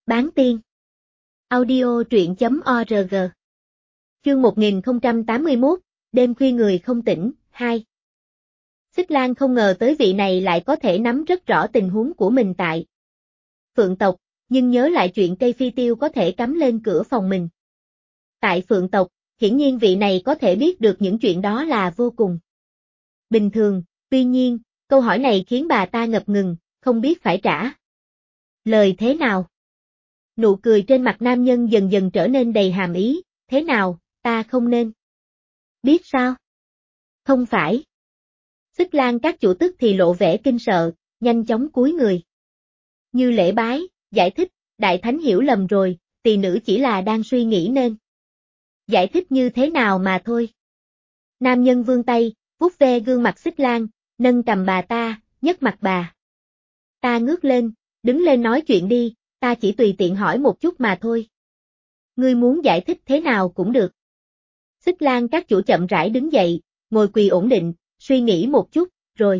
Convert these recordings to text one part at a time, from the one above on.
Bán tiên. Audio truyện.org. Chương 1081, đêm khuya người không tỉnh, 2. Xích Lan không ngờ tới vị này lại có thể nắm rất rõ tình huống của mình tại Phượng tộc, nhưng nhớ lại chuyện cây phi tiêu có thể cắm lên cửa phòng mình. Tại Phượng tộc, hiển nhiên vị này có thể biết được những chuyện đó là vô cùng bình thường, tuy nhiên, câu hỏi này khiến bà ta ngập ngừng, không biết phải trả lời thế nào. Nụ cười trên mặt nam nhân dần dần trở nên đầy hàm ý, thế nào, ta không nên biết sao? Không phải. Xích Lan các chủ tức thì lộ vẻ kinh sợ, nhanh chóng cúi người. Như lễ bái, giải thích, đại thánh hiểu lầm rồi, tỳ nữ chỉ là đang suy nghĩ nên giải thích như thế nào mà thôi. Nam nhân vươn tay, vuốt ve gương mặt Xích Lan, nâng cầm bà ta, nhấc mặt bà ta ngước lên, đứng lên nói chuyện đi, ta chỉ tùy tiện hỏi một chút mà thôi. Ngươi muốn giải thích thế nào cũng được. Xích Lan các chủ chậm rãi đứng dậy, ngồi quỳ ổn định, suy nghĩ một chút, rồi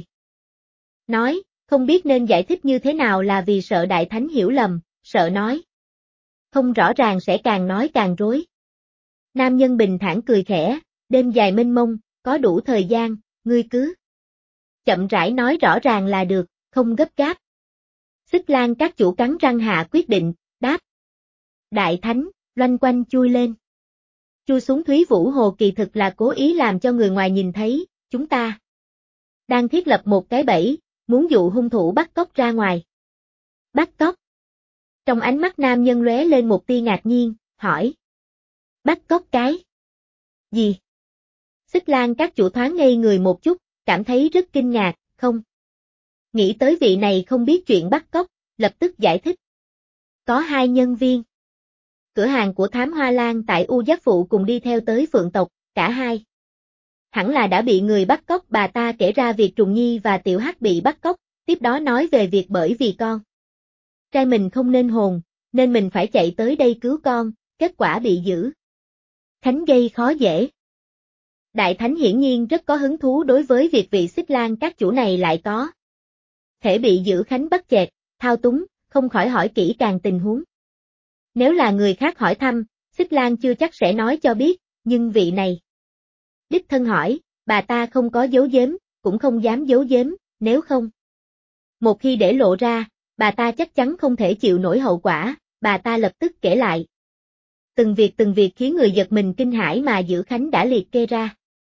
nói, không biết nên giải thích như thế nào là vì sợ đại thánh hiểu lầm, sợ nói không rõ ràng sẽ càng nói càng rối. Nam nhân bình thản cười khẽ, đêm dài mênh mông, có đủ thời gian, ngươi cứ chậm rãi nói rõ ràng là được, không gấp gáp. Xích Lan các chủ cắn răng hạ quyết định, đáp. Đại thánh, loanh quanh chui lên. Chui xuống Thúy Vũ Hồ kỳ thực là cố ý làm cho người ngoài nhìn thấy, chúng ta đang thiết lập một cái bẫy, muốn dụ hung thủ bắt cóc ra ngoài. Bắt cóc? Trong ánh mắt nam nhân lóe lên một tia ngạc nhiên, hỏi. Bắt cóc cái gì? Xích Lan các chủ thoáng ngây người một chút, cảm thấy rất kinh ngạc, không nghĩ tới vị này không biết chuyện bắt cóc, lập tức giải thích. Có hai nhân viên cửa hàng của Thám Hoa Lan tại U Giác Phụ cùng đi theo tới Phượng tộc, cả hai hẳn là đã bị người bắt cóc. Bà ta kể ra việc Trùng Nhi và Tiểu Hắc bị bắt cóc, tiếp đó nói về việc bởi vì con trai mình không nên hồn, nên mình phải chạy tới đây cứu con, kết quả bị giữ Thánh gây khó dễ. Đại Thánh hiển nhiên rất có hứng thú đối với việc vị Xích Lan các chủ này lại có thể bị giữ Khánh bắt chẹt, thao túng, không khỏi hỏi kỹ càng tình huống. Nếu là người khác hỏi thăm, Xích Lan chưa chắc sẽ nói cho biết, nhưng vị này đích thân hỏi, bà ta không có giấu giếm, cũng không dám giấu giếm, nếu không. Một khi để lộ ra, bà ta chắc chắn không thể chịu nổi hậu quả, bà ta lập tức kể lại. Từng việc khiến người giật mình kinh hãi mà Giữ Khánh đã liệt kê ra.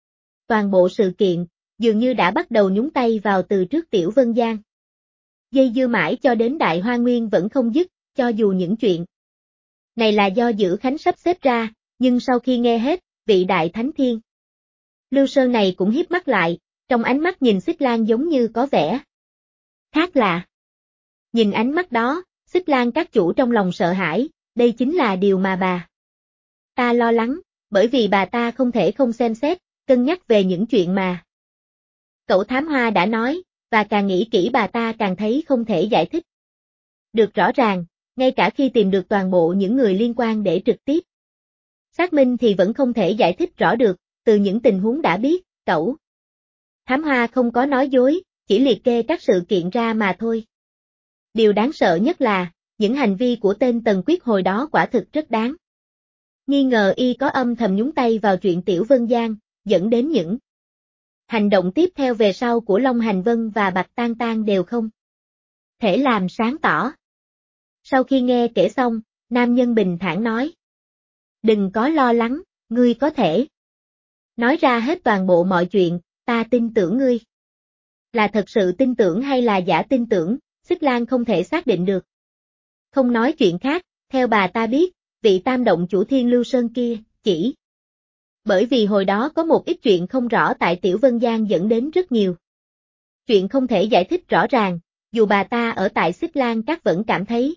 Toàn bộ sự kiện, dường như đã bắt đầu nhúng tay vào từ trước Tiểu Vân Giang. Dây dưa mãi cho đến Đại Hoa Nguyên vẫn không dứt, cho dù những chuyện này là do Giữ Khánh sắp xếp ra, nhưng sau khi nghe hết, vị Đại Thánh Thiên Lưu Sơn này cũng híp mắt lại, trong ánh mắt nhìn Xích Lan giống như có vẻ khác lạ. Nhìn ánh mắt đó, Xích Lan các chủ trong lòng sợ hãi, đây chính là điều mà bà ta lo lắng, bởi vì bà ta không thể không xem xét, cân nhắc về những chuyện mà cậu Thám Hoa đã nói, và càng nghĩ kỹ bà ta càng thấy không thể giải thích được rõ ràng, ngay cả khi tìm được toàn bộ những người liên quan để trực tiếp xác minh thì vẫn không thể giải thích rõ được, từ những tình huống đã biết, cậu Thám Hoa không có nói dối, chỉ liệt kê các sự kiện ra mà thôi. Điều đáng sợ nhất là, những hành vi của tên Tần Quyết hồi đó quả thực rất đáng nghi ngờ y có âm thầm nhúng tay vào chuyện Tiểu Vân Giang, dẫn đến những hành động tiếp theo về sau của Long Hành Vân và Bạch Tan Tan đều không thể làm sáng tỏ. Sau khi nghe kể xong, nam nhân bình thản nói. Đừng có lo lắng, ngươi có thể nói ra hết toàn bộ mọi chuyện, ta tin tưởng ngươi. Là thật sự tin tưởng hay là giả tin tưởng, Xích Lan không thể xác định được. Không nói chuyện khác, theo bà ta biết, vị tam động chủ Thiên Lưu Sơn kia, chỉ bởi vì hồi đó có một ít chuyện không rõ tại Tiểu Vân Giang dẫn đến rất nhiều chuyện không thể giải thích rõ ràng, dù bà ta ở tại Xích Lan các vẫn cảm thấy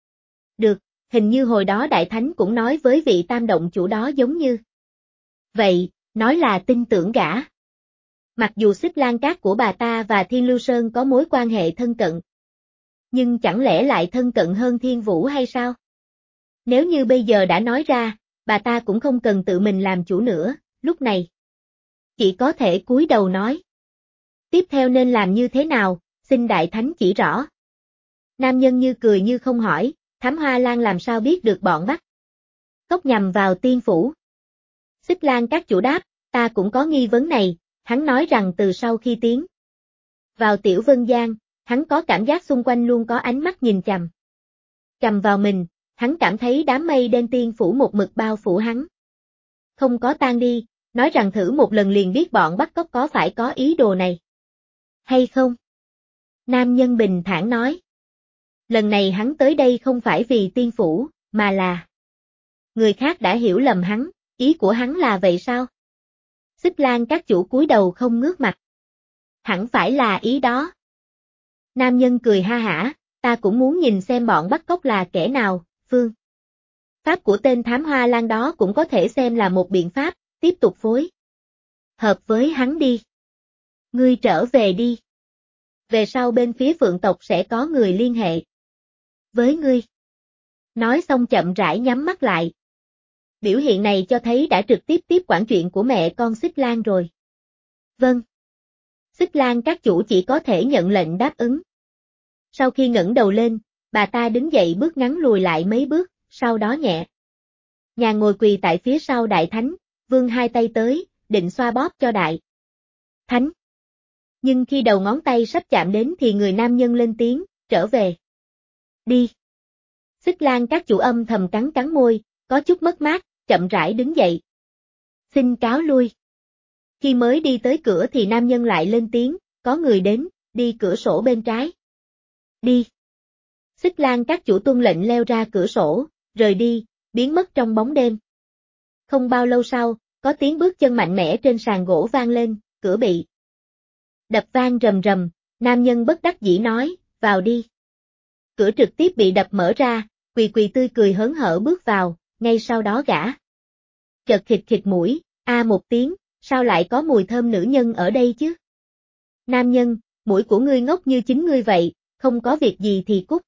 được, hình như hồi đó Đại Thánh cũng nói với vị tam động chủ đó giống như vậy, nói là tin tưởng gã. Mặc dù Xích Lan các của bà ta và Thiên Lưu Sơn có mối quan hệ thân cận, nhưng chẳng lẽ lại thân cận hơn Thiên Vũ hay sao? Nếu như bây giờ đã nói ra, bà ta cũng không cần tự mình làm chủ nữa, lúc này chỉ có thể cúi đầu nói. Tiếp theo nên làm như thế nào, xin Đại Thánh chỉ rõ. Nam nhân như cười như không hỏi, Thám Hoa Lan làm sao biết được bọn bắt cóc nhằm vào tiên phủ? Xích Lan các chủ đáp, ta cũng có nghi vấn này, hắn nói rằng từ sau khi tiến vào Tiểu Vân Giang, hắn có cảm giác xung quanh luôn có ánh mắt nhìn chằm vào mình, hắn cảm thấy đám mây đen tiên phủ một mực bao phủ hắn. Không có tan đi, nói rằng thử một lần liền biết bọn bắt cóc có phải có ý đồ này hay không. Nam nhân bình thản nói. Lần này hắn tới đây không phải vì tiên phủ, mà là người khác đã hiểu lầm hắn, ý của hắn là vậy sao? Xích Lan các chủ cúi đầu không ngước mặt. Hẳn phải là ý đó. Nam nhân cười ha hả, ta cũng muốn nhìn xem bọn bắt cóc là kẻ nào, phương pháp của tên Thám Hoa Lan đó cũng có thể xem là một biện pháp, tiếp tục phối hợp với hắn đi. Ngươi trở về đi. Về sau bên phía Phượng tộc sẽ có người liên hệ với ngươi. Nói xong chậm rãi nhắm mắt lại. Biểu hiện này cho thấy đã trực tiếp tiếp quản chuyện của mẹ con Xích Lan rồi. Vâng. Xích Lan các chủ chỉ có thể nhận lệnh đáp ứng. Sau khi ngẩng đầu lên, bà ta đứng dậy bước ngắn lùi lại mấy bước, sau đó nhẹ nhàng ngồi quỳ tại phía sau Đại Thánh, vươn hai tay tới, định xoa bóp cho Đại Thánh. Nhưng khi đầu ngón tay sắp chạm đến thì người nam nhân lên tiếng, trở về. Đi. Xích Lan các chủ âm thầm cắn cắn môi, có chút mất mát, chậm rãi đứng dậy. Xin cáo lui. Khi mới đi tới cửa thì nam nhân lại lên tiếng, có người đến, đi cửa sổ bên trái. Đi. Xích Lan các chủ tuân lệnh leo ra cửa sổ, rời đi, biến mất trong bóng đêm. Không bao lâu sau, có tiếng bước chân mạnh mẽ trên sàn gỗ vang lên, cửa bị đập vang rầm rầm, nam nhân bất đắc dĩ nói, vào đi. Cửa trực tiếp bị đập mở ra, Quỳ Quỳ tươi cười hớn hở bước vào, ngay sau đó gã chợt khịt khịt mũi, một tiếng, sao lại có mùi thơm nữ nhân ở đây chứ? Nam nhân, mũi của ngươi ngốc như chính ngươi vậy, không có việc gì thì cút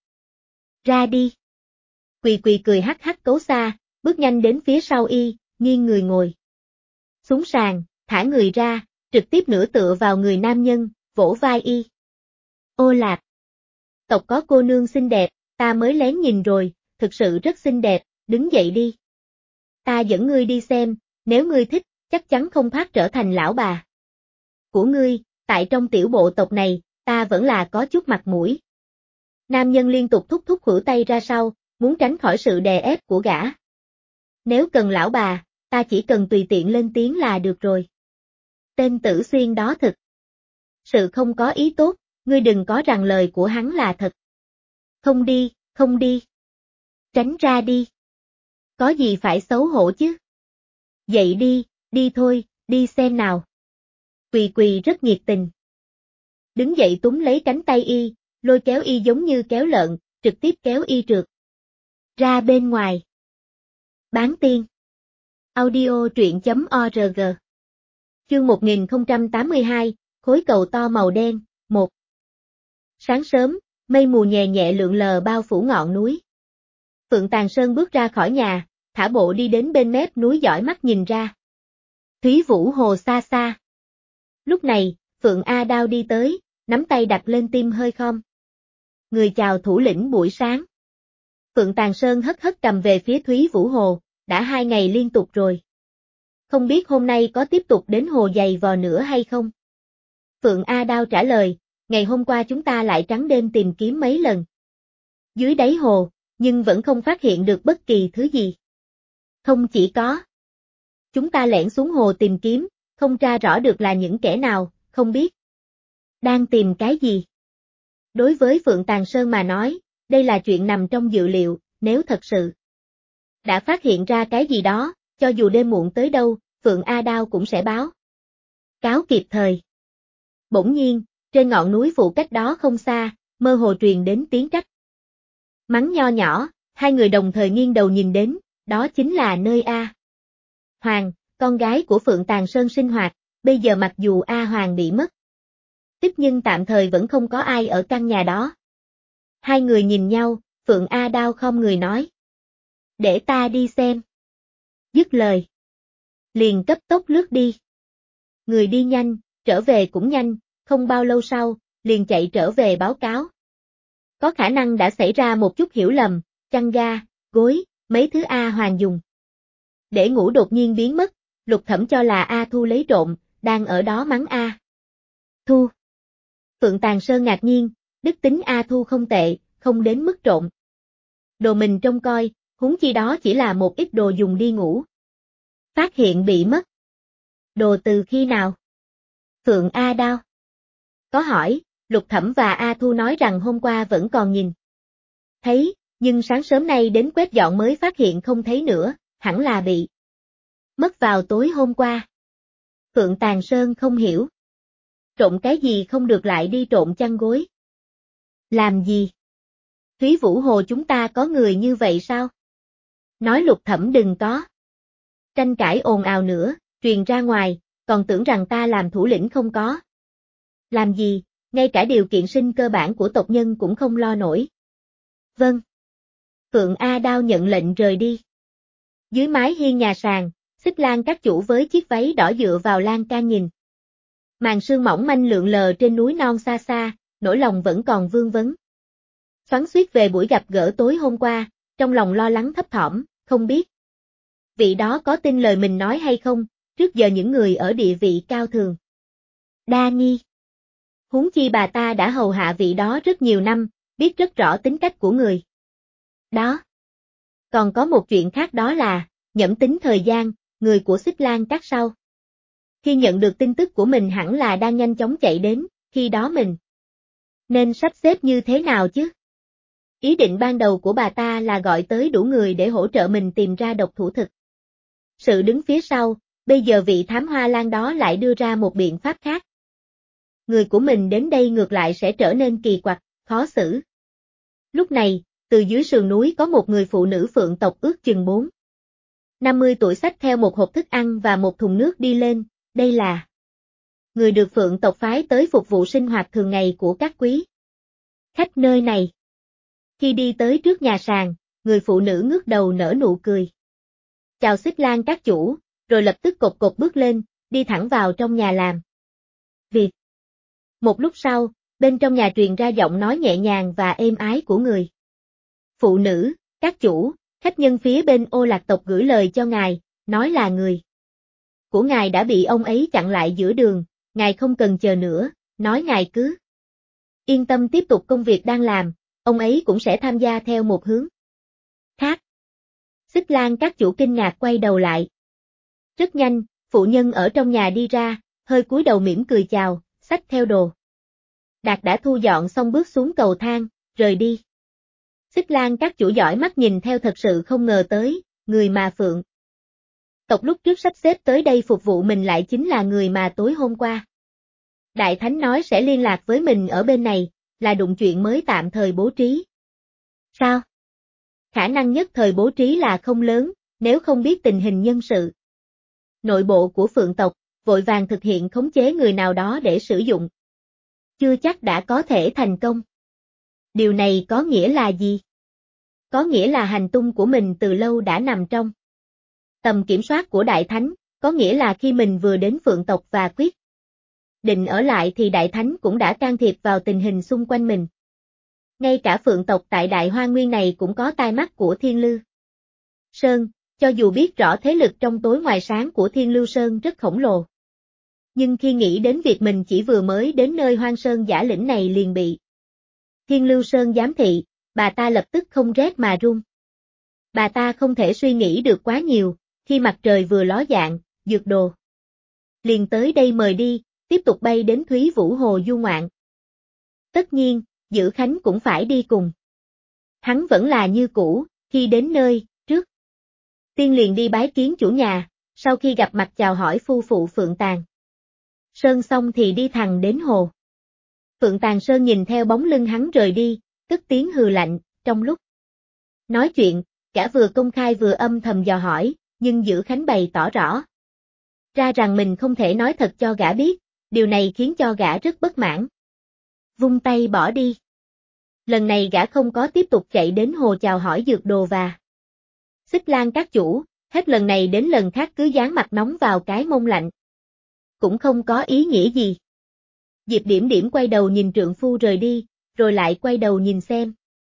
ra đi. Quỳ Quỳ cười hắc hắc cấu xa, bước nhanh đến phía sau y, nghiêng người ngồi xuống sàn, thả người ra, trực tiếp nửa tựa vào người nam nhân, vỗ vai y. Ô Lạc, tộc có cô nương xinh đẹp, ta mới lén nhìn rồi, thực sự rất xinh đẹp, đứng dậy đi. Ta dẫn ngươi đi xem, nếu ngươi thích, chắc chắn không thoát trở thành lão bà của ngươi, tại trong tiểu bộ tộc này, ta vẫn là có chút mặt mũi. Nam nhân liên tục thúc thúc khuỷu tay ra sau, muốn tránh khỏi sự đè ép của gã. Nếu cần lão bà, ta chỉ cần tùy tiện lên tiếng là được rồi. Tên Tử Xuyên đó thực sự không có ý tốt, ngươi đừng có rằng lời của hắn là thật. Không đi, không đi. Tránh ra đi. Có gì phải xấu hổ chứ? Dậy đi, đi thôi, đi xem nào. Quỳ Quỳ rất nhiệt tình. Đứng dậy túm lấy cánh tay y, lôi kéo y giống như kéo lợn, trực tiếp kéo y trượt ra bên ngoài. Bán tiên. Audio truyện.org. Chương 1082, khối cầu to màu đen, 1. Sáng sớm, mây mù nhẹ nhẹ lượn lờ bao phủ ngọn núi. Phượng Tàn Sơn bước ra khỏi nhà, thả bộ đi đến bên mép núi dõi mắt nhìn ra. Thúy Vũ Hồ xa xa. Lúc này, Phượng A Đao đi tới, nắm tay đặt lên tim hơi khom. Người chào thủ lĩnh buổi sáng. Phượng Tàn Sơn hất hất cầm về phía Thúy Vũ Hồ, đã 2 ngày liên tục rồi. Không biết hôm nay có tiếp tục đến hồ giày vò nữa hay không? Phượng A Đao trả lời, ngày hôm qua chúng ta lại trắng đêm tìm kiếm mấy lần. Dưới đáy hồ, nhưng vẫn không phát hiện được bất kỳ thứ gì. Không chỉ có. Chúng ta lẻn xuống hồ tìm kiếm, không tra rõ được là những kẻ nào, không biết đang tìm cái gì. Đối với Phượng Tàn Sơn mà nói, đây là chuyện nằm trong dự liệu, nếu thật sự đã phát hiện ra cái gì đó, cho dù đêm muộn tới đâu, Phượng A Đao cũng sẽ báo cáo kịp thời. Bỗng nhiên, trên ngọn núi phụ cách đó không xa, mơ hồ truyền đến tiếng trách mắng nho nhỏ, hai người đồng thời nghiêng đầu nhìn đến, đó chính là nơi A Hoàng, con gái của Phượng Tàn Sơn sinh hoạt, bây giờ mặc dù A Hoàng bị mất tích nhưng tạm thời vẫn không có ai ở căn nhà đó. Hai người nhìn nhau, Phượng A Đao khom người nói. Để ta đi xem. Dứt lời. Liền cấp tốc lướt đi. Người đi nhanh, trở về cũng nhanh, không bao lâu sau, liền chạy trở về báo cáo. Có khả năng đã xảy ra một chút hiểu lầm, chăn ga, gối, mấy thứ A Hoàng dùng để ngủ đột nhiên biến mất, Lục Thẩm cho là A Thu lấy trộm, đang ở đó mắng A Thu. Phượng Tàn Sơn ngạc nhiên, đức tính A Thu không tệ, không đến mức trộm đồ mình trông coi, huống chi đó chỉ là một ít đồ dùng đi ngủ. Phát hiện bị mất. Đồ từ khi nào? Phượng A Đao có hỏi, Lục Thẩm và A Thu nói rằng hôm qua vẫn còn nhìn thấy, nhưng sáng sớm nay đến quét dọn mới phát hiện không thấy nữa, hẳn là bị mất vào tối hôm qua. Phượng Tàn Sơn không hiểu. Trộm cái gì không được lại đi trộm chăn gối? Làm gì? Thúy Vũ Hồ chúng ta có người như vậy sao? Nói Lục Thẩm đừng có tranh cãi ồn ào nữa, truyền ra ngoài, còn tưởng rằng ta làm thủ lĩnh không có. Làm gì, ngay cả điều kiện sinh cơ bản của tộc nhân cũng không lo nổi. Vâng. Phượng A Đao nhận lệnh rời đi. Dưới mái hiên nhà sàn, Xích Lan các chủ với chiếc váy đỏ dựa vào lan can nhìn. Màn sương mỏng manh lượn lờ trên núi non xa xa, nỗi lòng vẫn còn vương vấn. Xoắn xuýt về buổi gặp gỡ tối hôm qua, trong lòng lo lắng thấp thỏm, không biết vị đó có tin lời mình nói hay không, trước giờ những người ở địa vị cao thường đa nghi. Huống chi bà ta đã hầu hạ vị đó rất nhiều năm, biết rất rõ tính cách của người đó. Còn có một chuyện khác đó là, nhẩm tính thời gian, người của Xích Lan các sau. Khi nhận được tin tức của mình hẳn là đang nhanh chóng chạy đến, khi đó mình nên sắp xếp như thế nào chứ? Ý định ban đầu của bà ta là gọi tới đủ người để hỗ trợ mình tìm ra độc thủ thực. Sự đứng phía sau, bây giờ vị thám hoa lan đó lại đưa ra một biện pháp khác. Người của mình đến đây ngược lại sẽ trở nên kỳ quặc, khó xử. Lúc này, từ dưới sườn núi có một người phụ nữ Phượng tộc ước chừng 50 tuổi xách theo một hộp thức ăn và một thùng nước đi lên, đây là người được Phượng tộc phái tới phục vụ sinh hoạt thường ngày của các quý khách nơi này. Khi đi tới trước nhà sàn, người phụ nữ ngước đầu nở nụ cười. Chào Xích Lan các chủ, rồi lập tức cột cột bước lên, đi thẳng vào trong nhà làm việc. Một lúc sau, bên trong nhà truyền ra giọng nói nhẹ nhàng và êm ái của người phụ nữ, các chủ, khách nhân phía bên Ô Lạc tộc gửi lời cho ngài, nói là người của ngài đã bị ông ấy chặn lại giữa đường, ngài không cần chờ nữa, nói ngài cứ yên tâm tiếp tục công việc đang làm, ông ấy cũng sẽ tham gia theo một hướng khác. Xích Lan các chủ kinh ngạc quay đầu lại. Rất nhanh, phụ nhân ở trong nhà đi ra, hơi cúi đầu mỉm cười chào, xách theo đồ Đạt đã thu dọn xong bước xuống cầu thang, rời đi. Xích Lan các chủ giỏi mắt nhìn theo thật sự không ngờ tới, người mà Phượng tộc lúc trước sắp xếp tới đây phục vụ mình lại chính là người mà tối hôm qua Đại Thánh nói sẽ liên lạc với mình ở bên này, là đụng chuyện mới tạm thời bố trí. Sao? Khả năng nhất thời bố trí là không lớn, nếu không biết tình hình nhân sự nội bộ của Phượng tộc, vội vàng thực hiện khống chế người nào đó để sử dụng. Chưa chắc đã có thể thành công. Điều này có nghĩa là gì? Có nghĩa là hành tung của mình từ lâu đã nằm trong tầm kiểm soát của Đại Thánh, có nghĩa là khi mình vừa đến Phượng tộc và quyết định ở lại thì Đại Thánh cũng đã can thiệp vào tình hình xung quanh mình. Ngay cả Phượng tộc tại Đại Hoa Nguyên này cũng có tai mắt của Thiên Lư Sơn, cho dù biết rõ thế lực trong tối ngoài sáng của Thiên Lưu Sơn rất khổng lồ. Nhưng khi nghĩ đến việc mình chỉ vừa mới đến nơi Hoang Sơn giả lĩnh này liền bị Thiên Lưu Sơn giám thị, bà ta lập tức không rét mà run. Bà ta không thể suy nghĩ được quá nhiều, khi mặt trời vừa ló dạng, dược đồ liền tới đây mời đi, tiếp tục bay đến Thúy Vũ Hồ du ngoạn. Tất nhiên, Dữ Khánh cũng phải đi cùng. Hắn vẫn là như cũ, khi đến nơi, trước tiên liền đi bái kiến chủ nhà, sau khi gặp mặt chào hỏi phu phụ Phượng Tàn Sơn xong thì đi thẳng đến hồ. Phượng Tàn Sơn nhìn theo bóng lưng hắn rời đi, cất tiếng hừ lạnh, trong lúc nói chuyện, cả vừa công khai vừa âm thầm dò hỏi, nhưng Dữ Khánh bày tỏ rõ ra rằng mình không thể nói thật cho gã biết, điều này khiến cho gã rất bất mãn. Vung tay bỏ đi. Lần này gã không có tiếp tục chạy đến hồ chào hỏi dược đồ và Xích Lan các chủ, hết lần này đến lần khác cứ dán mặt nóng vào cái mông lạnh. Cũng không có ý nghĩa gì. Diệp Điểm Điểm quay đầu nhìn trượng phu rời đi, rồi lại quay đầu nhìn xem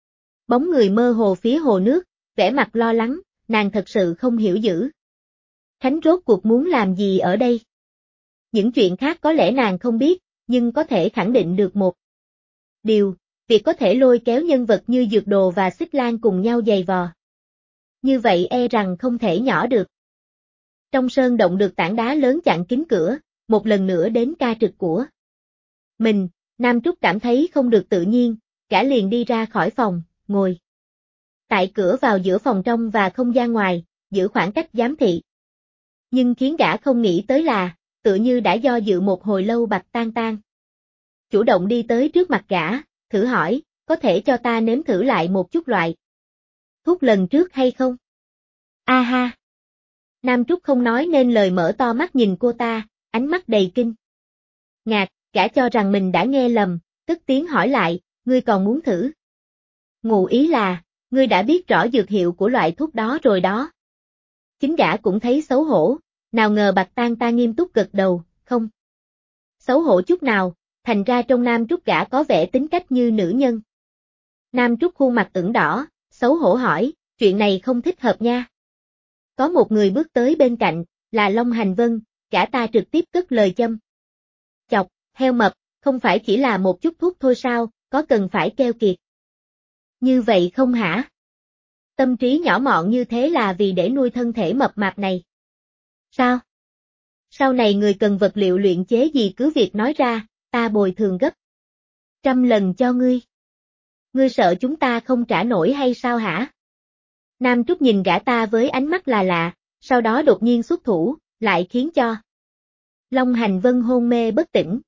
Bóng người mơ hồ phía hồ nước, vẻ mặt lo lắng, nàng thật sự không hiểu dữ. Khánh rốt cuộc muốn làm gì ở đây? Những chuyện khác có lẽ nàng không biết, nhưng có thể khẳng định được một điều, việc có thể lôi kéo nhân vật như Dược Đồ và Xích Lan cùng nhau giày vò. Như vậy e rằng không thể nhỏ được. Trong sơn động được tảng đá lớn chặn kín cửa, một lần nữa đến ca trực của mình, Nam Trúc cảm thấy không được tự nhiên, gã liền đi ra khỏi phòng, ngồi tại cửa vào giữa phòng trong và không gian ngoài, giữ khoảng cách giám thị. Nhưng khiến gã không nghĩ tới là, tựa như đã do dự một hồi lâu Bạch Tang Tang chủ động đi tới trước mặt gã, thử hỏi, có thể cho ta nếm thử lại một chút loại thuốc lần trước hay không? A ha! Nam Trúc không nói nên lời mở to mắt nhìn cô ta, ánh mắt đầy kinh ngạc, gã cho rằng mình đã nghe lầm, cất tiếng hỏi lại, ngươi còn muốn thử? Ngụ ý là, ngươi đã biết rõ dược hiệu của loại thuốc đó rồi đó. Chính gã cũng thấy xấu hổ, nào ngờ Bạch Tang Tang nghiêm túc gật đầu, không xấu hổ chút nào, thành ra trong Nam Trúc gã có vẻ tính cách như nữ nhân. Nam Trúc khuôn mặt ửng đỏ, xấu hổ hỏi, chuyện này không thích hợp nha. Có một người bước tới bên cạnh, là Long Hành Vân, gã ta trực tiếp cất lời châm chọc, heo mập, không phải chỉ là một chút thuốc thôi sao, có cần phải keo kiệt như vậy không hả? Tâm trí nhỏ mọn như thế là vì để nuôi thân thể mập mạp này. Sao? Sau này người cần vật liệu luyện chế gì cứ việc nói ra, ta bồi thường gấp 100 lần cho ngươi. Ngươi sợ chúng ta không trả nổi hay sao hả? Nam Trúc nhìn gã ta với ánh mắt là lạ, sau đó đột nhiên xuất thủ, lại khiến cho Long Hành Vân hôn mê bất tỉnh.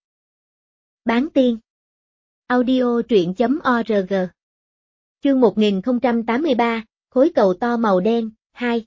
Bán tiên. Audio truyện.org. Chương 1083, khối cầu to màu đen, 2.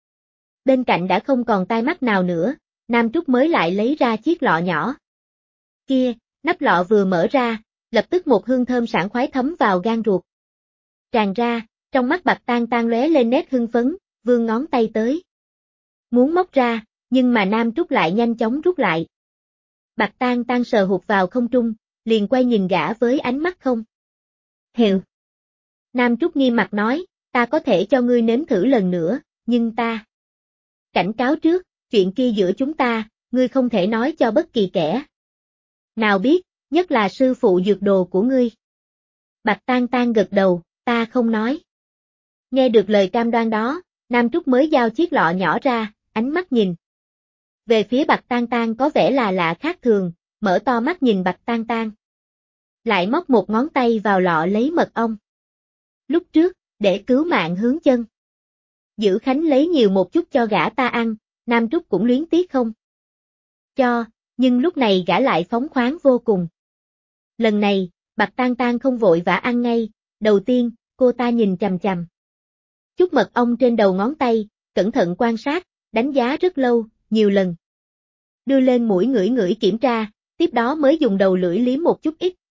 Bên cạnh đã không còn tai mắt nào nữa, Nam Trúc mới lại lấy ra chiếc lọ nhỏ. Kia, nắp lọ vừa mở ra, lập tức một hương thơm sảng khoái thấm vào gan ruột. Tràn ra, trong mắt Bạch Tang Tang lóe lên nét hưng phấn, vươn ngón tay tới. Muốn móc ra, nhưng mà Nam Trúc lại nhanh chóng rút lại. Bạch Tang Tang sờ hụt vào không trung, liền quay nhìn gã với ánh mắt không hiểu. Nam Trúc nghiêm mặt nói, ta có thể cho ngươi nếm thử lần nữa, nhưng ta cảnh cáo trước, chuyện kia giữa chúng ta, ngươi không thể nói cho bất kỳ kẻ nào biết, nhất là sư phụ Dược Đồ của ngươi. Bạch Tang Tang gật đầu, ta không nói. Nghe được lời cam đoan đó, Nam Trúc mới giao chiếc lọ nhỏ ra, ánh mắt nhìn về phía Bạch Tang Tang có vẻ là lạ khác thường, mở to mắt nhìn Bạch Tang Tang. Lại móc một ngón tay vào lọ lấy mật ong. Lúc trước, để cứu mạng Hướng Chân. Giữ Khánh lấy nhiều một chút cho gã ta ăn, Nam Trúc cũng luyến tiếc không cho, nhưng lúc này gã lại phóng khoáng vô cùng. Lần này, Bạch Tang Tang không vội vã ăn ngay, đầu tiên, cô ta nhìn chằm chằm chút mật ong trên đầu ngón tay, cẩn thận quan sát, đánh giá rất lâu, nhiều lần. Đưa lên mũi ngửi ngửi kiểm tra, tiếp đó mới dùng đầu lưỡi liếm một chút ít,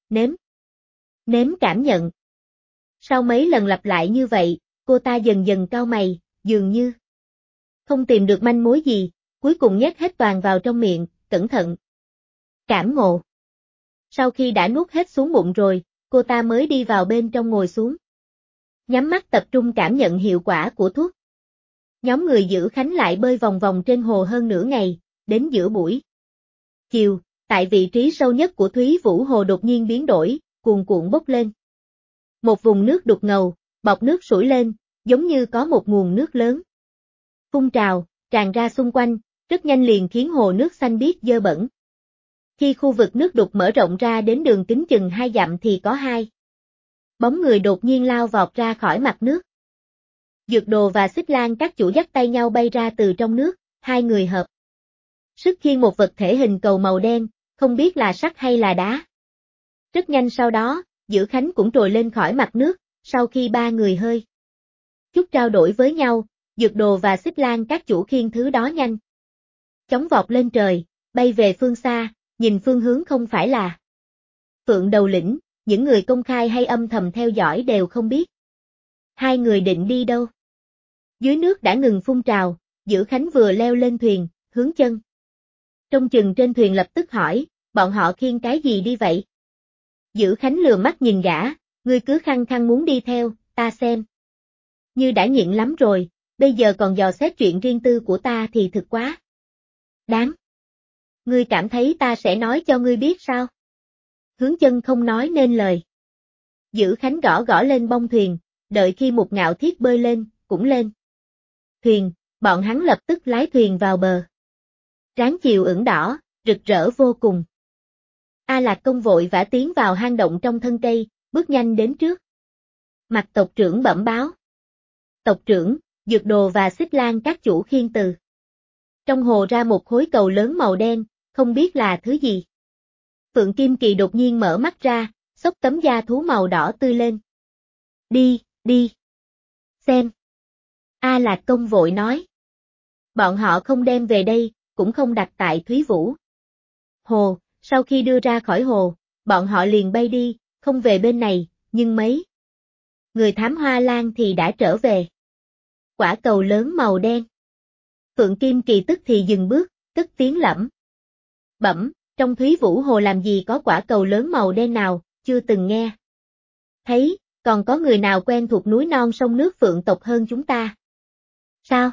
nếm cảm nhận. Sau mấy lần lặp lại như vậy, cô ta dần dần cau mày, dường như không tìm được manh mối gì, cuối cùng nhét hết toàn vào trong miệng, cẩn thận cảm ngộ. Sau khi đã nuốt hết xuống bụng rồi, cô ta mới đi vào bên trong ngồi xuống. Nhắm mắt tập trung cảm nhận hiệu quả của thuốc. Nhóm người giữ Khánh lại bơi vòng vòng trên hồ hơn nửa ngày, đến giữa buổi chiều, tại vị trí sâu nhất của Thúy Vũ Hồ đột nhiên biến đổi, cuồn cuộn bốc lên. Một vùng nước đục ngầu, bọt nước sủi lên, giống như có một nguồn nước lớn phun trào, tràn ra xung quanh, rất nhanh liền khiến hồ nước xanh biếc dơ bẩn. Khi khu vực nước đục mở rộng ra đến đường kính chừng 2 dặm thì có hai bóng người đột nhiên lao vọt ra khỏi mặt nước. Dược Đồ và Xích Lan các chủ dắt tay nhau bay ra từ trong nước, hai người hợp sức khiêng một vật thể hình cầu màu đen, không biết là sắt hay là đá. Rất nhanh sau đó, Giữ Khánh cũng trồi lên khỏi mặt nước, sau khi ba người hơi chút trao đổi với nhau, Dược Đồ và Xích Lan các chủ khiêng thứ đó nhanh chóng vọt lên trời, bay về phương xa, nhìn phương hướng không phải là Phượng Đầu Lĩnh, những người công khai hay âm thầm theo dõi đều không biết. Hai người định đi đâu? Dưới nước đã ngừng phun trào, Giữ Khánh vừa leo lên thuyền, Hướng Chân trông chừng trên thuyền lập tức hỏi, bọn họ khiêng cái gì đi vậy? Giữ Khánh lừa mắt nhìn gã, ngươi cứ khăng khăng muốn đi theo, ta xem. Như đã nhịn lắm rồi, bây giờ còn dò xét chuyện riêng tư của ta thì thực quá. Đáng. Ngươi cảm thấy ta sẽ nói cho ngươi biết sao? Hướng Chân không nói nên lời. Giữ Khánh gõ gõ lên bông thuyền, đợi khi Mục Ngạo Thiết bơi lên, cũng lên. Thuyền, bọn hắn lập tức lái thuyền vào bờ. Trán chiều ửng đỏ, rực rỡ vô cùng. A Lạc Công vội vã tiến vào hang động trong thân cây, bước nhanh đến trước. Mặt tộc trưởng bẩm báo. Tộc trưởng, Dược Đồ và Xích Lang các chủ khiên từ. Trong hồ ra một khối cầu lớn màu đen, không biết là thứ gì. Phượng Kim Kỳ đột nhiên mở mắt ra, xốc tấm da thú màu đỏ tươi lên. Đi, đi. Xem. A Lạc Công vội nói. Bọn họ không đem về đây, cũng không đặt tại Thúy Vũ. Hồ, sau khi đưa ra khỏi hồ, bọn họ liền bay đi, không về bên này, nhưng mấy người thám hoa lan thì đã trở về. Quả cầu lớn màu đen. Phượng Kim Kỳ tức thì dừng bước, cất tiếng lẩm bẩm, trong Thúy Vũ Hồ làm gì có quả cầu lớn màu đen nào, chưa từng nghe. Thấy, còn có người nào quen thuộc núi non sông nước Phượng tộc hơn chúng ta? Sao?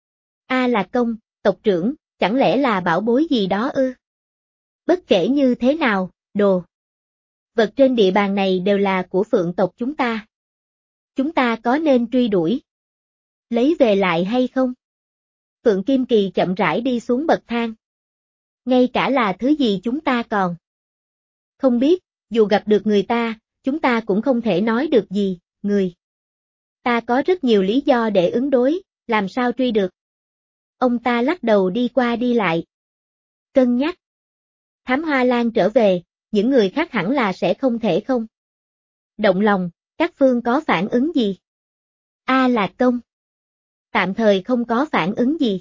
A Lạc Công, tộc trưởng, chẳng lẽ là bảo bối gì đó ư? Bất kể như thế nào, đồ vật trên địa bàn này đều là của Phượng tộc chúng ta. Chúng ta có nên truy đuổi? Lấy về lại hay không? Phượng Kim Kỳ chậm rãi đi xuống bậc thang. Ngay cả là thứ gì chúng ta còn không biết, dù gặp được người ta, chúng ta cũng không thể nói được gì, người. Ta có rất nhiều lý do để ứng đối, làm sao truy được? Ông ta lắc đầu đi qua đi lại. Cân nhắc. Thám Hoa Lan trở về, những người khác hẳn là sẽ không thể không động lòng, các phương có phản ứng gì? A Lạc Công. Tạm thời không có phản ứng gì.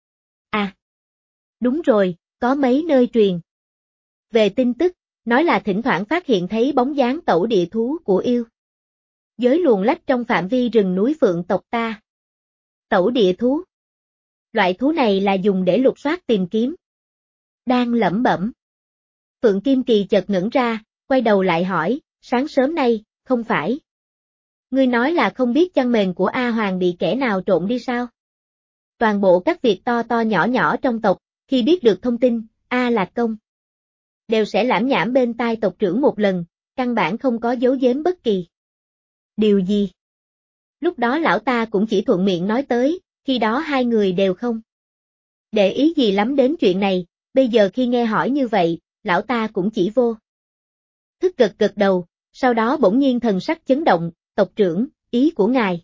À. Đúng rồi, có mấy nơi truyền về tin tức, nói là thỉnh thoảng phát hiện thấy bóng dáng tẩu địa thú của yêu giới luồn lách trong phạm vi rừng núi Phượng tộc ta. Tẩu địa thú. Loại thú này là dùng để lục soát tìm kiếm. Đang lẩm bẩm. Phượng Kim Kỳ chợt ngẩn ra, quay đầu lại hỏi, sáng sớm nay, không phải. Ngươi nói là không biết chăn mền của A Hoàng bị kẻ nào trộm đi sao? Toàn bộ các việc to to nhỏ nhỏ trong tộc, khi biết được thông tin, A Lạc Công đều sẽ lảm nhảm bên tai tộc trưởng một lần, căn bản không có giấu giếm bất kỳ điều gì. Lúc đó lão ta cũng chỉ thuận miệng nói tới, khi đó hai người đều không để ý gì lắm đến chuyện này, bây giờ khi nghe hỏi như vậy, lão ta cũng chỉ vô thức gật gật đầu, sau đó bỗng nhiên thần sắc chấn động, tộc trưởng, ý của ngài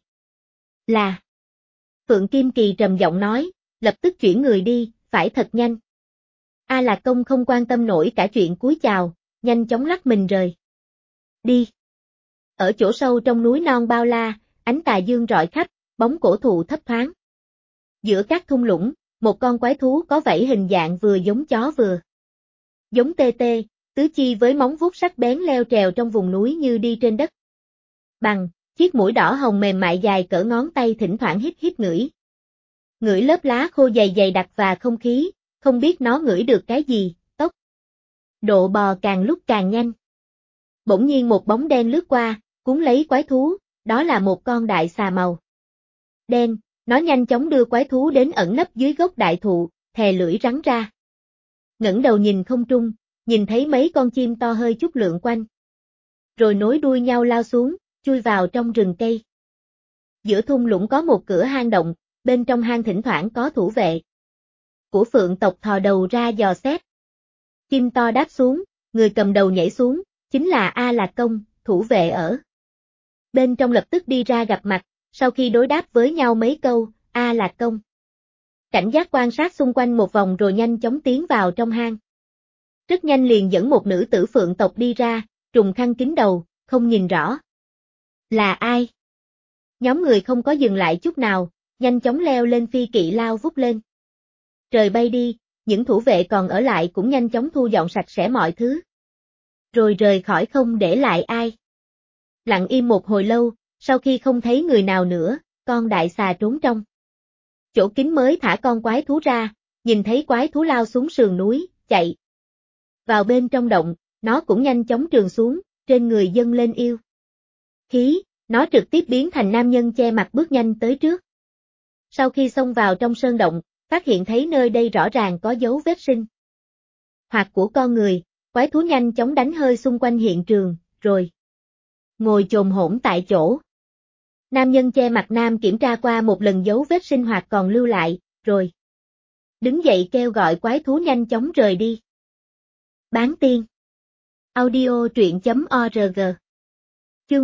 là. Phượng Kim Kỳ trầm giọng nói, lập tức chuyển người đi, phải thật nhanh. A Lạc Công không quan tâm nổi cả chuyện cúi chào, nhanh chóng lắc mình rời. Đi. Ở chỗ sâu trong núi non bao la, ánh tà dương rọi khắp, bóng cổ thụ thấp thoáng. Giữa các thung lũng, một con quái thú có vảy hình dạng vừa giống chó vừa giống tê tê, tứ chi với móng vuốt sắc bén leo trèo trong vùng núi như đi trên đất bằng, chiếc mũi đỏ hồng mềm mại dài cỡ ngón tay thỉnh thoảng hít hít ngửi. Ngửi lớp lá khô dày dày đặc và không khí, không biết nó ngửi được cái gì, tốc độ bò càng lúc càng nhanh. Bỗng nhiên một bóng đen lướt qua, cuốn lấy quái thú, đó là một con đại xà màu đen, nó nhanh chóng đưa quái thú đến ẩn nấp dưới gốc đại thụ, thè lưỡi rắn ra. Ngẩng đầu nhìn không trung, nhìn thấy mấy con chim to hơi chút lượn quanh. Rồi nối đuôi nhau lao xuống, chui vào trong rừng cây. Giữa thung lũng có một cửa hang động, bên trong hang thỉnh thoảng có thủ vệ của Phượng tộc thò đầu ra dò xét. Chim to đáp xuống, người cầm đầu nhảy xuống, chính là A Lạc Công, thủ vệ ở bên trong lập tức đi ra gặp mặt, sau khi đối đáp với nhau mấy câu, A Lạc Công cảnh giác quan sát xung quanh một vòng rồi nhanh chóng tiến vào trong hang. Rất nhanh liền dẫn một nữ tử Phượng tộc đi ra, trùng khăn kín đầu, không nhìn rõ là ai. Nhóm người không có dừng lại chút nào, nhanh chóng leo lên phi kỵ lao vút lên. Trời bay đi, những thủ vệ còn ở lại cũng nhanh chóng thu dọn sạch sẽ mọi thứ. Rồi rời khỏi không để lại ai. Lặng im một hồi lâu, sau khi không thấy người nào nữa, con đại xà trốn trong chỗ kín mới thả con quái thú ra, nhìn thấy quái thú lao xuống sườn núi, chạy vào bên trong động, nó cũng nhanh chóng trườn xuống, trên người dâng lên yêu khí, Nó trực tiếp biến thành nam nhân che mặt bước nhanh tới trước. Sau khi xông vào trong sơn động, phát hiện thấy nơi đây rõ ràng có dấu vết sinh hoạt của con người, quái thú nhanh chóng đánh hơi xung quanh hiện trường, rồi ngồi chồm hổm tại chỗ. Nam nhân che mặt nam kiểm tra qua một lần dấu vết sinh hoạt còn lưu lại, rồi đứng dậy kêu gọi quái thú nhanh chóng rời đi. Bán tiên. Audio truyện.org. Chương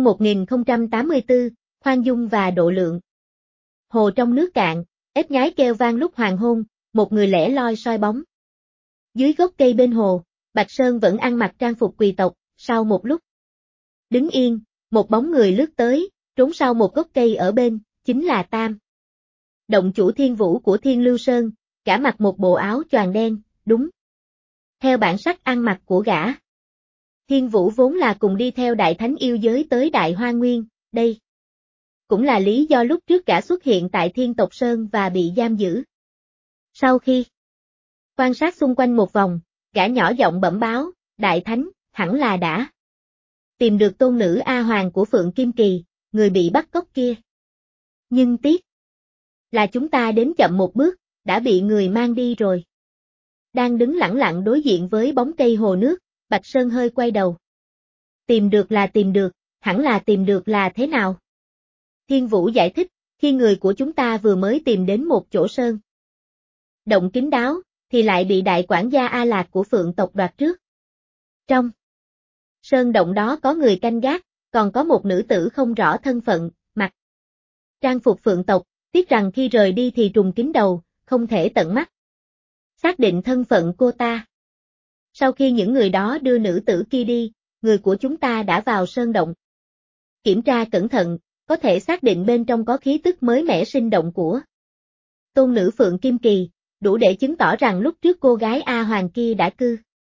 1084, khoan dung và độ lượng. Hồ trong nước cạn, ếch nhái kêu vang lúc hoàng hôn, một người lẻ loi soi bóng. Dưới gốc cây bên hồ, Bạch Sơn vẫn ăn mặc trang phục quý tộc, sau một lúc đứng yên, một bóng người lướt tới, trốn sau một gốc cây ở bên, chính là Tam. Động chủ Thiên Vũ của Thiên Lưu Sơn, cả mặc một bộ áo choàng đen, đúng theo bản sắc ăn mặc của gã. Thiên Vũ vốn là cùng đi theo Đại Thánh yêu giới tới Đại Hoa Nguyên, đây cũng là lý do lúc trước gã xuất hiện tại Thiên Tộc Sơn và bị giam giữ. Sau khi quan sát xung quanh một vòng, gã nhỏ giọng bẩm báo, Đại Thánh, hẳn là đã tìm được tôn nữ A Hoàng của Phượng Kim Kỳ, người bị bắt cóc kia. Nhưng tiếc là chúng ta đến chậm một bước, đã bị người mang đi rồi. Đang đứng lẳng lặng đối diện với bóng cây hồ nước, Bạch Sơn hơi quay đầu. Tìm được là tìm được, hẳn là tìm được là thế nào? Thiên Vũ giải thích, khi người của chúng ta vừa mới tìm đến một chỗ sơn động kín đáo, thì lại bị đại quản gia A Lạc của Phượng tộc đoạt trước. Trong sơn động đó có người canh gác, còn có một nữ tử không rõ thân phận, mặc trang phục Phượng tộc, tiếc rằng khi rời đi thì trùng kín đầu, không thể tận mắt xác định thân phận cô ta. Sau khi những người đó đưa nữ tử kia đi, người của chúng ta đã vào sơn động. Kiểm tra cẩn thận, có thể xác định bên trong có khí tức mới mẻ sinh động của tôn nữ Phượng Kim Kỳ, đủ để chứng tỏ rằng lúc trước cô gái A Hoàng kia đã cư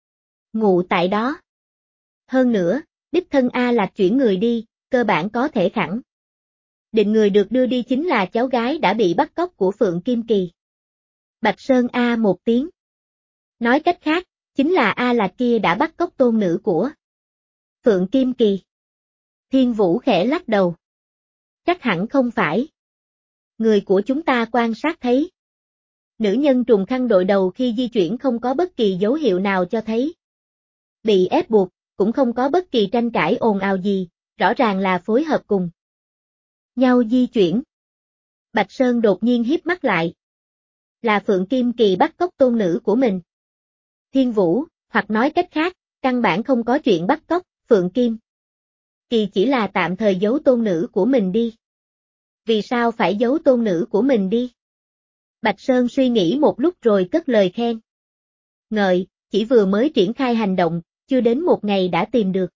ngụ tại đó. Hơn nữa, đích thân A Lạc chuyển người đi, cơ bản có thể khẳng định người được đưa đi chính là cháu gái đã bị bắt cóc của Phượng Kim Kỳ. Bạch Sơn A một tiếng. Nói cách khác, chính là A Lạc kia đã bắt cóc tôn nữ của Phượng Kim Kỳ. Thiên Vũ khẽ lắc đầu. Chắc hẳn không phải. Người của chúng ta quan sát thấy. Nữ nhân trùng khăn đội đầu khi di chuyển không có bất kỳ dấu hiệu nào cho thấy bị ép buộc, cũng không có bất kỳ tranh cãi ồn ào gì, rõ ràng là phối hợp cùng nhau di chuyển. Bạch Sơn đột nhiên híp mắt lại. Là Phượng Kim Kỳ bắt cóc tôn nữ của mình. Thiên Vũ, hoặc nói cách khác, căn bản không có chuyện bắt cóc, Phượng Kim Kỳ chỉ là tạm thời giấu tôn nữ của mình đi. Vì sao phải giấu tôn nữ của mình đi? Bạch Sơn suy nghĩ một lúc rồi cất lời khen. Ngợi, chỉ vừa mới triển khai hành động, chưa đến một ngày đã tìm được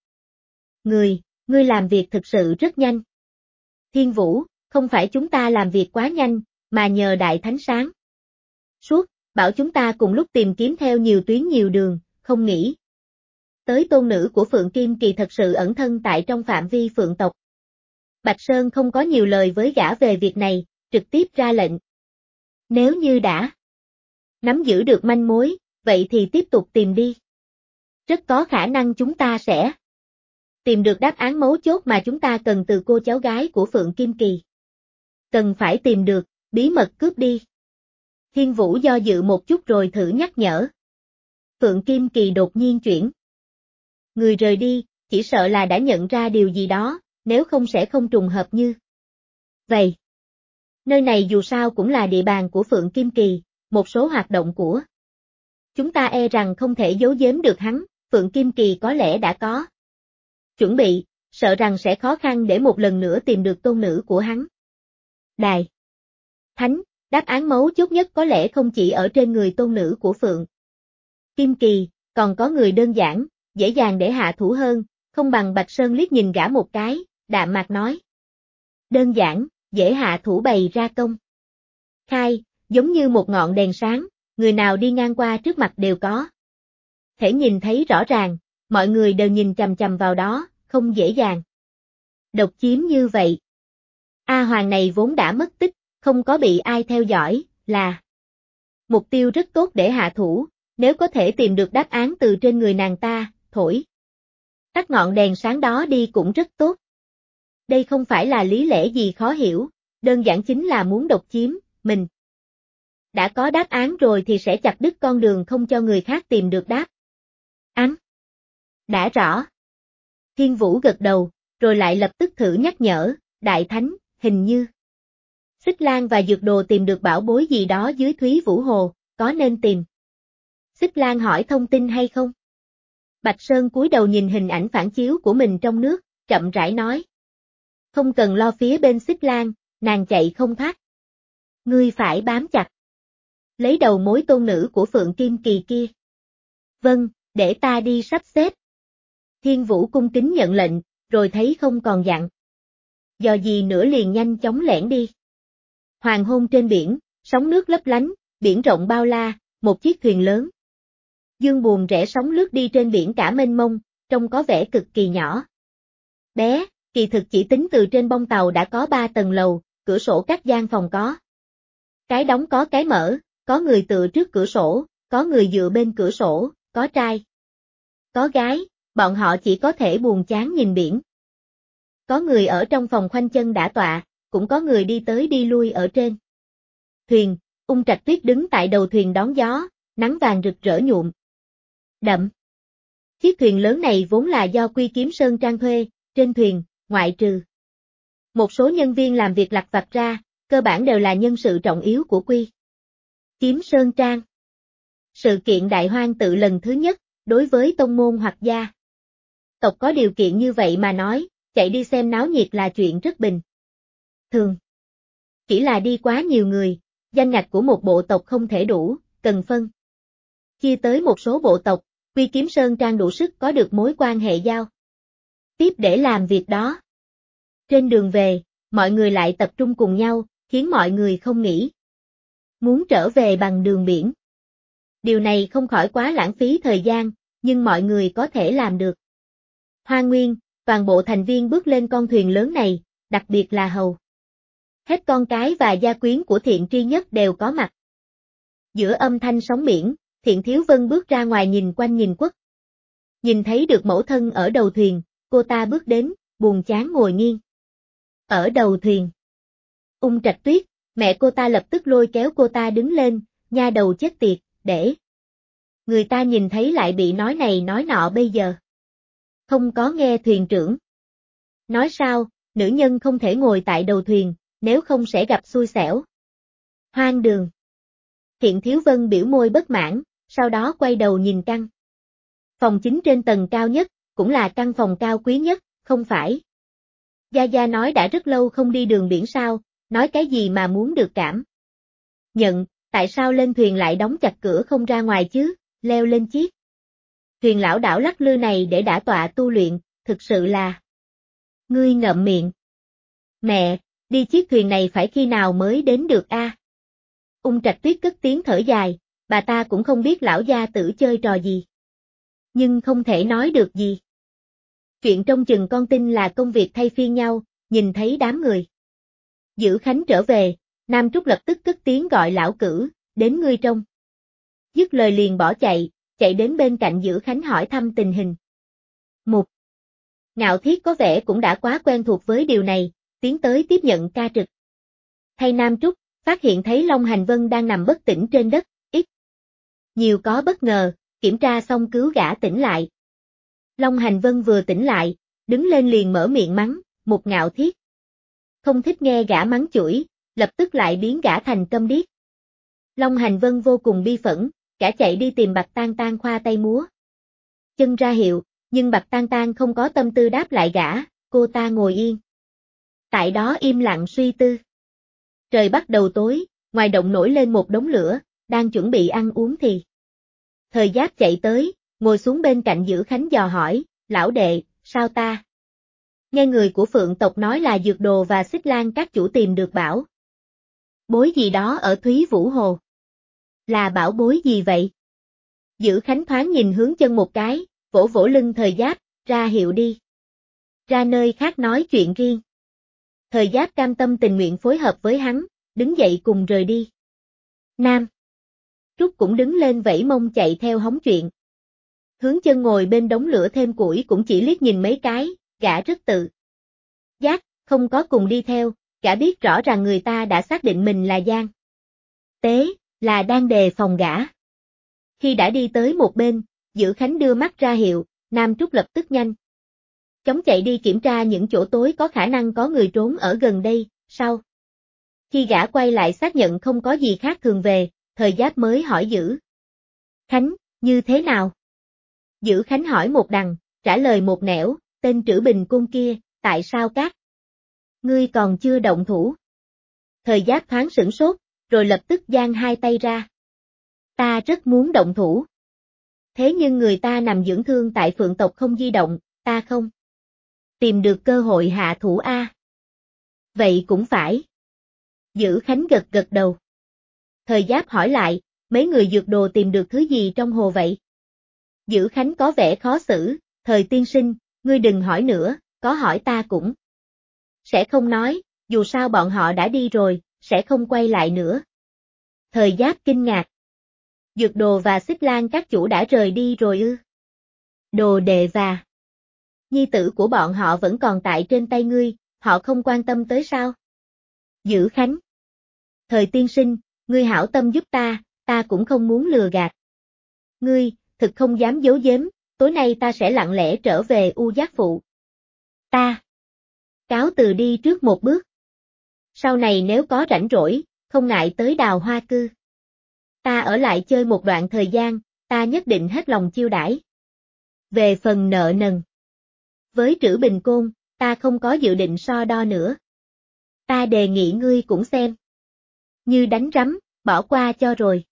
ngươi làm việc thực sự rất nhanh. Thiên Vũ, không phải chúng ta làm việc quá nhanh, mà nhờ Đại Thánh sáng suốt, bảo chúng ta cùng lúc tìm kiếm theo nhiều tuyến nhiều đường, không nghĩ tới tôn nữ của Phượng Kim Kỳ thật sự ẩn thân tại trong phạm vi Phượng tộc. Bạch Sơn không có nhiều lời với gã về việc này, trực tiếp ra lệnh. Nếu như đã nắm giữ được manh mối, vậy thì tiếp tục tìm đi. Rất có khả năng chúng ta sẽ tìm được đáp án mấu chốt mà chúng ta cần từ cô cháu gái của Phượng Kim Kỳ. Cần phải tìm được, bí mật cướp đi. Thiên Vũ do dự một chút rồi thử nhắc nhở. Phượng Kim Kỳ đột nhiên chuyển người rời đi, chỉ sợ là đã nhận ra điều gì đó, nếu không sẽ không trùng hợp như vậy. Nơi này dù sao cũng là địa bàn của Phượng Kim Kỳ, một số hoạt động của chúng ta e rằng không thể giấu giếm được hắn, Phượng Kim Kỳ có lẽ đã có chuẩn bị, sợ rằng sẽ khó khăn để một lần nữa tìm được tôn nữ của hắn. Đại Thánh, đáp án mấu chốt nhất có lẽ không chỉ ở trên người tôn nữ của Phượng Kim Kỳ, còn có người đơn giản, dễ dàng để hạ thủ hơn, không bằng Bạch Sơn liếc nhìn gã một cái, đạm mạc nói. Đơn giản, dễ hạ thủ bày ra công khai, giống như một ngọn đèn sáng, người nào đi ngang qua trước mặt đều có thể nhìn thấy rõ ràng, mọi người đều nhìn chằm chằm vào đó, không dễ dàng độc chiếm như vậy. A Hoàng này vốn đã mất tích, không có bị ai theo dõi, là mục tiêu rất tốt để hạ thủ, nếu có thể tìm được đáp án từ trên người nàng ta, thổi tắt ngọn đèn sáng đó đi cũng rất tốt. Đây không phải là lý lẽ gì khó hiểu, đơn giản chính là muốn độc chiếm, mình. Đã có đáp án rồi thì sẽ chặt đứt con đường không cho người khác tìm được đáp án. Đã rõ. Thiên Vũ gật đầu, rồi lại lập tức thử nhắc nhở, Đại Thánh, hình như Xích Lan và Dược Đồ tìm được bảo bối gì đó dưới Thúy Vũ Hồ, có nên tìm Xích Lan hỏi thông tin hay không? Bạch Sơn cúi đầu nhìn hình ảnh phản chiếu của mình trong nước, chậm rãi nói. Không cần lo phía bên Xích Lan, nàng chạy không thoát. Ngươi phải bám chặt. Lấy đầu mối tôn nữ của Phượng Kim Kỳ kia. Vâng, để ta đi sắp xếp. Thiên Vũ cung kính nhận lệnh, rồi thấy không còn dặn. Dò gì nữa liền nhanh chóng lẻn đi. Hoàng hôn trên biển, sóng nước lấp lánh, biển rộng bao la, một chiếc thuyền lớn. Dương buồm rẽ sóng lướt đi trên biển cả mênh mông, trông có vẻ cực kỳ nhỏ. Bé, kỳ thực chỉ tính từ trên bông tàu đã có 3 tầng lầu, cửa sổ các gian phòng có. Cái đóng có cái mở, có người tựa trước cửa sổ, có người dựa bên cửa sổ, có trai. Có gái, bọn họ chỉ có thể buồn chán nhìn biển. Có người ở trong phòng khoanh chân đả tọa, cũng có người đi tới đi lui ở trên thuyền. Ung Trạch Tuyết đứng tại đầu thuyền đón gió, nắng vàng rực rỡ nhuộm đậm. Chiếc thuyền lớn này vốn là do Quy Kiếm Sơn Trang thuê, trên thuyền, ngoại trừ một số nhân viên làm việc lặt vặt ra, cơ bản đều là nhân sự trọng yếu của Quy Kiếm Sơn Trang. Sự kiện đại hoang tự lần thứ nhất, đối với tông môn hoặc gia tộc có điều kiện như vậy mà nói, chạy đi xem náo nhiệt là chuyện rất bình thường. Chỉ là đi quá nhiều người, danh ngạch của một bộ tộc không thể đủ, cần phân chia tới một số bộ tộc, Quy Kiếm Sơn Trang đủ sức có được mối quan hệ giao tiếp để làm việc đó. Trên đường về, mọi người lại tập trung cùng nhau, khiến mọi người không nghĩ muốn trở về bằng đường biển. Điều này không khỏi quá lãng phí thời gian, nhưng mọi người có thể làm được. Hoa Nguyên, toàn bộ thành viên bước lên con thuyền lớn này, đặc biệt là hầu hết con cái và gia quyến của Thiện Tri Nhất đều có mặt. Giữa âm thanh sóng biển, Thiện Thiếu Vân bước ra ngoài nhìn quanh nhìn quất. Nhìn thấy được mẫu thân ở đầu thuyền, cô ta bước đến, buồn chán ngồi nghiêng ở đầu thuyền. Ung Trạch Tuyết, mẹ cô ta lập tức lôi kéo cô ta đứng lên, nha đầu chết tiệt, để người ta nhìn thấy lại bị nói này nói nọ bây giờ. Không có nghe thuyền trưởng nói sao, nữ nhân không thể ngồi tại đầu thuyền, nếu không sẽ gặp xui xẻo. Hoang đường. Thiện Thiếu Vân biểu môi bất mãn, sau đó quay đầu nhìn căn phòng chính trên tầng cao nhất, cũng là căn phòng cao quý nhất, không phải. Gia Gia nói đã rất lâu không đi đường biển sao, nói cái gì mà muốn được cảm nhận, tại sao lên thuyền lại đóng chặt cửa không ra ngoài chứ, leo lên chiếc thuyền lão đảo lắc lư này để đả tọa tu luyện, thực sự là. Ngươi ngậm miệng. Mẹ, đi chiếc thuyền này phải khi nào mới đến được a? Ung Trạch Tuyết cất tiếng thở dài, bà ta cũng không biết lão gia tử chơi trò gì. Nhưng không thể nói được gì. Chuyện trong chừng con tin là công việc thay phiên nhau, nhìn thấy đám người Giữ Khánh trở về, Nam Trúc lập tức cất tiếng gọi lão cử, đến ngươi trông. Dứt lời liền bỏ chạy, chạy đến bên cạnh Giữ Khánh hỏi thăm tình hình. Mục Ngạo Thiết có vẻ cũng đã quá quen thuộc với điều này, tiến tới tiếp nhận ca trực. Thay Nam Trúc, phát hiện thấy Long Hành Vân đang nằm bất tỉnh trên đất, ít nhiều có bất ngờ, kiểm tra xong cứu gã tỉnh lại. Long Hành Vân vừa tỉnh lại, đứng lên liền mở miệng mắng, Mục Ngạo Thiết. Không thích nghe gã mắng chửi, lập tức lại biến gã thành câm điếc. Long Hành Vân vô cùng bi phẫn, gã chạy đi tìm Bạch Tan Tan khoa tay múa chân ra hiệu, nhưng Bạch Tan Tan không có tâm tư đáp lại gã, cô ta ngồi yên tại đó im lặng suy tư. Trời bắt đầu tối, ngoài động nổi lên một đống lửa, đang chuẩn bị ăn uống thì Thời Giáp chạy tới, ngồi xuống bên cạnh Giữ Khánh dò hỏi, lão đệ, sao ta? Nghe người của Phượng tộc nói là Dược Đồ và Xích Lan các chủ tìm được bảo bối gì đó ở Thúy Vũ Hồ. Là bảo bối gì vậy? Giữ Khánh thoáng nhìn hướng chân một cái, vỗ vỗ lưng Thời Giáp, ra hiệu đi. Ra nơi khác nói chuyện riêng. Thời Giáp cam tâm tình nguyện phối hợp với hắn, đứng dậy cùng rời đi. Nam Trúc cũng đứng lên vẫy mông chạy theo hóng chuyện. Hướng chân ngồi bên đống lửa thêm củi cũng chỉ liếc nhìn mấy cái, gã rất tự giác, không có cùng đi theo, gã biết rõ rằng người ta đã xác định mình là Giang Tế, là đang đề phòng gã. Khi đã đi tới một bên, Dữ Khánh đưa mắt ra hiệu, Nam Trúc lập tức nhanh chóng chạy đi kiểm tra những chỗ tối có khả năng có người trốn ở gần đây, sau. Khi gã quay lại xác nhận không có gì khác thường về, Thời Giáp mới hỏi Dữ Khánh, như thế nào? Dữ Khánh hỏi một đằng, trả lời một nẻo, tên Trữ Bình Côn kia, tại sao các ngươi còn chưa động thủ? Thời Giáp thoáng sửng sốt, rồi lập tức giang hai tay ra. Ta rất muốn động thủ. Thế nhưng người ta nằm dưỡng thương tại Phượng tộc không di động, ta không tìm được cơ hội hạ thủ a. Vậy cũng phải. Dữ Khánh gật gật đầu. Thời Giáp hỏi lại, mấy người dược đồ tìm được thứ gì trong hồ vậy? Dữ Khánh có vẻ khó xử, Thời tiên sinh, ngươi đừng hỏi nữa, có hỏi ta cũng sẽ không nói, dù sao bọn họ đã đi rồi, sẽ không quay lại nữa. Thời Giáp kinh ngạc. Dược đồ và Xích Lan các chủ đã rời đi rồi ư? Đồ đệ và nhi tử của bọn họ vẫn còn tại trên tay ngươi, họ không quan tâm tới sao? Dữ Khánh. Thời tiên sinh, ngươi hảo tâm giúp ta cũng không muốn lừa gạt. Ngươi, thực không dám giấu giếm, tối nay ta sẽ lặng lẽ trở về U Giác Phụ. Ta cáo từ đi trước một bước. Sau này nếu có rảnh rỗi, không ngại tới Đào Hoa Cư. Ta ở lại chơi một đoạn thời gian, ta nhất định hết lòng chiêu đãi. Về phần nợ nần với Trữ Bình Côn, ta không có dự định so đo nữa. Ta đề nghị ngươi cũng xem như đánh rắm, bỏ qua cho rồi.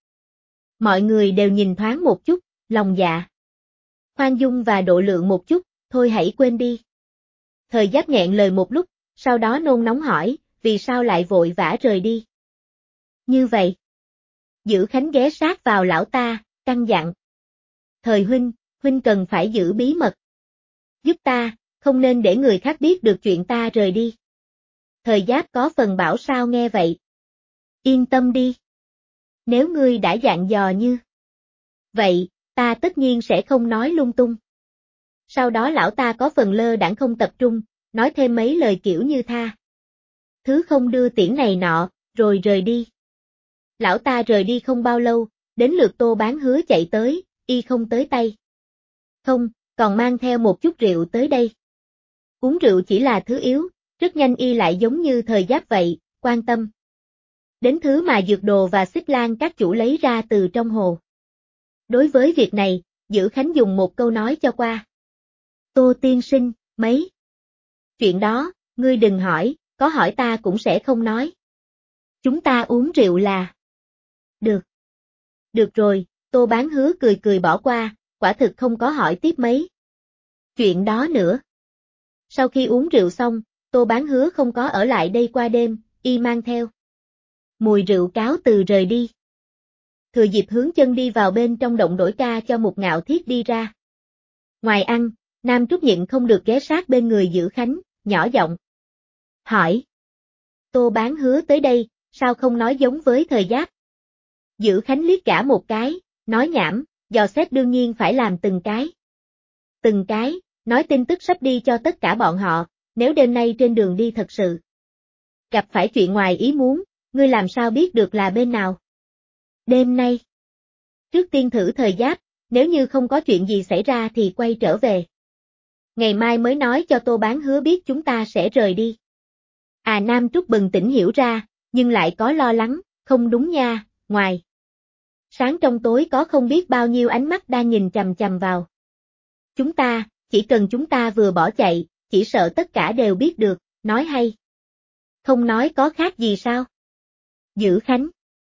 Mọi người đều nhìn thoáng một chút, lòng dạ khoan dung và độ lượng một chút, thôi hãy quên đi. Thời Giáp nghẹn lời một lúc, sau đó nôn nóng hỏi, vì sao lại vội vã rời đi? Như vậy. Dữ Khánh ghé sát vào lão ta, căn dặn. Thời huynh cần phải giữ bí mật. Giúp ta, không nên để người khác biết được chuyện ta rời đi. Thời Giáp có phần bảo sao nghe vậy. Yên tâm đi. Nếu ngươi đã dặn dò như vậy, ta tất nhiên sẽ không nói lung tung. Sau đó lão ta có phần lơ đãng không tập trung, nói thêm mấy lời kiểu như tha thứ không đưa tiễn này nọ, rồi rời đi. Lão ta rời đi không bao lâu, đến lượt Tô Bán Hứa chạy tới, y không tới tay. Không, còn mang theo một chút rượu tới đây. Uống rượu chỉ là thứ yếu, rất nhanh y lại giống như Thời Giáp vậy, quan tâm đến thứ mà dược đồ và Xích Lan các chủ lấy ra từ trong hồ. Đối với việc này, Dữ Khánh dùng một câu nói cho qua. Tô tiên sinh, mấy chuyện đó, ngươi đừng hỏi, có hỏi ta cũng sẽ không nói. Chúng ta uống rượu là được. Được rồi, Tô Bán Hứa cười cười bỏ qua, quả thực không có hỏi tiếp mấy chuyện đó nữa. Sau khi uống rượu xong, Tô Bán Hứa không có ở lại đây qua đêm, y mang theo mùi rượu cáo từ rời đi. Thừa dịp hướng chân đi vào bên trong động đổi ca cho Mục Ngạo Thiết đi ra. Ngoài ăn, Nam Trúc nhịn không được ghé sát bên người Dữ Khánh, nhỏ giọng hỏi. Tô Bán Hứa tới đây, sao không nói giống với Thời Giáp? Dữ Khánh liếc gã một cái, nói nhảm, dò xét đương nhiên phải làm từng cái. Từng cái, nói tin tức sắp đi cho tất cả bọn họ, nếu đêm nay trên đường đi thật sự gặp phải chuyện ngoài ý muốn, ngươi làm sao biết được là bên nào? Đêm nay. Trước tiên thử Thời Giáp, nếu như không có chuyện gì xảy ra thì quay trở về. Ngày mai mới nói cho Tô Bán Hứa biết chúng ta sẽ rời đi. À Nam Trúc bừng tỉnh hiểu ra, nhưng lại có lo lắng, không đúng nha, ngoài sáng trong tối có không biết bao nhiêu ánh mắt đang nhìn chằm chằm vào. Chúng ta, chỉ cần chúng ta vừa bỏ chạy, chỉ sợ tất cả đều biết được, nói hay. Không nói có khác gì sao? Dữ Khánh.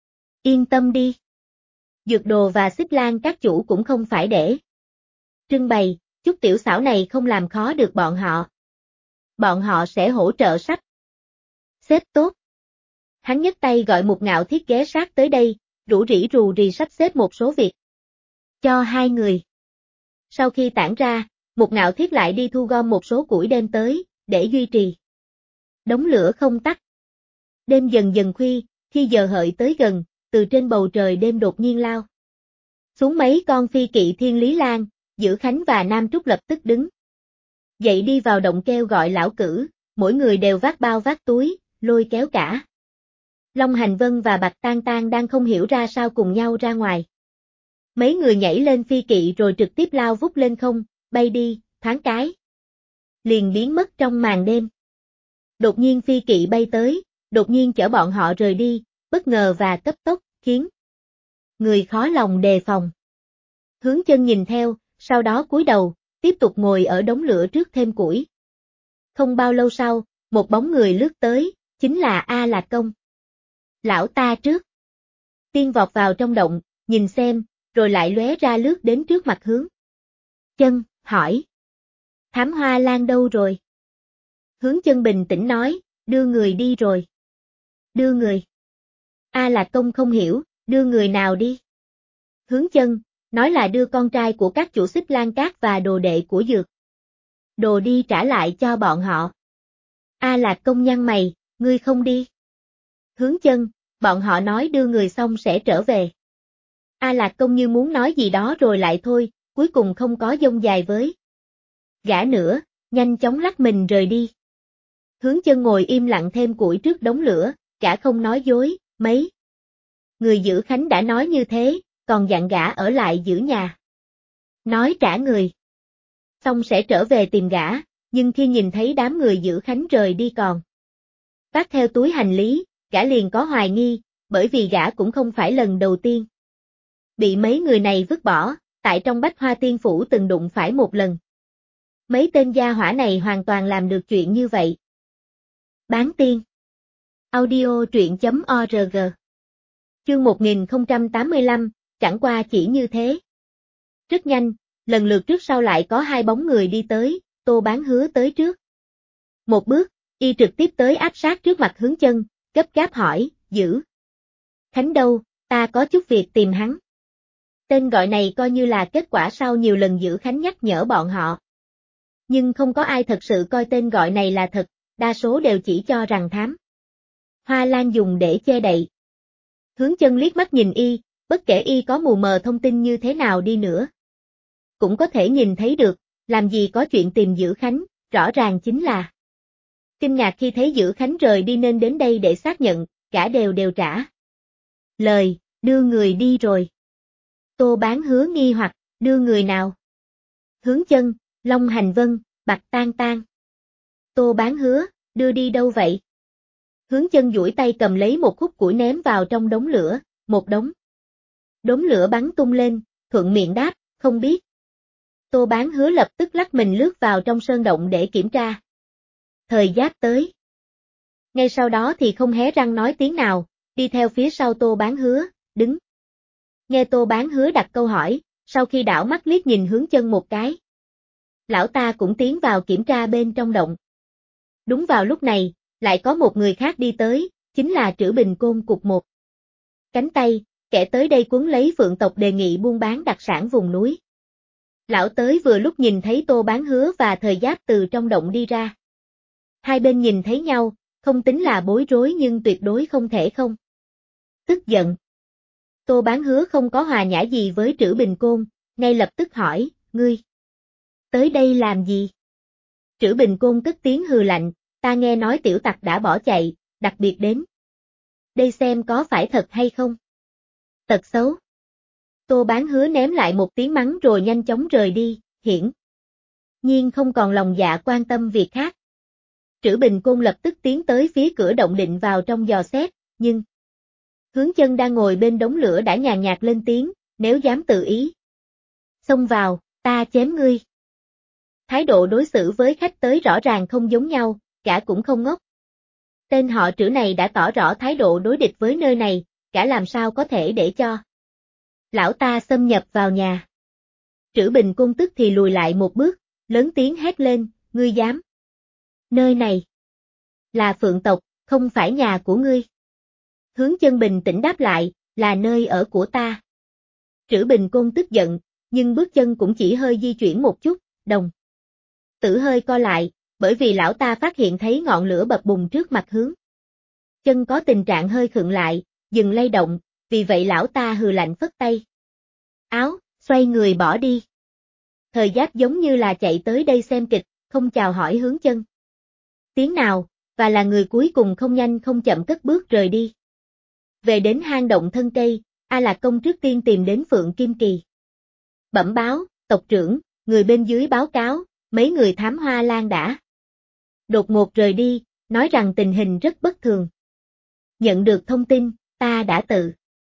Yên tâm đi. Dược đồ và Xích Lan các chủ cũng không phải để trưng bày, chút tiểu xảo này không làm khó được bọn họ. Bọn họ sẽ hỗ trợ sắp xếp tốt. Hắn nhấc tay gọi Mục Ngạo Thiết ghé sát tới đây, rủ rỉ sắp xếp một số việc cho hai người. Sau khi tản ra, Mục Ngạo Thiết lại đi thu gom một số củi đem tới, để duy trì đống lửa không tắt. Đêm dần dần khuya, khi giờ hợi tới gần, từ trên bầu trời đêm đột nhiên lao xuống mấy con phi kỵ Thiên Lý Lan, Dữ Khánh và Nam Trúc lập tức đứng dậy đi vào động kêu gọi lão cử, mỗi người đều vác bao vác túi, lôi kéo cả. Long Hành Vân và Bạch Tang Tang đang không hiểu ra sao cùng nhau ra ngoài. Mấy người nhảy lên phi kỵ rồi trực tiếp lao vút lên không, bay đi, thoáng cái. Liền biến mất trong màn đêm. Đột nhiên phi kỵ bay tới, đột nhiên chở bọn họ rời đi, bất ngờ và cấp tốc, khiến người khó lòng đề phòng. Hướng Chân nhìn theo, sau đó cúi đầu, tiếp tục ngồi ở đống lửa trước thêm củi. Không bao lâu sau, một bóng người lướt tới, chính là A Lạc Công. Lão ta trước tiên vọt vào trong động, nhìn xem, rồi lại lóe ra lướt đến trước mặt Hướng Chân, hỏi. Thám Hoa Lan đâu rồi? Hướng Chân bình tĩnh nói, đưa người đi rồi. Đưa người? A Lạc Công không hiểu, đưa người nào đi? Hướng Chân, nói là đưa con trai của các chủ Xích Lan Cát và đồ đệ của Dược Đồ đi trả lại cho bọn họ. A Lạc Công nhăn mày, ngươi không đi. Hướng Chân, bọn họ nói đưa người xong sẽ trở về. A Lạc Công như muốn nói gì đó rồi lại thôi, cuối cùng không có dông dài với gã nữa, nhanh chóng lắc mình rời đi. Hướng Chân ngồi im lặng thêm củi trước đống lửa, gã không nói dối, mấy người giữ khánh đã nói như thế, còn dặn gã ở lại giữ nhà. Nói trả người xong sẽ trở về tìm gã, nhưng khi nhìn thấy đám người giữ khánh rời đi còn vác theo túi hành lý, gã liền có hoài nghi, bởi vì gã cũng không phải lần đầu tiên bị mấy người này vứt bỏ, tại trong Bách Hoa Tiên Phủ từng đụng phải một lần. Mấy tên gia hỏa này hoàn toàn làm được chuyện như vậy. Bán tiên. Audio truyện.org. Chương 1085, chẳng qua chỉ như thế. Rất nhanh, lần lượt trước sau lại có hai bóng người đi tới, Tô Bán Hứa tới trước. Một bước, y trực tiếp tới áp sát trước mặt Hướng Chân, gấp gáp hỏi, giữ khánh đâu, ta có chút việc tìm hắn. Tên gọi này coi như là kết quả sau nhiều lần giữ khánh nhắc nhở bọn họ. Nhưng không có ai thật sự coi tên gọi này là thật, đa số đều chỉ cho rằng thám Hoa Lan dùng để che đậy. Hướng Chân liếc mắt nhìn y, bất kể y có mù mờ thông tin như thế nào đi nữa. Cũng có thể nhìn thấy được, làm gì có chuyện tìm giữ khánh, rõ ràng chính là kinh ngạc khi thấy giữ khánh rời đi nên đến đây để xác nhận, cả đều trả lời, đưa người đi rồi. Tô Bán Hứa nghi hoặc, đưa người nào? Hướng Chân, Long Hành Vân, Bạch Tang Tang. Tô Bán Hứa, đưa đi đâu vậy? Hướng Chân duỗi tay cầm lấy một khúc củi ném vào trong đống lửa, một đống lửa bắn tung lên, thuận miệng đáp, không biết. Tô Bán Hứa lập tức lắc mình lướt vào trong sơn động để kiểm tra. Thời Giáp tới. Ngay sau đó thì không hé răng nói tiếng nào, đi theo phía sau Tô Bán Hứa, đứng. Nghe Tô Bán Hứa đặt câu hỏi, sau khi đảo mắt liếc nhìn Hướng Chân một cái. Lão ta cũng tiến vào kiểm tra bên trong động. Đúng vào lúc này, lại có một người khác đi tới, chính là Trữ Bình Côn cụt một cánh tay, kẻ tới đây quấn lấy Phượng tộc đề nghị buôn bán đặc sản vùng núi. Lão tới vừa lúc nhìn thấy Tô Bán Hứa và Thời Giáp từ trong động đi ra. Hai bên nhìn thấy nhau, không tính là bối rối nhưng tuyệt đối không thể không tức giận. Tô Bán Hứa không có hòa nhã gì với Trữ Bình Côn, ngay lập tức hỏi, ngươi tới đây làm gì? Trữ Bình Côn cất tiếng hừ lạnh, ta nghe nói tiểu tặc đã bỏ chạy, đặc biệt đến đây xem có phải thật hay không. Tật xấu. Tô Bán Hứa ném lại một tiếng mắng rồi nhanh chóng rời đi, hiển nhiên không còn lòng dạ quan tâm việc khác. Trữ Bình Côn lập tức tiến tới phía cửa động định vào trong dò xét, nhưng Hướng Chân đang ngồi bên đống lửa đã nhàn nhạt lên tiếng, nếu dám tự ý xông vào, ta chém ngươi. Thái độ đối xử với khách tới rõ ràng không giống nhau, cả cũng không ngốc. Tên họ Trữ này đã tỏ rõ thái độ đối địch với nơi này, cả làm sao có thể để cho lão ta xâm nhập vào nhà. Trữ Bình Côn tức thì lùi lại một bước, lớn tiếng hét lên, ngươi dám. Nơi này là Phượng tộc, không phải nhà của ngươi. Hướng Chân bình tĩnh đáp lại, là nơi ở của ta. Trữ Bình Côn tức giận, nhưng bước chân cũng chỉ hơi di chuyển một chút, đồng tử hơi co lại, bởi vì lão ta phát hiện thấy ngọn lửa bập bùng trước mặt Hướng Chân có tình trạng hơi khựng lại, dừng lay động, vì vậy lão ta hừ lạnh phất tay. Áo, xoay người bỏ đi. Thời Giáp giống như là chạy tới đây xem kịch, không chào hỏi Hướng Chân. tiếng nào, và là người cuối cùng không nhanh không chậm cất bước rời đi. Về đến hang động thân cây, A Lạc Công trước tiên tìm đến Phượng Kim Kỳ. Bẩm báo, tộc trưởng, người bên dưới báo cáo, mấy người thám hoa lan đã đột ngột rời đi, nói rằng tình hình rất bất thường. Nhận được thông tin, ta đã tự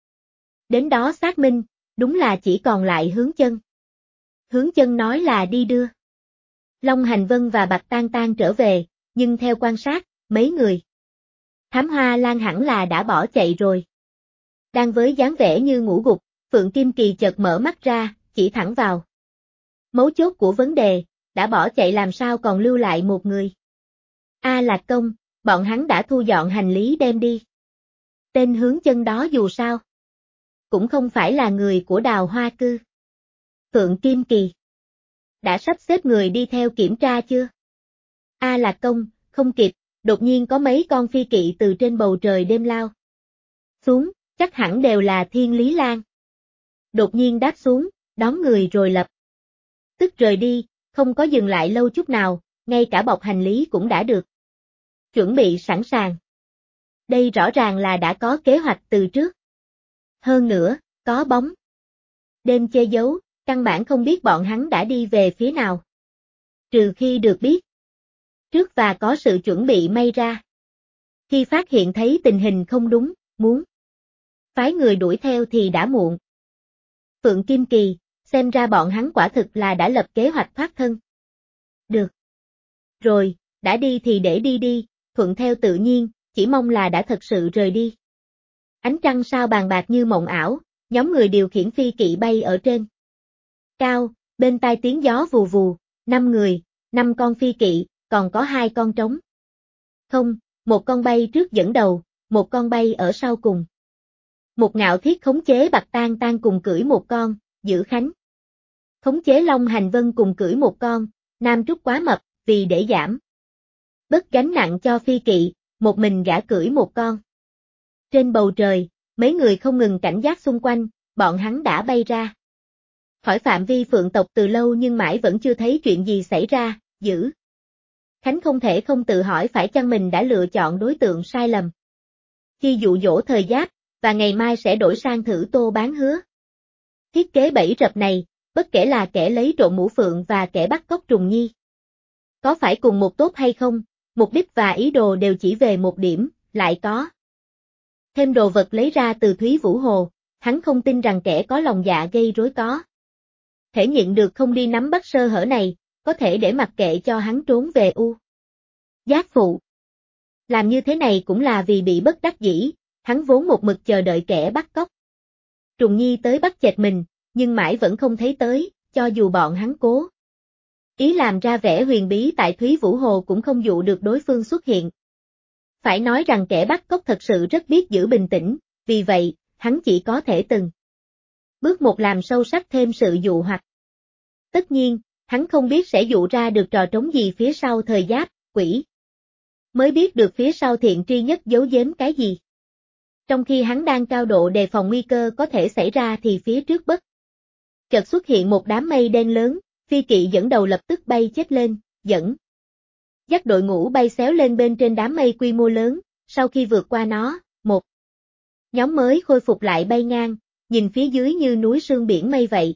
đến đó xác minh, đúng là chỉ còn lại Hướng Chân. Hướng Chân nói là đi đưa Long Hành Vân và Bạch Tan Tan trở về, nhưng theo quan sát, mấy người thám hoa lan hẳn là đã bỏ chạy rồi. Đang với dáng vẻ như ngủ gục, Phượng Kim Kỳ chợt mở mắt ra, chỉ thẳng vào mấu chốt của vấn đề, đã bỏ chạy làm sao còn lưu lại một người. A Lạc Công, bọn hắn đã thu dọn hành lý đem đi. Tên Hướng Chân đó dù sao cũng không phải là người của Đào Hoa Cư. Phượng Kim Kỳ đã sắp xếp người đi theo kiểm tra chưa? A Lạc Công, không kịp, đột nhiên có mấy con phi kỵ từ trên bầu trời đêm lao xuống, chắc hẳn đều là Thiên Lý Lan. Đột nhiên đáp xuống, đón người rồi lập tức rời đi, không có dừng lại lâu chút nào, ngay cả bọc hành lý cũng đã được chuẩn bị sẵn sàng. Đây rõ ràng là đã có kế hoạch từ trước. Hơn nữa, có bóng đêm che giấu, căn bản không biết bọn hắn đã đi về phía nào. Trừ khi được biết trước và có sự chuẩn bị may ra. Khi phát hiện thấy tình hình không đúng, muốn phái người đuổi theo thì đã muộn. Phượng Kim Kỳ, xem ra bọn hắn quả thực là đã lập kế hoạch thoát thân. Được rồi, đã đi thì để đi đi, thuận theo tự nhiên, chỉ mong là đã thật sự rời đi. Ánh trăng sao bàn bạc như mộng ảo, nhóm người điều khiển phi kỵ bay ở trên cao, bên tai tiếng gió vù vù, 5 người, 5 con phi kỵ, còn có 2 con trống. Không, một con bay trước dẫn đầu, một con bay ở sau cùng. Một Ngạo Thiết khống chế Bạch Tan Tan cùng cưỡi một con, Giữ Khánh khống chế Long Hành Vân cùng cưỡi một con, Nam Trúc quá mập, vì để giảm bớt gánh nặng cho phi kỵ, một mình gã cưỡi một con. Trên bầu trời, mấy người không ngừng cảnh giác xung quanh, bọn hắn đã bay ra khỏi phạm vi Phượng tộc từ lâu nhưng mãi vẫn chưa thấy chuyện gì xảy ra. Giữ Khánh không thể không tự hỏi phải chăng mình đã lựa chọn đối tượng sai lầm. Khi dụ dỗ Thời Giáp, và ngày mai sẽ đổi sang thử Tô Bán Hứa. Thiết kế bẫy rập này, bất kể là kẻ lấy trộm mũ phượng và kẻ bắt cóc Trùng Nhi có phải cùng một tốt hay không, mục đích và ý đồ đều chỉ về một điểm, lại có thêm đồ vật lấy ra từ Thúy Vũ Hồ, hắn không tin rằng kẻ có lòng dạ gây rối có thể nhịn được không đi nắm bắt sơ hở này, có thể để mặc kệ cho hắn trốn về Giác Phụ. Làm như thế này cũng là vì bị bất đắc dĩ, hắn vốn một mực chờ đợi kẻ bắt cóc Trùng Nhi tới bắt chẹt mình, nhưng mãi vẫn không thấy tới, cho dù bọn hắn cố ý làm ra vẻ huyền bí tại Thúy Vũ Hồ cũng không dụ được đối phương xuất hiện. Phải nói rằng kẻ bắt cóc thật sự rất biết giữ bình tĩnh, vì vậy, hắn chỉ có thể từng bước một làm sâu sắc thêm sự dụ hoặc. Tất nhiên, hắn không biết sẽ dụ ra được trò trống gì phía sau Thời Giáp, quỷ mới biết được phía sau Thiện Tri Nhất giấu giếm cái gì. Trong khi hắn đang cao độ đề phòng nguy cơ có thể xảy ra thì phía trước bất chợt xuất hiện một đám mây đen lớn, phi kỵ dẫn đầu lập tức bay chết lên, dẫn dắt đội ngũ bay xéo lên bên trên đám mây quy mô lớn, sau khi vượt qua nó, một nhóm mới khôi phục lại bay ngang, nhìn phía dưới như núi sương biển mây vậy.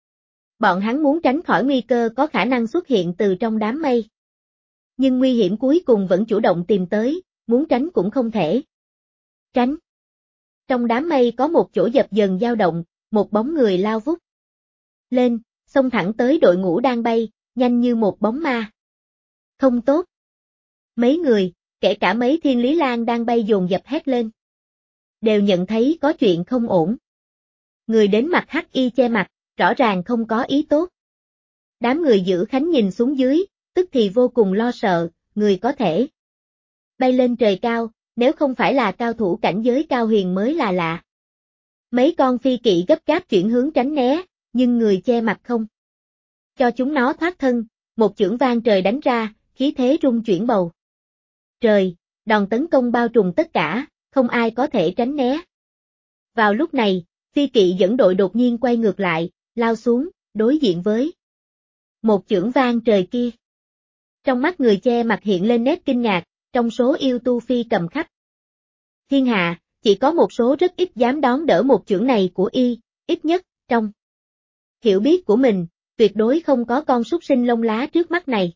Bọn hắn muốn tránh khỏi nguy cơ có khả năng xuất hiện từ trong đám mây. Nhưng nguy hiểm cuối cùng vẫn chủ động tìm tới, muốn tránh cũng không thể tránh. Trong đám mây có một chỗ dập dần dao động, một bóng người lao vút lên, xông thẳng tới đội ngũ đang bay, nhanh như một bóng ma. Không tốt. Mấy người, kể cả mấy Thiên Lý Lan đang bay dồn dập hét lên. Đều nhận thấy có chuyện không ổn. Người đến mặt hắc y che mặt, rõ ràng không có ý tốt. Đám người Giữ Khánh nhìn xuống dưới, tức thì vô cùng lo sợ, người có thể bay lên trời cao, nếu không phải là cao thủ cảnh giới cao huyền mới là lạ. Mấy con phi kỵ gấp gáp chuyển hướng tránh né, nhưng người che mặt không cho chúng nó thoát thân, một chưởng vang trời đánh ra, khí thế rung chuyển bầu trời, đòn tấn công bao trùm tất cả, không ai có thể tránh né. Vào lúc này, phi kỵ dẫn đội đột nhiên quay ngược lại, lao xuống, đối diện với một chưởng vang trời kia. Trong mắt người che mặt hiện lên nét kinh ngạc, trong số yêu tu phi cầm khắp thiên hạ, chỉ có một số rất ít dám đón đỡ một chưởng này của y, ít nhất, trong hiểu biết của mình, tuyệt đối không có con súc sinh lông lá trước mắt này.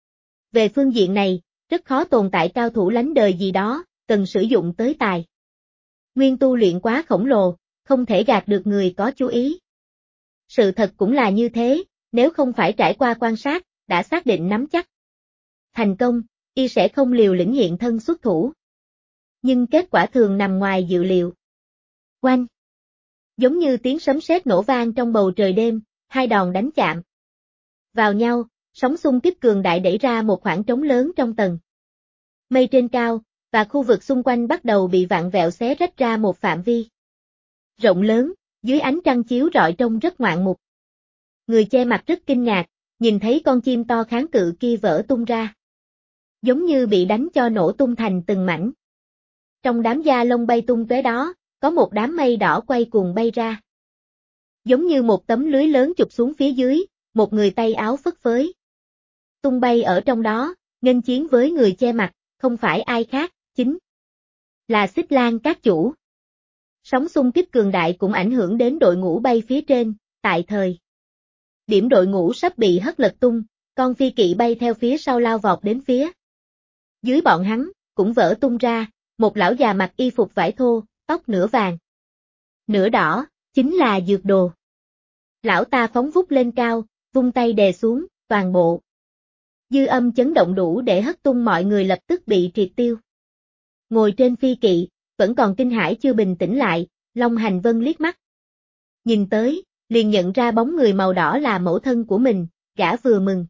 Về phương diện này, rất khó tồn tại cao thủ lánh đời gì đó, cần sử dụng tới tài nguyên tu luyện quá khổng lồ, không thể gạt được người có chú ý. Sự thật cũng là như thế, nếu không phải trải qua quan sát, đã xác định nắm chắc thành công, y sẽ không liều lĩnh hiện thân xuất thủ. Nhưng kết quả thường nằm ngoài dự liệu. Oanh! Giống như tiếng sấm sét nổ vang trong bầu trời đêm, hai đòn đánh chạm vào nhau, sóng xung kích cường đại đẩy ra một khoảng trống lớn trong tầng mây trên cao, và khu vực xung quanh bắt đầu bị vặn vẹo xé rách ra một phạm vi rộng lớn, dưới ánh trăng chiếu rọi trông rất ngoạn mục. Người che mặt rất kinh ngạc, nhìn thấy con chim to kháng cự kia vỡ tung ra. Giống như bị đánh cho nổ tung thành từng mảnh. Trong đám da lông bay tung tóe đó, có một đám mây đỏ quay cuồng bay ra. Giống như một tấm lưới lớn chụp xuống phía dưới, một người tay áo phất phới tung bay ở trong đó, nghênh chiến với người che mặt, không phải ai khác, chính là Xích Lang Các chủ. Sóng xung kích cường đại cũng ảnh hưởng đến đội ngũ bay phía trên, tại thời điểm đội ngũ sắp bị hất lật tung, con phi kỵ bay theo phía sau lao vọt đến phía dưới bọn hắn, cũng vỡ tung ra, một lão già mặc y phục vải thô, tóc nửa vàng nửa đỏ, chính là Dược Đồ. Lão ta phóng vút lên cao, vung tay đè xuống, toàn bộ dư âm chấn động đủ để hất tung mọi người lập tức bị triệt tiêu. Ngồi trên phi kỵ, vẫn còn kinh hãi chưa bình tĩnh lại, Long Hành Vân liếc mắt nhìn tới, liền nhận ra bóng người màu đỏ là mẫu thân của mình, gã vừa mừng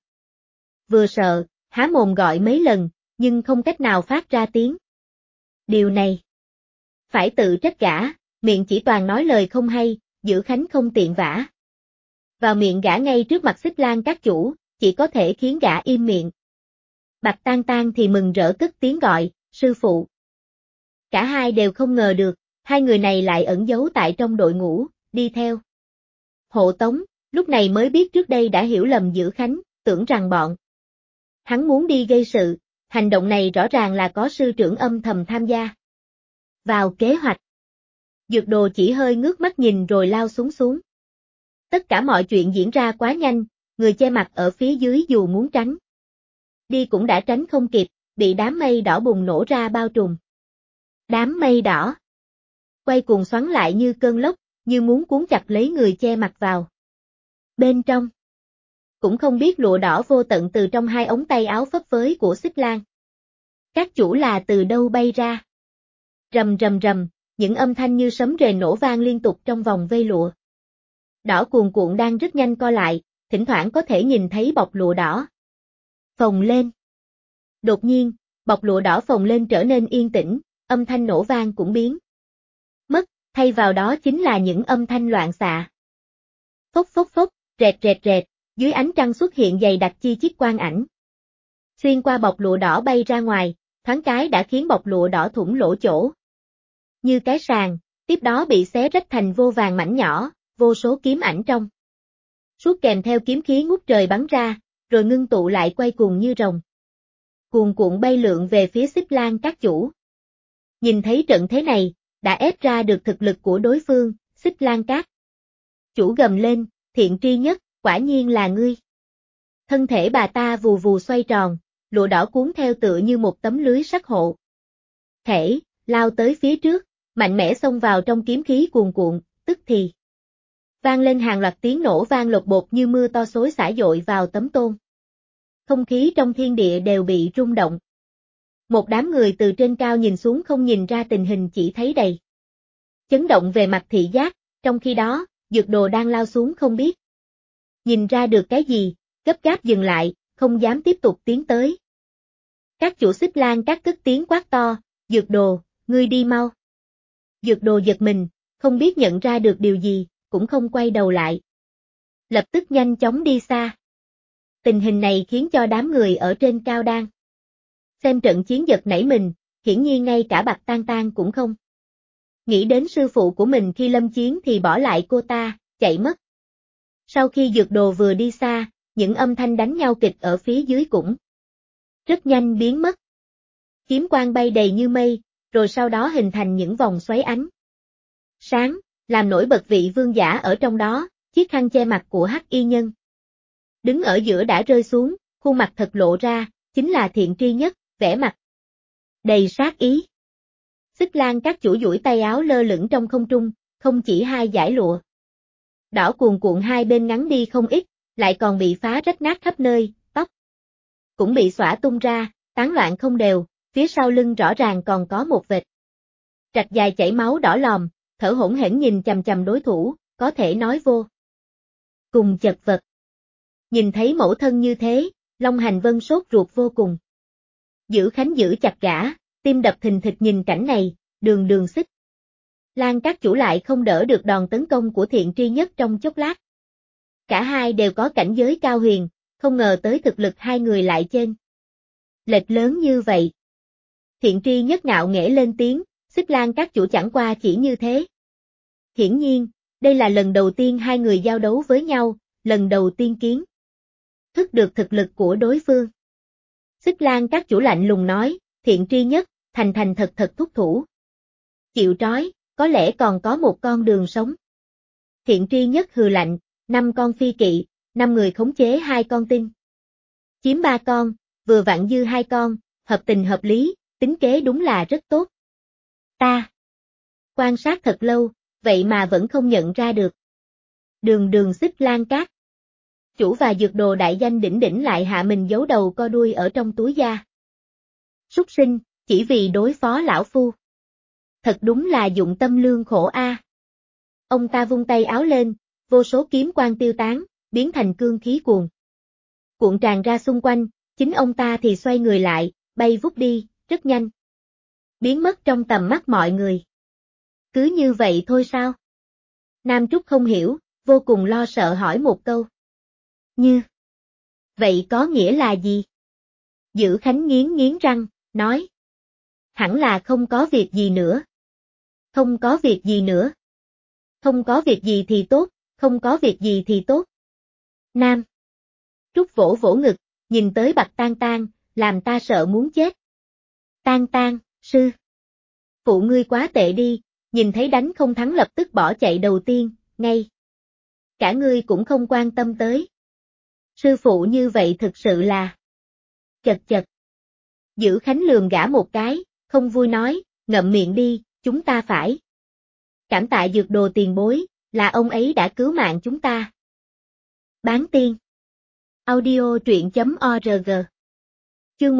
vừa sợ, há mồm gọi mấy lần, nhưng không cách nào phát ra tiếng. Điều này phải tự trách gã, miệng chỉ toàn nói lời không hay, giữ khánh không tiện vả vào miệng gã ngay trước mặt Xích Lang Các chủ, chỉ có thể khiến gã im miệng. Bạch Tang Tang thì mừng rỡ cất tiếng gọi, sư phụ. Cả hai đều không ngờ được, hai người này lại ẩn giấu tại trong đội ngũ, đi theo hộ tống, lúc này mới biết trước đây đã hiểu lầm giữ khánh, tưởng rằng bọn hắn muốn đi gây sự, hành động này rõ ràng là có sư trưởng âm thầm tham gia vào kế hoạch. Dược Đồ chỉ hơi ngước mắt nhìn rồi lao xuống. Tất cả mọi chuyện diễn ra quá nhanh, người che mặt ở phía dưới dù muốn tránh đi cũng đã tránh không kịp, bị đám mây đỏ bùng nổ ra bao trùm. Đám mây đỏ quay cuồng xoắn lại như cơn lốc, như muốn cuốn chặt lấy người che mặt vào bên trong. Cũng không biết lụa đỏ vô tận từ trong hai ống tay áo phấp phới của Xích Lang Các chủ là từ đâu bay ra. Rầm rầm rầm, những âm thanh như sấm rền nổ vang liên tục trong vòng vây lụa đỏ cuồn cuộn đang rất nhanh co lại, thỉnh thoảng có thể nhìn thấy bọc lụa đỏ phồng lên. Đột nhiên, bọc lụa đỏ phồng lên trở nên yên tĩnh, âm thanh nổ vang cũng biến mất, thay vào đó chính là những âm thanh loạn xạ. Phốc phốc phốc, rẹt rẹt rẹt, dưới ánh trăng xuất hiện dày đặc chi chít quang ảnh. Xuyên qua bọc lụa đỏ bay ra ngoài, thoáng cái đã khiến bọc lụa đỏ thủng lỗ chỗ như cái sàn, tiếp đó bị xé rách thành vô vàn mảnh nhỏ, vô số kiếm ảnh trong suốt kèm theo kiếm khí ngút trời bắn ra, rồi ngưng tụ lại quay cuồng như rồng. Cuồn cuộn bay lượn về phía Xích Lang Các chủ. Nhìn thấy trận thế này, đã ép ra được thực lực của đối phương, Xích Lang Các chủ gầm lên, thiện tri nhất, quả nhiên là ngươi. Thân thể bà ta vù vù xoay tròn, lụa đỏ cuốn theo tựa như một tấm lưới sắt hộ thể, lao tới phía trước, mạnh mẽ xông vào trong kiếm khí cuồn cuộn, tức thì vang lên hàng loạt tiếng nổ vang lột bột như mưa to xối xả dội vào tấm tôn. Không khí trong thiên địa đều bị rung động. Một đám người từ trên cao nhìn xuống không nhìn ra tình hình, chỉ thấy đầy chấn động về mặt thị giác, trong khi đó, Dược Đồ đang lao xuống không biết nhìn ra được cái gì, gấp gáp dừng lại, không dám tiếp tục tiến tới. Các chủ Xích Lang Các cất tiếng quát to, Dược Đồ, ngươi đi mau. Dược Đồ giật mình, không biết nhận ra được điều gì, cũng không quay đầu lại. Lập tức nhanh chóng đi xa. Tình hình này khiến cho đám người ở trên cao đang xem trận chiến giật nảy mình, hiển nhiên ngay cả Bạch Tang Tang cũng không nghĩ đến sư phụ của mình khi lâm chiến thì bỏ lại cô ta, chạy mất. Sau khi Dược Đồ vừa đi xa, những âm thanh đánh nhau kịch ở phía dưới cũng rất nhanh biến mất. Kiếm quang bay đầy như mây, rồi sau đó hình thành những vòng xoáy ánh sáng, làm nổi bật vị vương giả ở trong đó, chiếc khăn che mặt của Hắc Y Nhân. Đứng ở giữa đã rơi xuống, khuôn mặt thật lộ ra, chính là Thiện Tri Nhất, vẻ mặt đầy sát ý. Xích Lan Các Chủ duỗi tay áo lơ lửng trong không trung, không chỉ hai dải lụa đỏ cuồn cuộn hai bên ngắn đi không ít, lại còn bị phá rách nát khắp nơi, tóc cũng bị xõa tung ra, tán loạn không đều, phía sau lưng rõ ràng còn có một vệt rạch dài chảy máu đỏ lòm, thở hổn hển nhìn chằm chằm đối thủ, có thể nói vô cùng chật vật. Nhìn thấy mẫu thân như thế, Long Hành Vân sốt ruột vô cùng. Giữ Khánh giữ chặt gã, tim đập thình thịch nhìn cảnh này, đường Xích Lan Các Chủ lại không đỡ được đòn tấn công của Thiện Tri Nhất trong chốc lát. Cả hai đều có cảnh giới cao huyền, không ngờ tới thực lực hai người lại chênh lệch lớn như vậy. Thiện Tri Nhất ngạo nghễ lên tiếng, Xích Lan Các Chủ chẳng qua chỉ như thế. Hiển nhiên, đây là lần đầu tiên hai người giao đấu với nhau, lần đầu tiên kiến thức được thực lực của đối phương. Xích Lan Các Chủ lạnh lùng nói, Thiện Tri Nhất, thành thật thúc thủ. Chịu trói, có lẽ còn có một con đường sống. Thiện Tri Nhất hừ lạnh, 5 con phi kỵ, 5 người khống chế 2 con tin. Chiếm 3 con, vừa vặn dư 2 con, hợp tình hợp lý, tính kế đúng là rất tốt. Ta quan sát thật lâu, vậy mà vẫn không nhận ra được. Đường Xích Lan Các Chủ và dược đồ đại danh đỉnh đỉnh lại hạ mình giấu đầu co đuôi ở trong túi da. Súc sinh, chỉ vì đối phó lão phu. Thật đúng là dụng tâm lương khổ a. Ông ta vung tay áo lên, vô số kiếm quang tiêu tán, biến thành cương khí cuộn tràn ra xung quanh, chính ông ta thì xoay người lại, bay vút đi, rất nhanh. Biến mất trong tầm mắt mọi người. Cứ như vậy thôi sao? Nam Trúc không hiểu, vô cùng lo sợ hỏi một câu. Như vậy có nghĩa là gì? Giữ Khánh nghiến răng, nói. Hẳn là không có việc gì nữa. Không có việc gì nữa. Không có việc gì thì tốt, không có việc gì thì tốt. Nam Trúc vỗ vỗ ngực, nhìn tới Bạch Tan Tan, làm ta sợ muốn chết. Tan Tan, sư phụ ngươi quá tệ đi, nhìn thấy đánh không thắng lập tức bỏ chạy đầu tiên, ngay cả ngươi cũng không quan tâm tới. Sư phụ như vậy thực sự là chật. Giữ Khánh lườm gã một cái, không vui nói, ngậm miệng đi, chúng ta phải cảm tạ dược đồ tiền bối, là ông ấy đã cứu mạng chúng ta. Bán tiên audio truyện.org Chương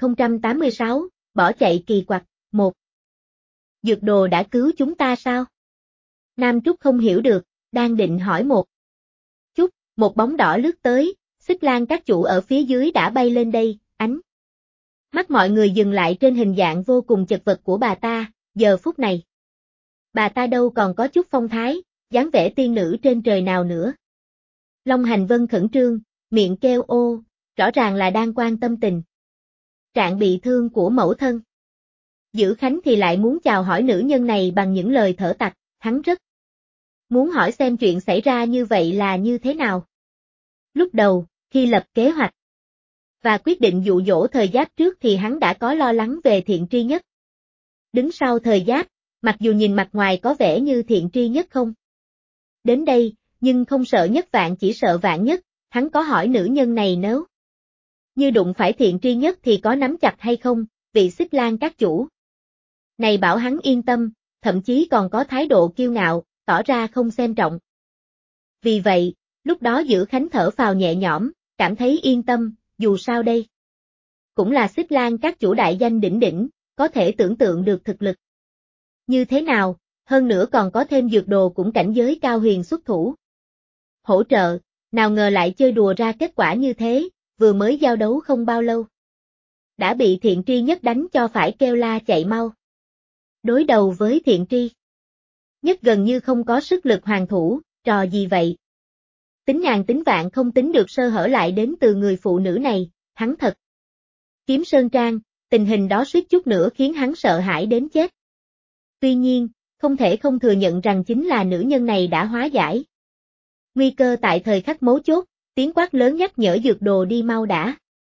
1086, bỏ chạy kỳ quặc, 1 Dược đồ đã cứu chúng ta sao? Nam Trúc không hiểu được, đang định hỏi một chút, một bóng đỏ lướt tới, Xích Lan Các Chủ ở phía dưới đã bay lên đây, ánh mắt mọi người dừng lại trên hình dạng vô cùng chật vật của bà ta, giờ phút này. Bà ta đâu còn có chút phong thái, dáng vẻ tiên nữ trên trời nào nữa. Long Hành Vân khẩn trương, miệng kêu ô, rõ ràng là đang quan tâm tình trạng bị thương của mẫu thân. Giữ Khánh thì lại muốn chào hỏi nữ nhân này bằng những lời thở tặc, hắn rất muốn hỏi xem chuyện xảy ra như vậy là như thế nào. Lúc đầu, khi lập kế hoạch và quyết định dụ dỗ Thời Giáp trước thì hắn đã có lo lắng về Thiện Tri Nhất. Đứng sau Thời Giáp, mặc dù nhìn mặt ngoài có vẻ như Thiện Tri Nhất không đến đây, nhưng không sợ nhất vạn chỉ sợ vạn nhất, hắn có hỏi nữ nhân này nếu như đụng phải Thiện Tri Nhất thì có nắm chặt hay không, vị Xích Lan Các Chủ này bảo hắn yên tâm, thậm chí còn có thái độ kiêu ngạo, tỏ ra không xem trọng. Vì vậy, lúc đó Giữ Khánh thở phào nhẹ nhõm, cảm thấy yên tâm, dù sao đây cũng là Xích Lan Các Chủ đại danh đỉnh đỉnh, có thể tưởng tượng được thực lực như thế nào, hơn nữa còn có thêm dược đồ cũng cảnh giới cao huyền xuất thủ hỗ trợ, nào ngờ lại chơi đùa ra kết quả như thế, vừa mới giao đấu không bao lâu đã bị Thiện Tri Nhất đánh cho phải kêu la chạy mau. Đối đầu với Thiện Tri Nhất gần như không có sức lực hoàn thủ, trò gì vậy? Tính ngàn tính vạn không tính được sơ hở lại đến từ người phụ nữ này, hắn thật Kiếm Sơn Trang, tình hình đó suýt chút nữa khiến hắn sợ hãi đến chết. Tuy nhiên, không thể không thừa nhận rằng chính là nữ nhân này đã hóa giải nguy cơ tại thời khắc mấu chốt, tiếng quát lớn nhắc nhở dược đồ đi mau đã.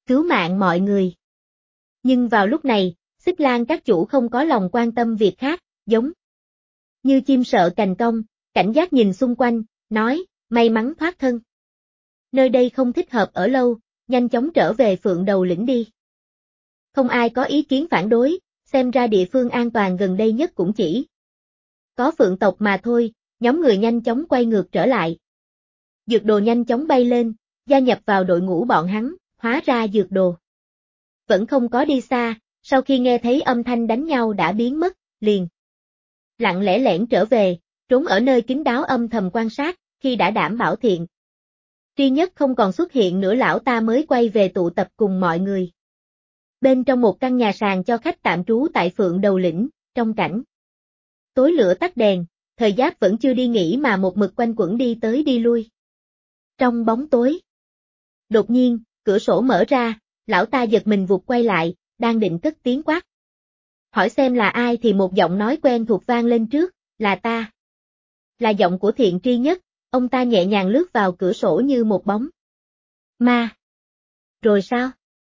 cứu mạng mọi người. Nhưng vào lúc này, Xích Lang các chủ không có lòng quan tâm việc khác, giống như chim sợ cành cong, cảnh giác nhìn xung quanh, nói, may mắn thoát thân. Nơi đây không thích hợp ở lâu, nhanh chóng trở về Phượng Đầu Lĩnh đi. Không ai có ý kiến phản đối, xem ra địa phương an toàn gần đây nhất cũng chỉ có Phượng tộc mà thôi, nhóm người nhanh chóng quay ngược trở lại. Dược Đồ nhanh chóng bay lên, gia nhập vào đội ngũ bọn hắn, hóa ra Dược Đồ vẫn không có đi xa, sau khi nghe thấy âm thanh đánh nhau đã biến mất, liền lặng lẽ lẻn trở về, trốn ở nơi kín đáo âm thầm quan sát, khi đã đảm bảo Thiện Tri Nhất không còn xuất hiện nữa lão ta mới quay về tụ tập cùng mọi người. Bên trong một căn nhà sàn cho khách tạm trú tại Phượng Đầu Lĩnh, trong cảnh tối lửa tắt đèn, Thời Giáp vẫn chưa đi nghỉ mà một mực quanh quẩn đi tới đi lui. Trong bóng tối, đột nhiên, cửa sổ mở ra, lão ta giật mình vụt quay lại, đang định cất tiếng quát. Hỏi xem là ai thì một giọng nói quen thuộc vang lên trước, là ta. Là giọng của Thiện Tri Nhất, ông ta nhẹ nhàng lướt vào cửa sổ như một bóng ma. Rồi sao?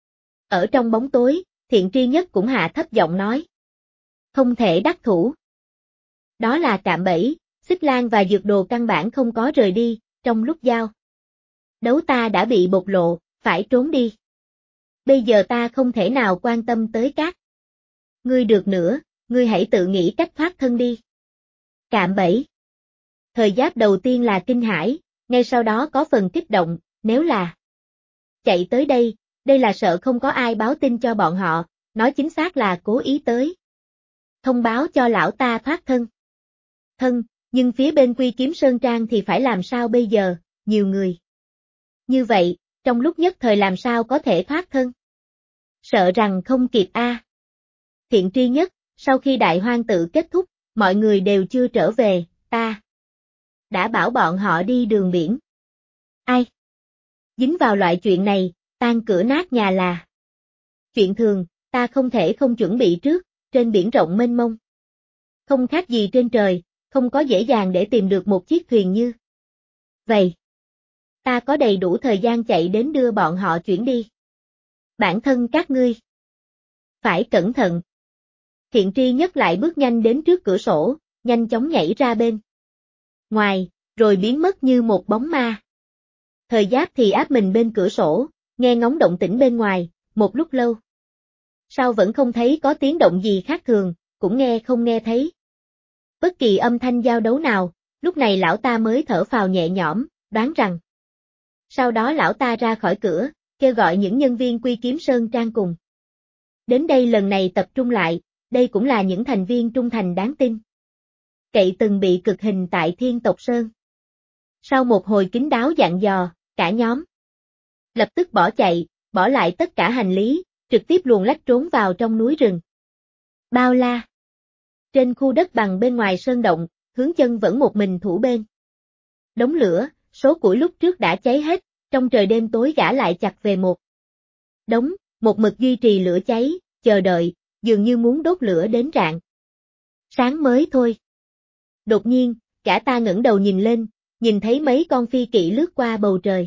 Ở trong bóng tối, Thiện Tri Nhất cũng hạ thấp giọng nói. Không thể đắc thủ. Đó là cạm bẫy, Xích Lang và Dược Đồ căn bản không có rời đi, trong lúc giao đấu ta đã bị bộc lộ, phải trốn đi. Bây giờ ta không thể nào quan tâm tới các ngươi được nữa, ngươi hãy tự nghĩ cách thoát thân đi. Cạm bẫy. Thời Giáp đầu tiên là kinh hãi, ngay sau đó có phần kích động, nếu là chạy tới đây, đây là sợ không có ai báo tin cho bọn họ, nói chính xác là cố ý tới. Thông báo cho lão ta thoát thân. Nhưng phía bên Quy Kiếm Sơn Trang thì phải làm sao bây giờ, nhiều người. Như vậy, trong lúc nhất thời làm sao có thể thoát thân? Sợ rằng không kịp a. Thiện Tri Nhất, sau khi đại hoang tự kết thúc, mọi người đều chưa trở về, ta đã bảo bọn họ đi đường biển. Ai? Dính vào loại chuyện này, tan cửa nát nhà là chuyện thường, ta không thể không chuẩn bị trước, trên biển rộng mênh mông. Không khác gì trên trời, không có dễ dàng để tìm được một chiếc thuyền như vậy. Ta có đầy đủ thời gian chạy đến đưa bọn họ chuyển đi. Bản thân các ngươi phải cẩn thận. Thiện Tri Nhất lại bước nhanh đến trước cửa sổ, nhanh chóng nhảy ra bên ngoài, rồi biến mất như một bóng ma. Thời Giáp thì áp mình bên cửa sổ, nghe ngóng động tĩnh bên ngoài, một lúc lâu. Sao vẫn không thấy có tiếng động gì khác thường, cũng không nghe thấy bất kỳ âm thanh giao đấu nào, lúc này lão ta mới thở phào nhẹ nhõm, đoán rằng. Sau đó lão ta ra khỏi cửa, kêu gọi những nhân viên Quy Kiếm Sơn Trang cùng. Đến đây lần này tập trung lại, đây cũng là những thành viên trung thành đáng tin. Cậy từng bị cực hình tại Thiên Tộc Sơn. Sau một hồi kín đáo dặn dò, cả nhóm lập tức bỏ chạy, bỏ lại tất cả hành lý, trực tiếp luồn lách trốn vào trong núi rừng. Bao la. Trên khu đất bằng bên ngoài sơn động, Hướng Chân vẫn một mình thủ bên đống lửa, số củi lúc trước đã cháy hết, trong trời đêm tối gã lại chặt về một đống, một mực duy trì lửa cháy, chờ đợi, dường như muốn đốt lửa đến rạng sáng mới thôi. Đột nhiên, gã ta ngẩng đầu nhìn lên, nhìn thấy mấy con phi kỵ lướt qua bầu trời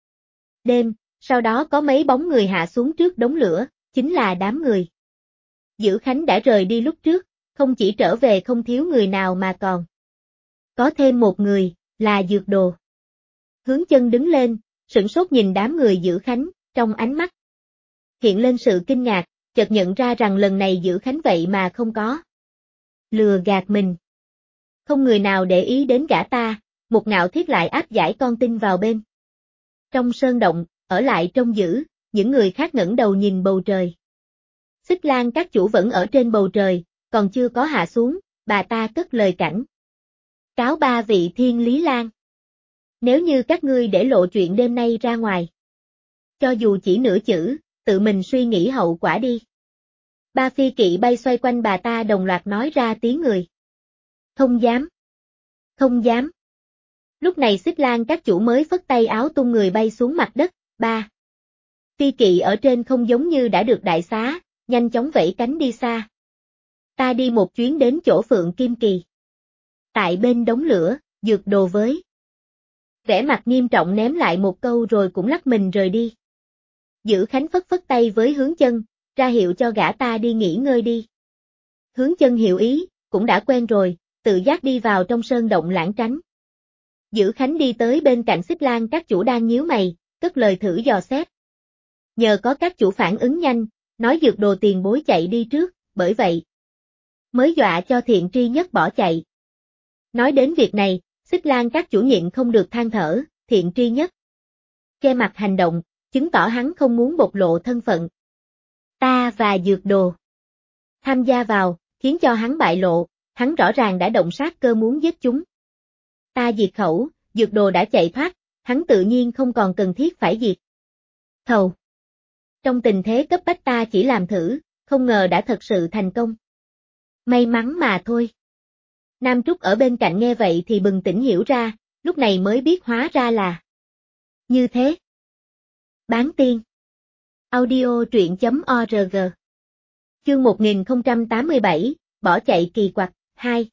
đêm, sau đó có mấy bóng người hạ xuống trước đống lửa, chính là đám người Dữ Khánh đã rời đi lúc trước, không chỉ trở về không thiếu người nào mà còn có thêm một người, là Dược Đồ. Hướng Chân đứng lên, sửng sốt nhìn đám người Dữ Khánh, trong ánh mắt hiện lên sự kinh ngạc, chợt nhận ra rằng lần này Dữ Khánh vậy mà không có lừa gạt mình. Không người nào để ý đến gã ta, một Ngạo Thiết lại áp giải con tin vào bên trong sơn động, ở lại trông giữ, những người khác ngẩng đầu nhìn bầu trời. Xích Lang các chủ vẫn ở trên bầu trời, còn chưa có hạ xuống, bà ta cất lời cảnh cáo ba vị Thiên Lý Lang. Nếu như các ngươi để lộ chuyện đêm nay ra ngoài, cho dù chỉ nửa chữ, tự mình suy nghĩ hậu quả đi. Ba phi kỵ bay xoay quanh bà ta đồng loạt nói ra tiếng người. Không dám. Không dám. Lúc này Xích Lang các chủ mới phất tay áo tung người bay xuống mặt đất, ba phi kỵ ở trên không giống như đã được đại xá, nhanh chóng vẫy cánh đi xa. Ta đi một chuyến đến chỗ Phượng Kim Kỳ. Tại bên đống lửa, Dược Đồ với vẻ mặt nghiêm trọng ném lại một câu rồi cũng lắc mình rời đi. Dữ Khánh phất phất tay với Hướng Chân, ra hiệu cho gã ta đi nghỉ ngơi đi. Hướng Chân hiểu ý, cũng đã quen rồi, tự giác đi vào trong sơn động lãng tránh. Dữ Khánh đi tới bên cạnh Xích Lang các chủ đang nhíu mày, cất lời thử dò xét. Nhờ có các chủ phản ứng nhanh, nói Dược Đồ tiền bối chạy đi trước, bởi vậy mới dọa cho Thiện Tri Nhất bỏ chạy. Nói đến việc này, Xích Lang các chủ nhịn không được than thở, Thiện Tri Nhất che mặt hành động, chứng tỏ hắn không muốn bộc lộ thân phận. Ta và Dược Đồ tham gia vào, khiến cho hắn bại lộ, hắn rõ ràng đã động sát cơ muốn giết chúng. Ta diệt khẩu, Dược Đồ đã chạy thoát, hắn tự nhiên không còn cần thiết phải diệt Thầu. Trong tình thế cấp bách ta chỉ làm thử, không ngờ đã thật sự thành công. May mắn mà thôi. Nam Trúc ở bên cạnh nghe vậy thì bừng tỉnh hiểu ra, lúc này mới biết hóa ra là như thế. Bán tiên. Audio truyện.org. Chương 1087, bỏ chạy kỳ quặc, 2.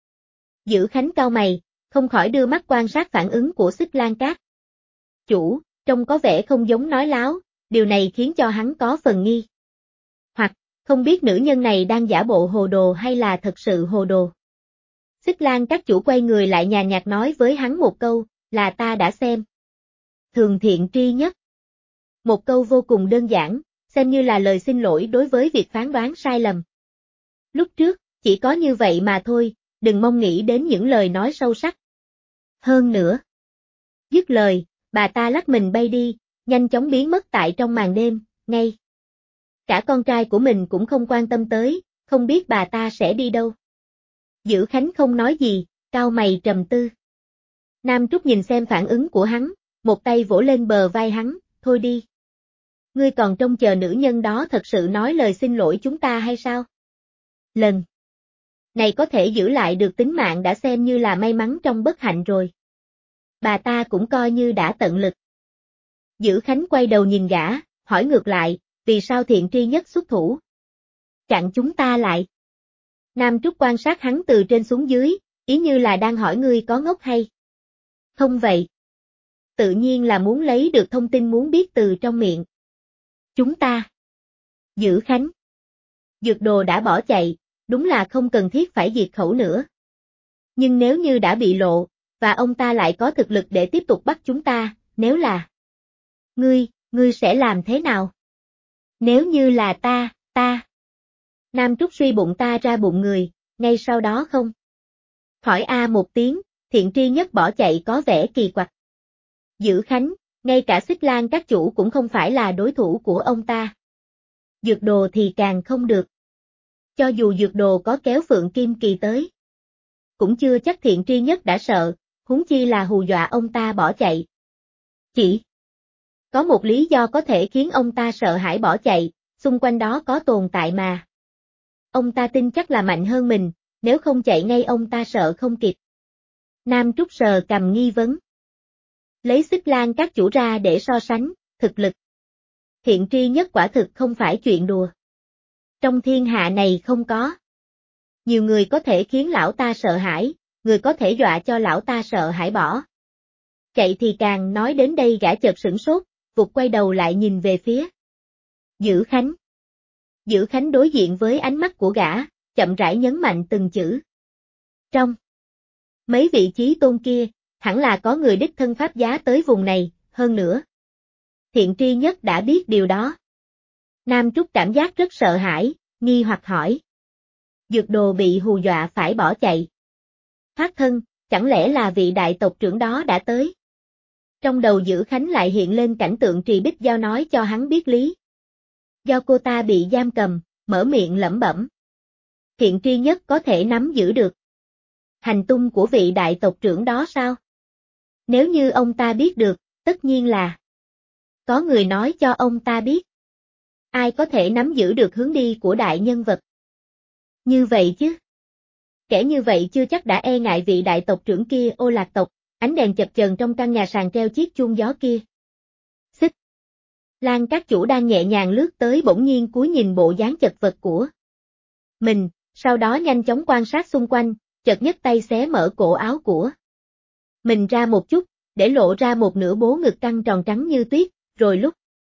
Dữ Khánh cau mày, không khỏi đưa mắt quan sát phản ứng của Xích Lang Cát. Chủ, trông có vẻ không giống nói láo, điều này khiến cho hắn có phần nghi. Hoặc, không biết nữ nhân này đang giả bộ hồ đồ hay là thật sự hồ đồ. Xích Lang các chủ quay người lại nhàn nhạt nói với hắn một câu, là ta đã xem. Thường Thiện Tri Nhất. Một câu vô cùng đơn giản, xem như là lời xin lỗi đối với việc phán đoán sai lầm. Lúc trước, chỉ có như vậy mà thôi, đừng mong nghĩ đến những lời nói sâu sắc. Hơn nữa. Dứt lời, bà ta lắc mình bay đi, nhanh chóng biến mất tại trong màn đêm, ngay. Cả con trai của mình cũng không quan tâm tới, không biết bà ta sẽ đi đâu. Dữ Khánh không nói gì, cau mày trầm tư. Nam Trúc nhìn xem phản ứng của hắn, một tay vỗ lên bờ vai hắn, thôi đi. Ngươi còn trông chờ nữ nhân đó thật sự nói lời xin lỗi chúng ta hay sao? Lần này có thể giữ lại được tính mạng đã xem như là may mắn trong bất hạnh rồi. Bà ta cũng coi như đã tận lực. Dữ Khánh quay đầu nhìn gã, hỏi ngược lại, vì sao Thiện Tri Nhất xuất thủ? Chặn chúng ta lại. Nam Trúc quan sát hắn từ trên xuống dưới, ý như là đang hỏi ngươi có ngốc hay không vậy. Tự nhiên là muốn lấy được thông tin muốn biết từ trong miệng. Chúng ta. Dữ Khánh. Dược Đồ đã bỏ chạy, đúng là không cần thiết phải diệt khẩu nữa. Nhưng nếu như đã bị lộ, và ông ta lại có thực lực để tiếp tục bắt chúng ta, nếu là ngươi sẽ làm thế nào? Nếu như là ta. Nam Trúc suy bụng ta ra bụng người, ngay sau đó không. Hỏi a một tiếng, Thiện Tri Nhất bỏ chạy có vẻ kỳ quặc. Dữ Khánh, ngay cả Xích Lang các chủ cũng không phải là đối thủ của ông ta. Dược Đồ thì càng không được. Cho dù Dược Đồ có kéo Phượng Kim Kỳ tới, cũng chưa chắc Thiện Tri Nhất đã sợ, huống chi là hù dọa ông ta bỏ chạy. Chỉ có một lý do có thể khiến ông ta sợ hãi bỏ chạy, xung quanh đó có tồn tại mà. Ông ta tin chắc là mạnh hơn mình, nếu không chạy ngay ông ta sợ không kịp. Nam Trúc sờ cầm nghi vấn. Lấy Xích Lang các chủ ra để so sánh, thực lực. Thiện Tri Nhất quả thực không phải chuyện đùa. Trong thiên hạ này không có. Nhiều người có thể khiến lão ta sợ hãi, người có thể dọa cho lão ta sợ hãi bỏ. Chạy thì càng nói đến đây gã chợt sửng sốt, vụt quay đầu lại nhìn về phía Dữ Khánh. Dữ Khánh đối diện với ánh mắt của gã, chậm rãi nhấn mạnh từng chữ. Trong mấy vị chí tôn kia, hẳn là có người đích thân pháp giá tới vùng này, hơn nữa. Thiện Tri Nhất đã biết điều đó. Nam Trúc cảm giác rất sợ hãi, nghi hoặc hỏi. Dược Đồ bị hù dọa phải bỏ chạy. Thoát thân, chẳng lẽ là vị đại tộc trưởng đó đã tới? Trong đầu Dữ Khánh lại hiện lên cảnh tượng Trì Bích Giao nói cho hắn biết lý. Do cô ta bị giam cầm, mở miệng lẩm bẩm. Thiện Tri Nhất có thể nắm giữ được hành tung của vị đại tộc trưởng đó sao? Nếu như ông ta biết được, tất nhiên là có người nói cho ông ta biết. Ai có thể nắm giữ được hướng đi của đại nhân vật? Như vậy chứ? Kẻ như vậy chưa chắc đã e ngại vị đại tộc trưởng kia Ô Lạc tộc, ánh đèn chập chờn trong căn nhà sàn treo chiếc chuông gió kia. Xích Lang các chủ đang nhẹ nhàng lướt tới bỗng nhiên cúi nhìn bộ dáng chật vật của mình, sau đó nhanh chóng quan sát xung quanh, chợt nhấc tay xé mở cổ áo của mình ra một chút, để lộ ra một nửa bố ngực căng tròn trắng như tuyết, rồi lúc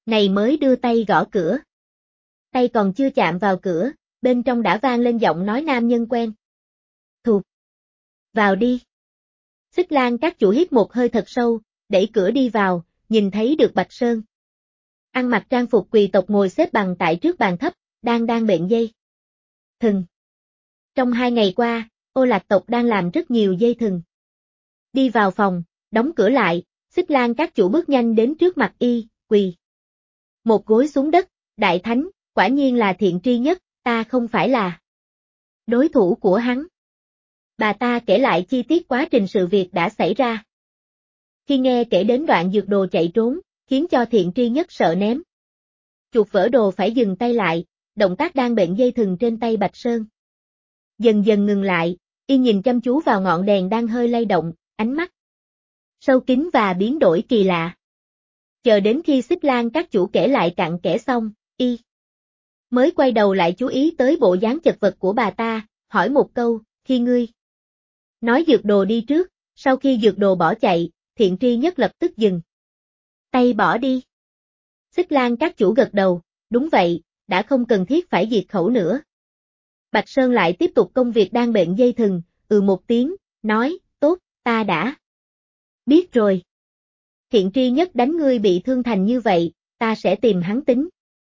này mới đưa tay gõ cửa. Tay còn chưa chạm vào cửa, bên trong đã vang lên giọng nói nam nhân quen. Thụt. Vào đi. Xích Lan các chủ hít một hơi thật sâu, đẩy cửa đi vào, nhìn thấy được Bạch Sơn. Ăn mặc trang phục quý tộc ngồi xếp bằng tại trước bàn thấp, đang bện dây thừng. Trong 2 ngày qua, Ô Lạc tộc đang làm rất nhiều dây thừng. Đi vào phòng, đóng cửa lại, Xích Lan các chủ bước nhanh đến trước mặt y, quỳ một gối xuống đất, đại thánh, quả nhiên là thiện tri nhất, ta không phải là đối thủ của hắn. Bà ta kể lại chi tiết quá trình sự việc đã xảy ra. Khi nghe kể đến đoạn dược đồ chạy trốn, khiến cho thiện tri nhất sợ ném chuột vỡ đồ phải dừng tay lại, động tác đang bện dây thừng trên tay Bạch Sơn dần dần ngừng lại, y nhìn chăm chú vào ngọn đèn đang hơi lay động, ánh mắt sâu kín và biến đổi kỳ lạ. Chờ đến khi Xích Lan các chủ kể lại cặn kẽ xong, y mới quay đầu lại chú ý tới bộ dáng chật vật của bà ta, hỏi một câu, khi ngươi nói dược đồ đi trước, sau khi dược đồ bỏ chạy, thiện tri nhất lập tức dừng tay bỏ đi. Xích Lan các chủ gật đầu, đúng vậy, đã không cần thiết phải diệt khẩu nữa. Bạch Sơn lại tiếp tục công việc đang bện dây thừng, một tiếng, nói, tốt, ta đã biết rồi. Thiện tri nhất đánh ngươi bị thương thành như vậy, ta sẽ tìm hắn tính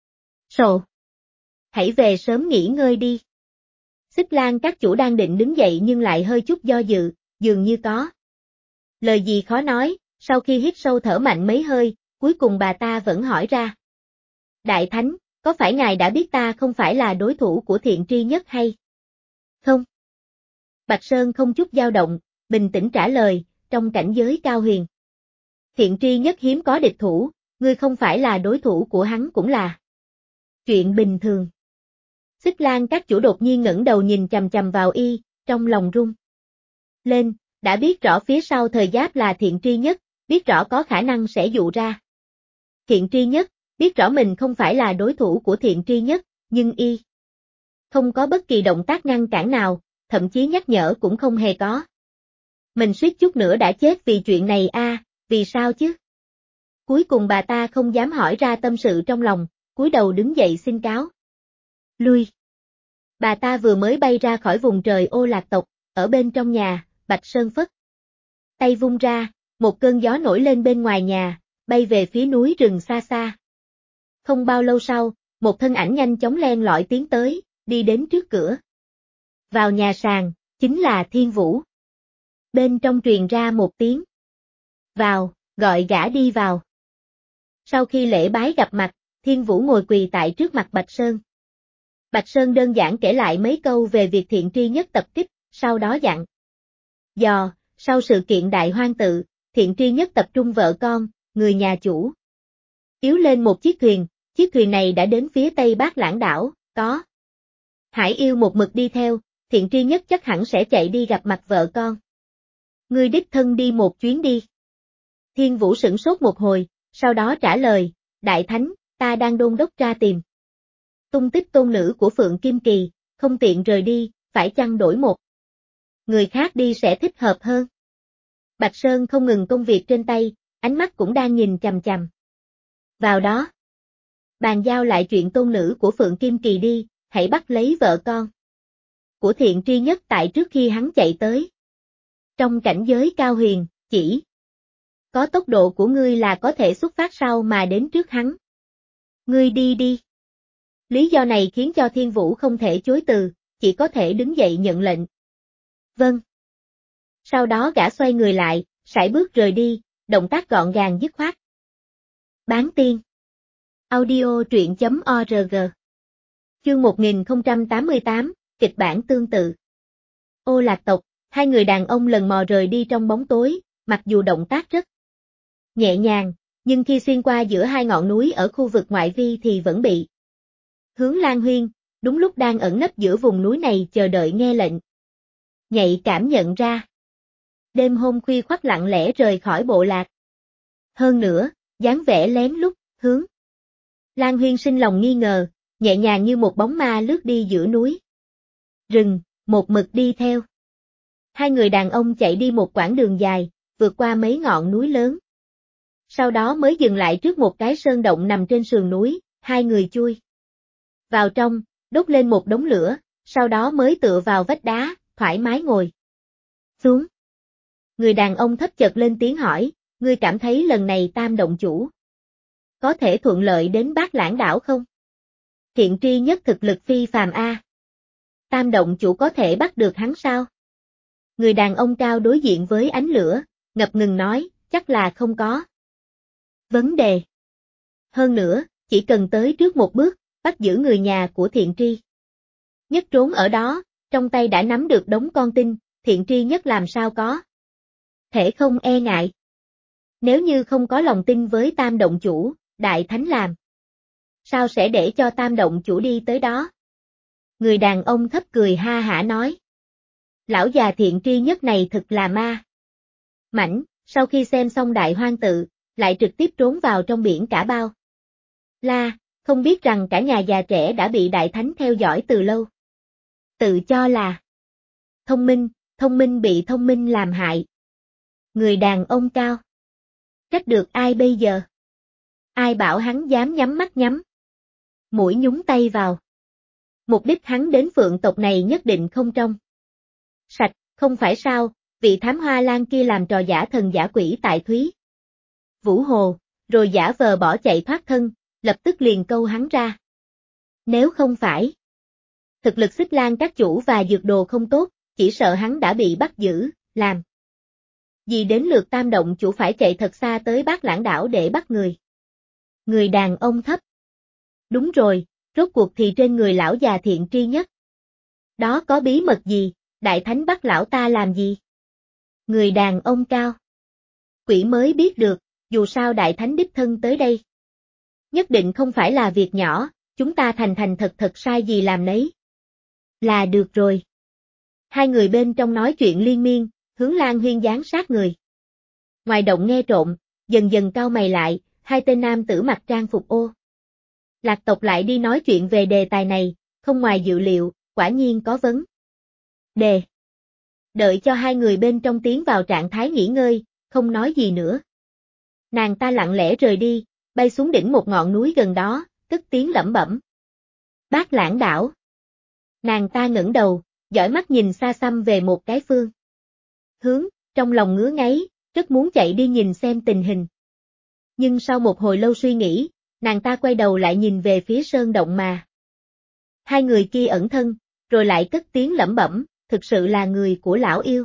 sổ. Hãy về sớm nghỉ ngơi đi. Xích Lan các chủ đang định đứng dậy nhưng lại hơi chút do dự, dường như có lời gì khó nói, sau khi hít sâu thở mạnh mấy hơi, cuối cùng bà ta vẫn hỏi ra. Đại thánh, có phải ngài đã biết ta không phải là đối thủ của thiện tri nhất hay không? Bạch Sơn không chút dao động, bình tĩnh trả lời, trong cảnh giới cao huyền. Thiện tri nhất hiếm có địch thủ, ngươi không phải là đối thủ của hắn cũng là chuyện bình thường. Xích Lan các chủ đột nhiên ngẩng đầu nhìn chằm chằm vào y, trong lòng rung lên, đã biết rõ phía sau thời giáp là thiện tri nhất, biết rõ có khả năng sẽ dụ ra thiện tri nhất, biết rõ mình không phải là đối thủ của thiện tri nhất, nhưng y không có bất kỳ động tác ngăn cản nào, thậm chí nhắc nhở cũng không hề có. Mình suýt chút nữa đã chết vì chuyện này vì sao chứ? Cuối cùng bà ta không dám hỏi ra tâm sự trong lòng, cúi đầu đứng dậy xin cáo lui. Bà ta vừa mới bay ra khỏi vùng trời Ô Lạc tộc, ở bên trong nhà, Bạch Sơn phất tay vung ra, một cơn gió nổi lên bên ngoài nhà, bay về phía núi rừng xa xa. Không bao lâu sau, một thân ảnh nhanh chóng len lỏi tiến tới, đi đến trước cửa. Vào nhà sàn, chính là Thiên Vũ. Bên trong truyền ra một tiếng vào, gọi gã đi vào. Sau khi lễ bái gặp mặt, Thiên Vũ ngồi quỳ tại trước mặt Bạch Sơn. Bạch Sơn đơn giản kể lại mấy câu về việc thiện tri nhất tập kích, sau đó dặn dò, sau sự kiện đại hoang tự, thiện tri nhất tập trung vợ con, người nhà chủ yếu lên một chiếc thuyền này đã đến phía tây Bát Lãng đảo, có Hải yêu một mực đi theo, thiện tri nhất chắc hẳn sẽ chạy đi gặp mặt vợ con. Ngươi đích thân đi một chuyến đi. Thiên Vũ sửng sốt một hồi, sau đó trả lời, Đại Thánh, ta đang đôn đốc tra tìm tung tích tôn nữ của Phượng Kim Kỳ, không tiện rời đi, phải chăng đổi một người khác đi sẽ thích hợp hơn. Bạch Sơn không ngừng công việc trên tay, ánh mắt cũng đang nhìn chằm chằm vào đó. Bàn giao lại chuyện tôn nữ của Phượng Kim Kỳ đi, hãy bắt lấy vợ con của thiện tri nhất tại trước khi hắn chạy tới. Trong cảnh giới cao huyền, chỉ có tốc độ của ngươi là có thể xuất phát sau mà đến trước hắn. Ngươi đi đi. Lý do này khiến cho Thiên Vũ không thể chối từ, chỉ có thể đứng dậy nhận lệnh. Vâng. Sau đó gã xoay người lại, sải bước rời đi, động tác gọn gàng dứt khoát. Bán tiên. Audio truyện.org. Chương 1088, kịch bản tương tự. Ô Lạc tộc, hai người đàn ông lần mò rời đi trong bóng tối, mặc dù động tác rất nhẹ nhàng, nhưng khi xuyên qua giữa hai ngọn núi ở khu vực ngoại vi thì vẫn bị Hướng Lan Huyên, đúng lúc đang ẩn nấp giữa vùng núi này chờ đợi nghe lệnh. Nhạy cảm nhận ra. Đêm hôm khuya khoắt lặng lẽ rời khỏi bộ lạc. Hơn nữa, dáng vẻ lén lút, Hướng Lan Huyên sinh lòng nghi ngờ, nhẹ nhàng như một bóng ma lướt đi giữa núi rừng, một mực đi theo. Hai người đàn ông chạy đi một quãng đường dài, vượt qua mấy ngọn núi lớn. Sau đó mới dừng lại trước một cái sơn động nằm trên sườn núi, hai người chui vào trong, đốt lên một đống lửa, sau đó mới tựa vào vách đá, thoải mái ngồi xuống. Người đàn ông thấp chợt lên tiếng hỏi, ngươi cảm thấy lần này Tam động chủ có thể thuận lợi đến Bát Lãng đảo không? Thiện tri nhất thực lực phi phàm a. Tam động chủ có thể bắt được hắn sao? Người đàn ông cao đối diện với ánh lửa, ngập ngừng nói, chắc là không có vấn đề. Hơn nữa, chỉ cần tới trước một bước, bắt giữ người nhà của Thiện tri nhất trốn ở đó, trong tay đã nắm được đống con tin, Thiện tri nhất làm sao có thể không e ngại. Nếu như không có lòng tin với Tam động chủ, Đại Thánh làm sao sẽ để cho Tam động chủ đi tới đó? Người đàn ông thấp cười ha hả nói. Lão già Thiện tri nhất này thực là ma mảnh, sau khi xem xong Đại Hoang tự, lại trực tiếp trốn vào trong biển cả bao la, không biết rằng cả nhà già trẻ đã bị Đại Thánh theo dõi từ lâu. Tự cho là thông minh bị thông minh làm hại. Người đàn ông cao trách được ai bây giờ? Ai bảo hắn dám nhắm mắt nhắm mũi nhúng tay vào? Mục đích hắn đến Phượng tộc này nhất định không trong sạch, không phải sao? Vị thám hoa lang kia làm trò giả thần giả quỷ tại Thúy Vũ Hồ, rồi giả vờ bỏ chạy thoát thân, lập tức liền câu hắn ra. Nếu không phải thực lực Xích Lang các chủ và dược đồ không tốt, chỉ sợ hắn đã bị bắt giữ, làm gì đến lượt Tam động chủ phải chạy thật xa tới Bát Lãng đảo để bắt người. Người đàn ông thấp. Đúng rồi, rốt cuộc thì trên người lão già Thiện tri nhất đó có bí mật gì, Đại Thánh bắt lão ta làm gì? Người đàn ông cao. Quỷ mới biết được, dù sao Đại Thánh đích thân tới đây. Nhất định không phải là việc nhỏ, chúng ta thành thật sai gì làm nấy. Là được rồi. Hai người bên trong nói chuyện liên miên, Hướng Lan Huyên giáng sát người. Ngoài động nghe trộm, dần dần cau mày lại, hai tên nam tử mặc trang phục ô Lạc tộc lại đi nói chuyện về đề tài này, không ngoài dự liệu, quả nhiên có vấn đề. Đợi cho hai người bên trong tiến vào trạng thái nghỉ ngơi, không nói gì nữa. Nàng ta lặng lẽ rời đi, bay xuống đỉnh một ngọn núi gần đó, cất tiếng lẩm bẩm. Bát Lãng đảo. Nàng ta ngẩng đầu, dõi mắt nhìn xa xăm về một cái phương hướng, trong lòng ngứa ngáy, rất muốn chạy đi nhìn xem tình hình. Nhưng sau một hồi lâu suy nghĩ, nàng ta quay đầu lại nhìn về phía sơn động mà hai người kia ẩn thân, rồi lại cất tiếng lẩm bẩm, thực sự là người của lão yêu.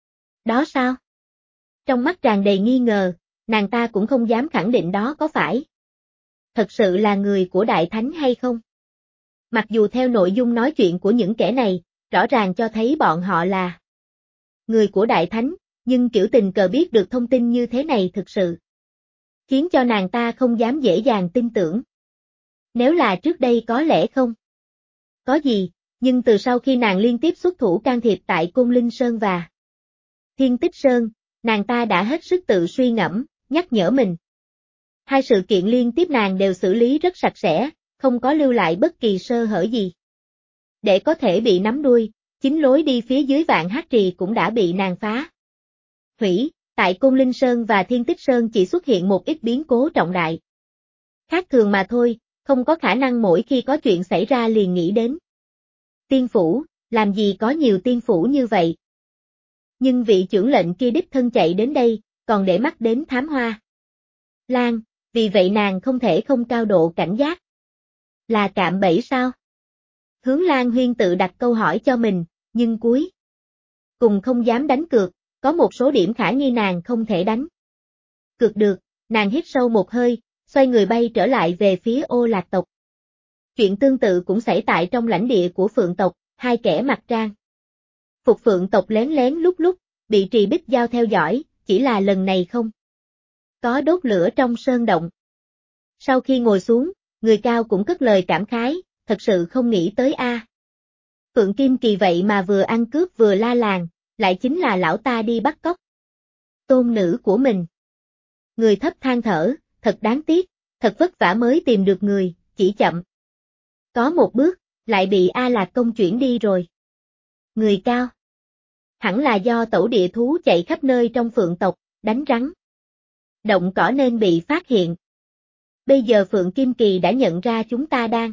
Đó sao? Trong mắt tràn đầy nghi ngờ, nàng ta cũng không dám khẳng định đó có phải thật sự là người của Đại Thánh hay không. Mặc dù theo nội dung nói chuyện của những kẻ này, rõ ràng cho thấy bọn họ là người của Đại Thánh, nhưng kiểu tình cờ biết được thông tin như thế này thực sự khiến cho nàng ta không dám dễ dàng tin tưởng. Nếu là trước đây có lẽ không có gì, nhưng từ sau khi nàng liên tiếp xuất thủ can thiệp tại Côn Linh Sơn và Thiên Tích Sơn, nàng ta đã hết sức tự suy ngẫm, nhắc nhở mình. Hai sự kiện liên tiếp nàng đều xử lý rất sạch sẽ, không có lưu lại bất kỳ sơ hở gì. Để có thể bị nắm đuôi, chính lối đi phía dưới Vạn Hắc Trì cũng đã bị nàng phá hủy, tại Côn Linh Sơn và Thiên Tích Sơn chỉ xuất hiện một ít biến cố trọng đại. Khác thường mà thôi, không có khả năng mỗi khi có chuyện xảy ra liền nghĩ đến tiên phủ, làm gì có nhiều tiên phủ như vậy. Nhưng vị trưởng lệnh kia đích thân chạy đến đây, còn để mắt đến thám hoa Lan, vì vậy nàng không thể không cao độ cảnh giác. Là cạm bẫy sao? Hướng Lan Huyên tự đặt câu hỏi cho mình, nhưng cuối cùng không dám đánh cược, có một số điểm khả nghi nàng không thể đánh cược được, nàng hít sâu một hơi, xoay người bay trở lại về phía Ô Lạc tộc. Chuyện tương tự cũng xảy tại trong lãnh địa của Phượng tộc, hai kẻ mặc trang phục Phượng tộc lén lén lúc bị Trì Bích Giao theo dõi, chỉ là lần này không có đốt lửa trong sơn động. Sau khi ngồi xuống, người cao cũng cất lời cảm khái, thật sự không nghĩ tới a. Phượng Kim Kỳ vậy mà vừa ăn cướp vừa la làng, lại chính là lão ta đi bắt cóc tôn nữ của mình. Người thấp than thở, thật đáng tiếc, thật vất vả mới tìm được người, chỉ chậm có một bước, lại bị A Lạc Công chuyển đi rồi. Người cao hẳn là do tẩu địa thú chạy khắp nơi trong Phượng tộc, đánh rắn động cỏ nên bị phát hiện. Bây giờ Phượng Kim Kỳ đã nhận ra chúng ta đang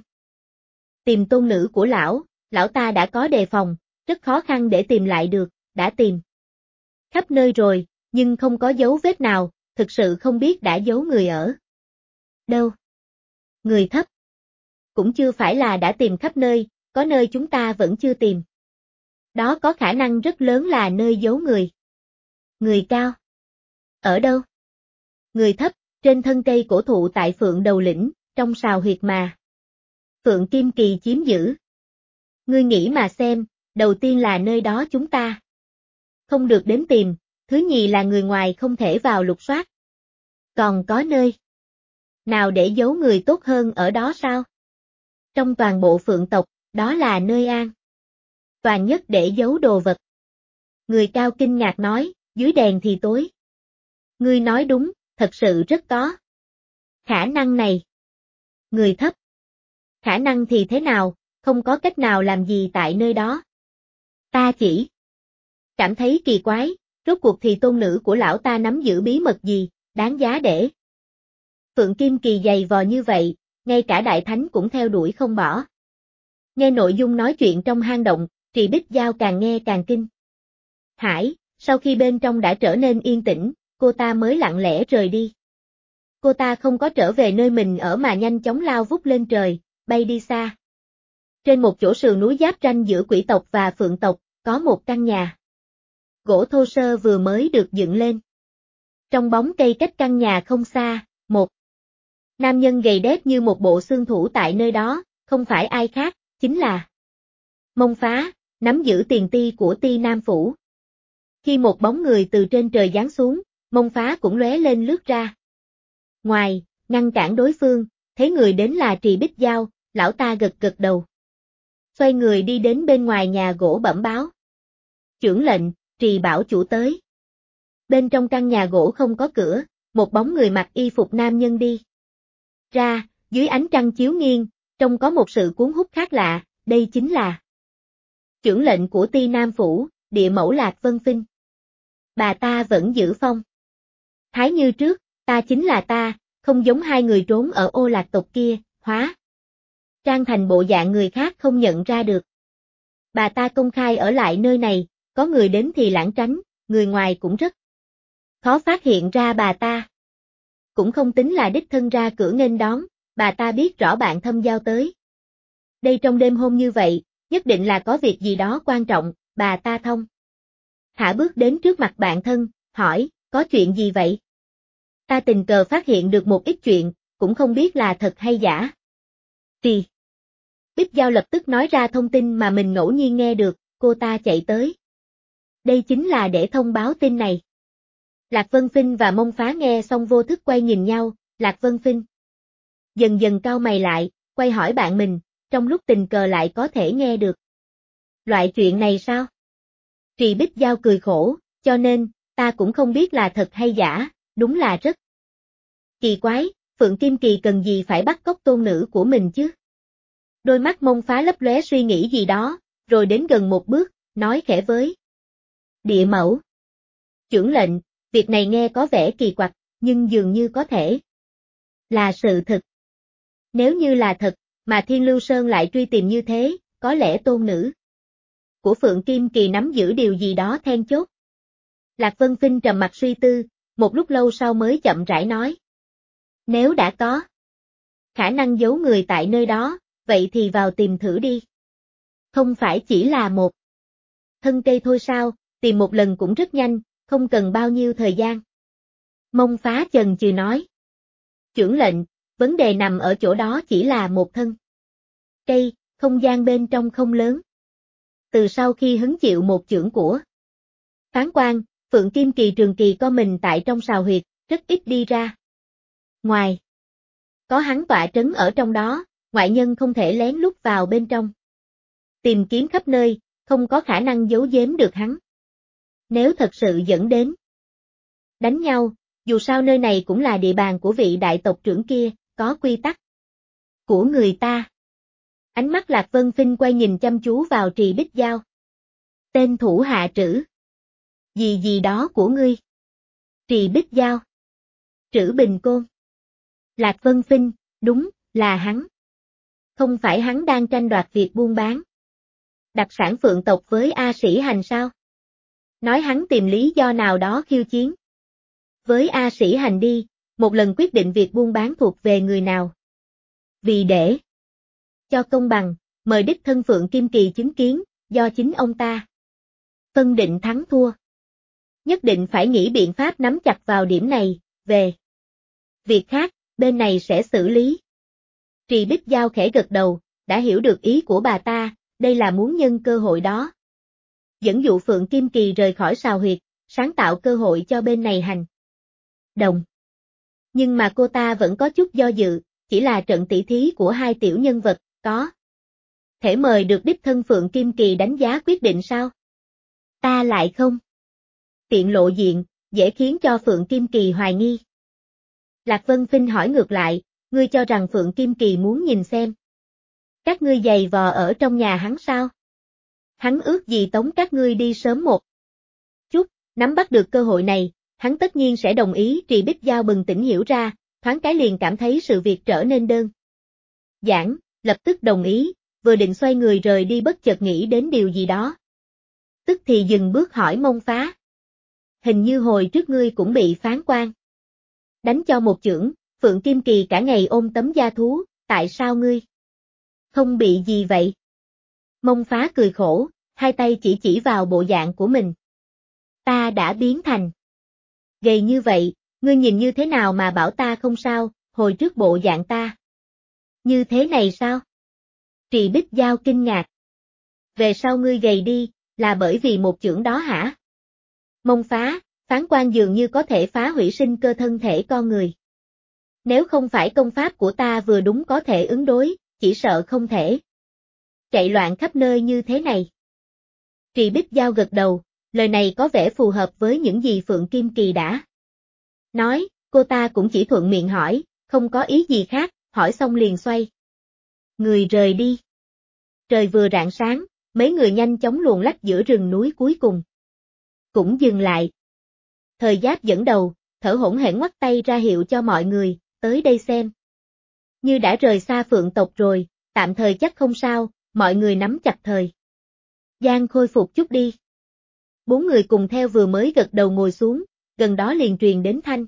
tìm tôn nữ của lão ta đã có đề phòng, rất khó khăn để tìm lại được, đã tìm khắp nơi rồi, nhưng không có dấu vết nào, thực sự không biết đã giấu người ở đâu. Người thấp cũng chưa phải là đã tìm khắp nơi, có nơi chúng ta vẫn chưa tìm. Đó có khả năng rất lớn là nơi giấu người. Người cao ở đâu? Người thấp, trên thân cây cổ thụ tại Phượng Đầu Lĩnh, trong sào huyệt mà Phượng Kim Kỳ chiếm giữ. Ngươi nghĩ mà xem, đầu tiên là nơi đó chúng ta không được đến tìm, thứ nhì là người ngoài không thể vào lục soát. Còn có nơi nào để giấu người tốt hơn ở đó sao? Trong toàn bộ Phượng tộc, đó là nơi an toàn nhất để giấu đồ vật. Người cao kinh ngạc nói, dưới đèn thì tối. Ngươi nói đúng, thật sự rất có khả năng này. Người thấp, khả năng thì thế nào, không có cách nào làm gì tại nơi đó. Ta chỉ cảm thấy kỳ quái, rốt cuộc thì tôn nữ của lão ta nắm giữ bí mật gì, đáng giá để Phượng Kim Kỳ dày vò như vậy, ngay cả Đại Thánh cũng theo đuổi không bỏ. Nghe nội dung nói chuyện trong hang động, Trì Bích Giao càng nghe càng kinh hãi, sau khi bên trong đã trở nên yên tĩnh, cô ta mới lặng lẽ rời đi. Cô ta không có trở về nơi mình ở mà nhanh chóng lao vút lên trời, bay đi xa. Trên một chỗ sườn núi giáp ranh giữa Quỷ tộc và Phượng tộc, có một căn nhà gỗ thô sơ vừa mới được dựng lên. Trong bóng cây cách căn nhà không xa, một nam nhân gầy đét như một bộ xương thủ tại nơi đó, không phải ai khác, chính là Mông Phá, nắm giữ tiền ti của Ti Nam Phủ. Khi một bóng người từ trên trời giáng xuống, Mông Phá cũng lóe lên lướt ra ngoài, ngăn cản đối phương, thấy người đến là Trì Bích Giao, lão ta gật gật đầu. Xoay người đi đến bên ngoài nhà gỗ bẩm báo. Chưởng lệnh, Trì bảo chủ tới. Bên trong căn nhà gỗ không có cửa, một bóng người mặc y phục nam nhân đi ra, dưới ánh trăng chiếu nghiêng, trông có một sự cuốn hút khác lạ, đây chính là chưởng lệnh của Ti Nam Phủ, địa mẫu Lạc Vân Phinh. Bà ta vẫn giữ phong thái như trước, ta chính là ta, không giống hai người trốn ở Ô Lạc tộc kia, hóa trang thành bộ dạng người khác không nhận ra được. Bà ta công khai ở lại nơi này, có người đến thì lảng tránh, người ngoài cũng rất khó phát hiện ra bà ta. Cũng không tính là đích thân ra cửa nghênh đón, bà ta biết rõ bạn thâm giao tới. Đây trong đêm hôm như vậy, nhất định là có việc gì đó quan trọng, bà ta thông thả bước đến trước mặt bạn thân, hỏi, có chuyện gì vậy? Ta tình cờ phát hiện được một ít chuyện, cũng không biết là thật hay giả. Trì Bích Giao lập tức nói ra thông tin mà mình ngẫu nhiên nghe được, cô ta chạy tới. Đây chính là để thông báo tin này. Lạc Vân Phinh và Mông Phá nghe xong vô thức quay nhìn nhau, Lạc Vân Phinh dần dần cau mày lại, quay hỏi bạn mình, trong lúc tình cờ lại có thể nghe được. Loại chuyện này sao? Trì Bích Giao cười khổ, cho nên, ta cũng không biết là thật hay giả, đúng là rất kỳ quái, Phượng Kim Kỳ cần gì phải bắt cóc tôn nữ của mình chứ? Đôi mắt Mông Phá lấp lóe suy nghĩ gì đó, rồi đến gần một bước, nói khẽ với địa mẫu. Chưởng lệnh, việc này nghe có vẻ kỳ quặc, nhưng dường như có thể là sự thật. Nếu như là thật, mà Thiên Lưu Sơn lại truy tìm như thế, có lẽ tôn nữ của Phượng Kim Kỳ nắm giữ điều gì đó then chốt. Lạc Vân Phinh trầm mặt suy tư, một lúc lâu sau mới chậm rãi nói. Nếu đã có khả năng giấu người tại nơi đó, vậy thì vào tìm thử đi. Không phải chỉ là một thân cây thôi sao, tìm một lần cũng rất nhanh, không cần bao nhiêu thời gian. Mông Phá chần chừ nói. Chưởng lệnh, vấn đề nằm ở chỗ đó chỉ là một thân cây, không gian bên trong không lớn. Từ sau khi hứng chịu một chưởng của Phán Quan, Phượng Kim Kỳ trường kỳ co mình tại trong sào huyệt, rất ít đi ra ngoài. Có hắn tọa trấn ở trong đó, ngoại nhân không thể lén lút vào bên trong. Tìm kiếm khắp nơi, không có khả năng giấu giếm được hắn. Nếu thật sự dẫn đến đánh nhau, dù sao nơi này cũng là địa bàn của vị đại tộc trưởng kia, có quy tắc của người ta. Ánh mắt Lạc Vân Phinh quay nhìn chăm chú vào Trì Bích Giao. Tên thủ hạ trữ gì gì đó của ngươi. Trì Bích Giao. Trữ Bình Côn. Lạc Vân Phinh, đúng, là hắn. Không phải hắn đang tranh đoạt việc buôn bán đặc sản Phượng tộc với A Sĩ Hành sao? Nói hắn tìm lý do nào đó khiêu chiến với A Sĩ Hành đi, một lần quyết định việc buôn bán thuộc về người nào. Vì để cho công bằng, mời đích thân Phượng Kim Kỳ chứng kiến, do chính ông ta phân định thắng thua. Nhất định phải nghĩ biện pháp nắm chặt vào điểm này, về việc khác, bên này sẽ xử lý. Trì Bích Giao khẽ gật đầu, đã hiểu được ý của bà ta, đây là muốn nhân cơ hội đó dẫn dụ Phượng Kim Kỳ rời khỏi sào huyệt, sáng tạo cơ hội cho bên này hành động. Nhưng mà cô ta vẫn có chút do dự, chỉ là trận tỷ thí của hai tiểu nhân vật, có thể mời được đích thân Phượng Kim Kỳ đánh giá quyết định sao? Ta lại không tiện lộ diện, dễ khiến cho Phượng Kim Kỳ hoài nghi. Lạc Vân Phinh hỏi ngược lại, ngươi cho rằng Phượng Kim Kỳ muốn nhìn xem các ngươi giày vò ở trong nhà hắn sao? Hắn ước gì tống các ngươi đi sớm một chút, nắm bắt được cơ hội này, hắn tất nhiên sẽ đồng ý. Trì Bích Giao bừng tỉnh hiểu ra, thoáng cái liền cảm thấy sự việc trở nên đơn giản, lập tức đồng ý, vừa định xoay người rời đi bất chợt nghĩ đến điều gì đó. Tức thì dừng bước hỏi Mông Phá. Hình như hồi trước ngươi cũng bị phán quan đánh cho một chưởng, Phượng Kim Kỳ cả ngày ôm tấm da thú, tại sao ngươi không bị gì vậy? Mông Phá cười khổ, hai tay chỉ vào bộ dạng của mình. Ta đã biến thành gầy như vậy, ngươi nhìn như thế nào mà bảo ta không sao, hồi trước bộ dạng ta như thế này sao? Trì Bích Giao kinh ngạc. Về sau ngươi gầy đi, là bởi vì một chưởng đó hả? Mông Phá, phán quan dường như có thể phá hủy sinh cơ thân thể con người. Nếu không phải công pháp của ta vừa đúng có thể ứng đối, chỉ sợ không thể chạy loạn khắp nơi như thế này. Trì Bích Giao gật đầu, lời này có vẻ phù hợp với những gì Phượng Kim Kỳ đã nói, cô ta cũng chỉ thuận miệng hỏi, không có ý gì khác, hỏi xong liền xoay người rời đi. Trời vừa rạng sáng, mấy người nhanh chóng luồn lách giữa rừng núi cuối cùng cũng dừng lại. Thời Giáp dẫn đầu, thở hổn hển ngoắt tay ra hiệu cho mọi người, tới đây xem. Như đã rời xa Phượng tộc rồi, tạm thời chắc không sao, mọi người nắm chặt thời gian khôi phục chút đi. Bốn người cùng theo vừa mới gật đầu ngồi xuống, gần đó liền truyền đến thanh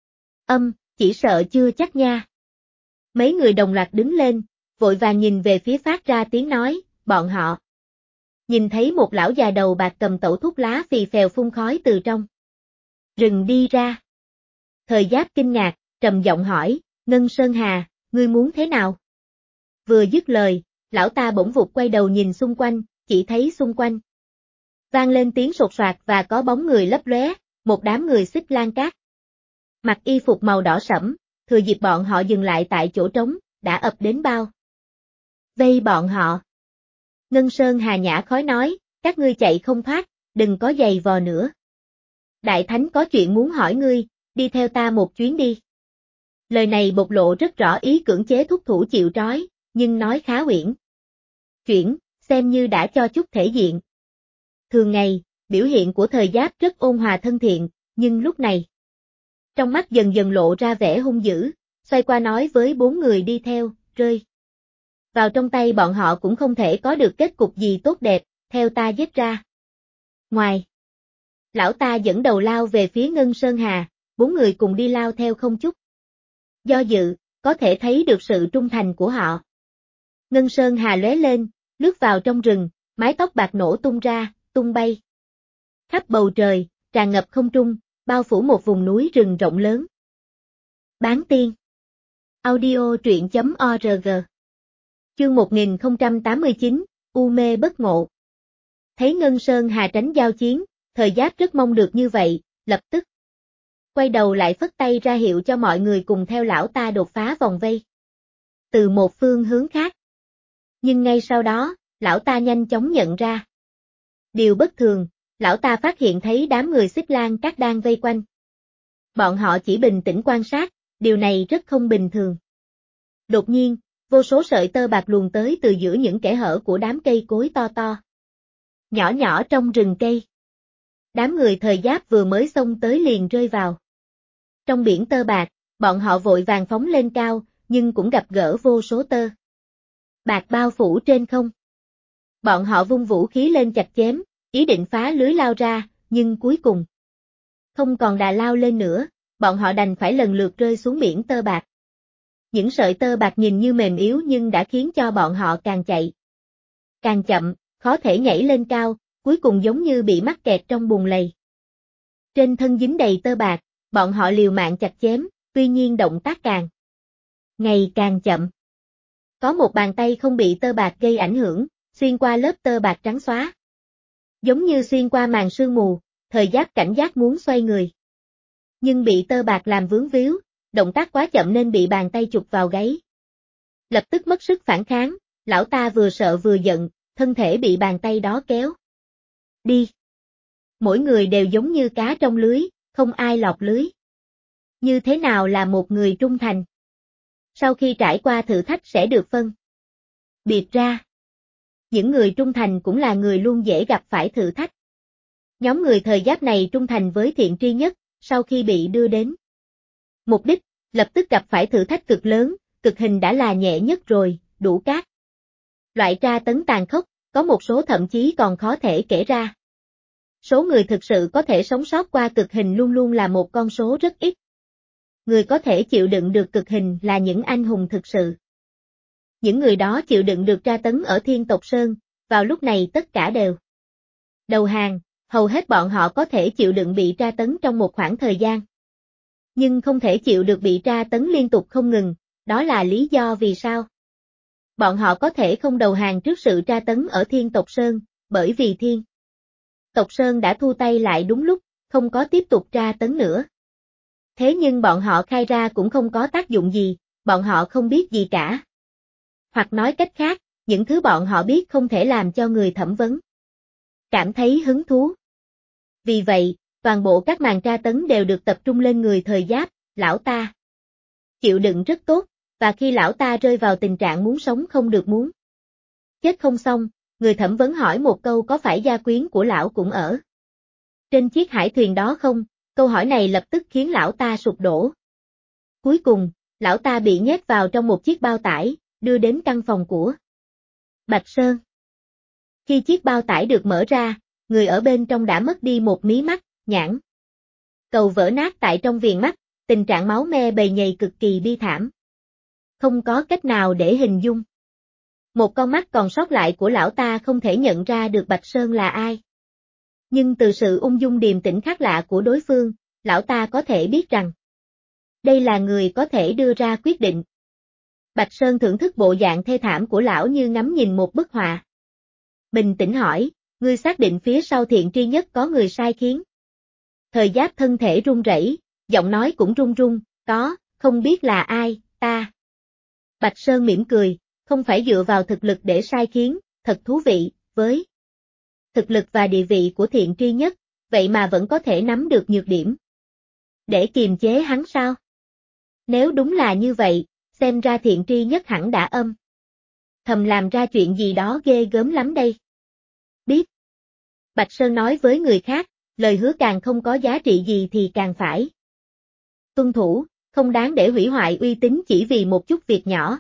chỉ sợ chưa chắc nha. Mấy người đồng loạt đứng lên, vội vàng nhìn về phía phát ra tiếng nói, bọn họ nhìn thấy một lão già đầu bạc cầm tẩu thuốc lá phì phèo phun khói từ trong rừng đi ra. Thời Giáp kinh ngạc, trầm giọng hỏi, Ngân Sơn Hà, ngươi muốn thế nào? Vừa dứt lời, lão ta bỗng vụt quay đầu nhìn xung quanh, chỉ thấy xung quanh vang lên tiếng sột soạt và có bóng người lấp lóe, một đám người Xích Lan Cát. Mặc y phục màu đỏ sẫm, thừa dịp bọn họ dừng lại tại chỗ trống, đã ập đến bao vây bọn họ. Ngân Sơn Hà nhã khói nói, các ngươi chạy không thoát, đừng có giày vò nữa. Đại Thánh có chuyện muốn hỏi ngươi, đi theo ta một chuyến đi. Lời này bộc lộ rất rõ ý cưỡng chế thúc thủ chịu trói, nhưng nói khá uyển chuyển, xem như đã cho chút thể diện. Thường ngày, biểu hiện của Thời Giáp rất ôn hòa thân thiện, nhưng lúc này, trong mắt dần dần lộ ra vẻ hung dữ, xoay qua nói với bốn người đi theo, rơi vào trong tay bọn họ cũng không thể có được kết cục gì tốt đẹp, theo ta giết ra. Ngoài, lão ta dẫn đầu lao về phía Ngân Sơn Hà, bốn người cùng đi lao theo không chút do dự, có thể thấy được sự trung thành của họ. Ngân Sơn Hà lóe lên, lướt vào trong rừng, mái tóc bạc nổ tung ra, tung bay khắp bầu trời, tràn ngập không trung, bao phủ một vùng núi rừng rộng lớn. Bán tiên. Audio truyện.org. Chương 1089, U mê bất ngộ. Thấy Ngân Sơn Hà tránh giao chiến, Thời Giáp rất mong được như vậy, lập tức quay đầu lại phất tay ra hiệu cho mọi người cùng theo lão ta đột phá vòng vây từ một phương hướng khác. Nhưng ngay sau đó, lão ta nhanh chóng nhận ra điều bất thường, lão ta phát hiện thấy đám người Xích Lan Cát đang vây quanh. Bọn họ chỉ bình tĩnh quan sát, điều này rất không bình thường. Đột nhiên, vô số sợi tơ bạc luồn tới từ giữa những kẽ hở của đám cây cối to to, nhỏ nhỏ trong rừng cây. Đám người Thời Giáp vừa mới xông tới liền rơi vào trong biển tơ bạc, Bọn họ vội vàng phóng lên cao, nhưng cũng gặp gỡ vô số tơ bạc bao phủ trên không. Bọn họ vung vũ khí lên chặt chém, ý định phá lưới lao ra, nhưng cuối cùng không còn đà lao lên nữa, bọn họ đành phải lần lượt rơi xuống biển tơ bạc. Những sợi tơ bạc nhìn như mềm yếu nhưng đã khiến cho bọn họ càng chạy càng chậm, khó thể nhảy lên cao, cuối cùng giống như bị mắc kẹt trong bùn lầy. Trên thân dính đầy tơ bạc, bọn họ liều mạng chặt chém, tuy nhiên động tác càng ngày càng chậm. Có một bàn tay không bị tơ bạc gây ảnh hưởng, xuyên qua lớp tơ bạc trắng xóa. Giống như xuyên qua màn sương mù, Thời Giáp cảnh giác muốn xoay người. Nhưng bị tơ bạc làm vướng víu, động tác quá chậm nên bị bàn tay chụp vào gáy. Lập tức mất sức phản kháng, lão ta vừa sợ vừa giận, thân thể bị bàn tay đó kéo đi. Mỗi người đều giống như cá trong lưới, không ai lọt lưới. Như thế nào là một người trung thành? Sau khi trải qua thử thách sẽ được phân biệt ra. Những người trung thành cũng là người luôn dễ gặp phải thử thách. Nhóm người Thời Giáp này trung thành với Thiện Tri Nhất, sau khi bị đưa đến mục đích, lập tức gặp phải thử thách cực lớn, cực hình đã là nhẹ nhất rồi, đủ các loại tra tấn tàn khốc, có một số thậm chí còn khó thể kể ra. Số người thực sự có thể sống sót qua cực hình luôn luôn là một con số rất ít. Người có thể chịu đựng được cực hình là những anh hùng thực sự. Những người đó chịu đựng được tra tấn ở Thiên Tộc Sơn, vào lúc này tất cả đều đầu hàng, hầu hết bọn họ có thể chịu đựng bị tra tấn trong một khoảng thời gian. Nhưng không thể chịu được bị tra tấn liên tục không ngừng, đó là lý do vì sao bọn họ có thể không đầu hàng trước sự tra tấn ở Thiên Tộc Sơn, bởi vì Thiên Tộc Sơn đã thu tay lại đúng lúc, không có tiếp tục tra tấn nữa. Thế nhưng bọn họ khai ra cũng không có tác dụng gì, bọn họ không biết gì cả. Hoặc nói cách khác, những thứ bọn họ biết không thể làm cho người thẩm vấn cảm thấy hứng thú. Vì vậy, toàn bộ các màn tra tấn đều được tập trung lên người Thời Giáp, lão ta chịu đựng rất tốt, và khi lão ta rơi vào tình trạng muốn sống không được muốn chết không xong, người thẩm vấn hỏi một câu có phải gia quyến của lão cũng ở trên chiếc hải thuyền đó không, câu hỏi này lập tức khiến lão ta sụp đổ. Cuối cùng, lão ta bị nhét vào trong một chiếc bao tải, đưa đến căn phòng của Bạch Sơn. Khi chiếc bao tải được mở ra, người ở bên trong đã mất đi một mí mắt, nhãn cầu vỡ nát tại trong viền mắt, tình trạng máu me bầy nhầy cực kỳ bi thảm. Không có cách nào để hình dung. Một con mắt còn sót lại của lão ta không thể nhận ra được Bạch Sơn là ai. Nhưng từ sự ung dung điềm tĩnh khác lạ của đối phương, lão ta có thể biết rằng đây là người có thể đưa ra quyết định. Bạch Sơn thưởng thức bộ dạng thê thảm của lão như ngắm nhìn một bức họa. Bình tĩnh hỏi, ngươi xác định phía sau Thiện Tri Nhất có người sai khiến. Thời Giáp thân thể run rẩy, giọng nói cũng run run, có, không biết là ai, ta. Bạch Sơn mỉm cười, không phải dựa vào thực lực để sai khiến, thật thú vị, với thực lực và địa vị của Thiện Tri Nhất, vậy mà vẫn có thể nắm được nhược điểm. Để kiềm chế hắn sao? Nếu đúng là như vậy, xem ra Thiện Tri Nhất hẳn đã thầm làm ra chuyện gì đó ghê gớm lắm đây. Biết. Bạch Sơn nói với người khác, lời hứa càng không có giá trị gì thì càng phải tuân thủ, không đáng để hủy hoại uy tín chỉ vì một chút việc nhỏ.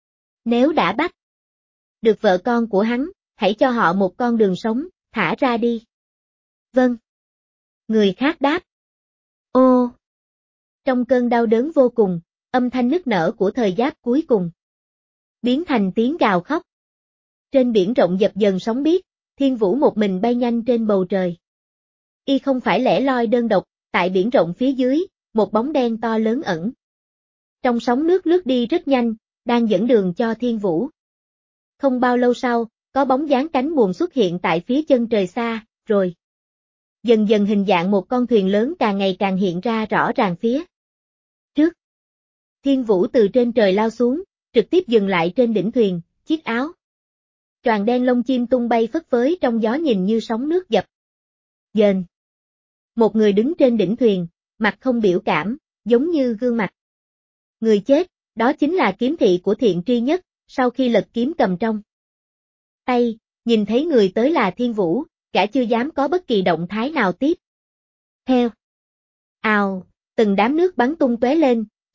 Nếu đã bắt được vợ con của hắn, hãy cho họ một con đường sống, thả ra đi. Vâng. Người khác đáp. Ô. Trong cơn đau đớn vô cùng, âm thanh nức nở của Thời Giáp cuối cùng biến thành tiếng gào khóc. Trên biển rộng dập dần sóng biếc, Thiên Vũ một mình bay nhanh trên bầu trời. Y không phải lẻ loi đơn độc, tại biển rộng phía dưới, một bóng đen to lớn ẩn trong sóng nước lướt đi rất nhanh, đang dẫn đường cho Thiên Vũ. Không bao lâu sau, có bóng dáng cánh buồm xuất hiện tại phía chân trời xa, rồi dần dần hình dạng một con thuyền lớn càng ngày càng hiện ra rõ ràng phía trước. Thiên Vũ từ trên trời lao xuống, trực tiếp dừng lại trên đỉnh thuyền, chiếc áo choàng đen lông chim tung bay phất phới trong gió nhìn như sóng nước dập dềnh. Một người đứng trên đỉnh thuyền, mặt không biểu cảm, giống như gương mặt người chết, đó chính là kiếm thị của Thiện Tri Nhất, sau khi lật kiếm cầm trong tay, nhìn thấy người tới là Thiên Vũ, gã chưa dám có bất kỳ động thái nào tiếp theo. Ào, từng đám nước bắn tung tóe lên,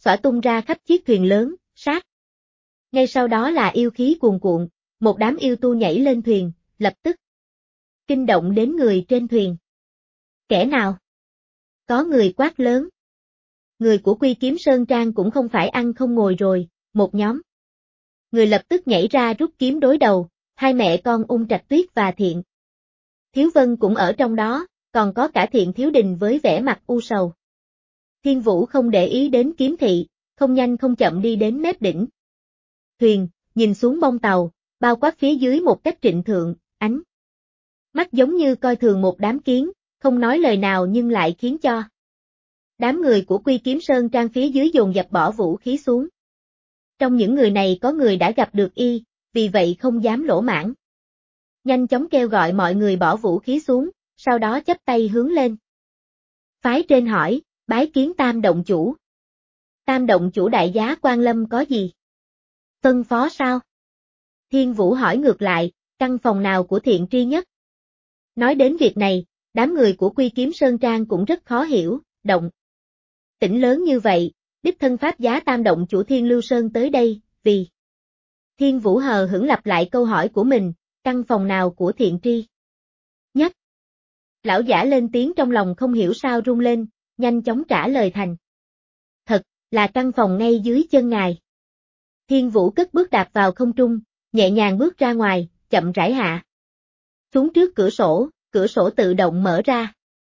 xõa tung ra khắp chiếc thuyền lớn, sát. Ngay sau đó là yêu khí cuồn cuộn, một đám yêu tu nhảy lên thuyền, lập tức kinh động đến người trên thuyền. Kẻ nào? Có người quát lớn. Người của Quy Kiếm Sơn Trang cũng không phải ăn không ngồi rồi, một nhóm người lập tức nhảy ra rút kiếm đối đầu, hai mẹ con Ung Trạch Tuyết và Thiện Thiếu Vân cũng ở trong đó, còn có cả Thiện Thiếu Đình với vẻ mặt u sầu. Thiên Vũ không để ý đến kiếm thị, không nhanh không chậm đi đến mép đỉnh thuyền, nhìn xuống bông tàu, bao quát phía dưới một cách trịnh thượng, ánh mắt giống như coi thường một đám kiến, không nói lời nào nhưng lại khiến cho đám người của Quy Kiếm Sơn Trang phía dưới dồn dập bỏ vũ khí xuống. Trong những người này có người đã gặp được y, vì vậy không dám lỗ mãng. Nhanh chóng kêu gọi mọi người bỏ vũ khí xuống, sau đó chắp tay hướng lên. Phái trên hỏi, bái kiến Tam động chủ. Tam động chủ đại giá quan lâm có gì? Phân phó sao? Thiên Vũ hỏi ngược lại, căn phòng nào của Thiện Tri Nhất? Nói đến việc này, đám người của Quy Kiếm Sơn Trang cũng rất khó hiểu, động tĩnh lớn như vậy, đích thân pháp giá Tam động chủ Thiên Lưu Sơn tới đây, vì Thiên Vũ hờ hững lặp lại câu hỏi của mình, căn phòng nào của Thiện Tri Nhất? Lão giả lên tiếng trong lòng không hiểu sao run lên, nhanh chóng trả lời thành. Thật, là căn phòng ngay dưới chân ngài. Thiên Vũ cất bước đạp vào không trung, nhẹ nhàng bước ra ngoài, chậm rãi hạ xuống trước cửa sổ tự động mở ra.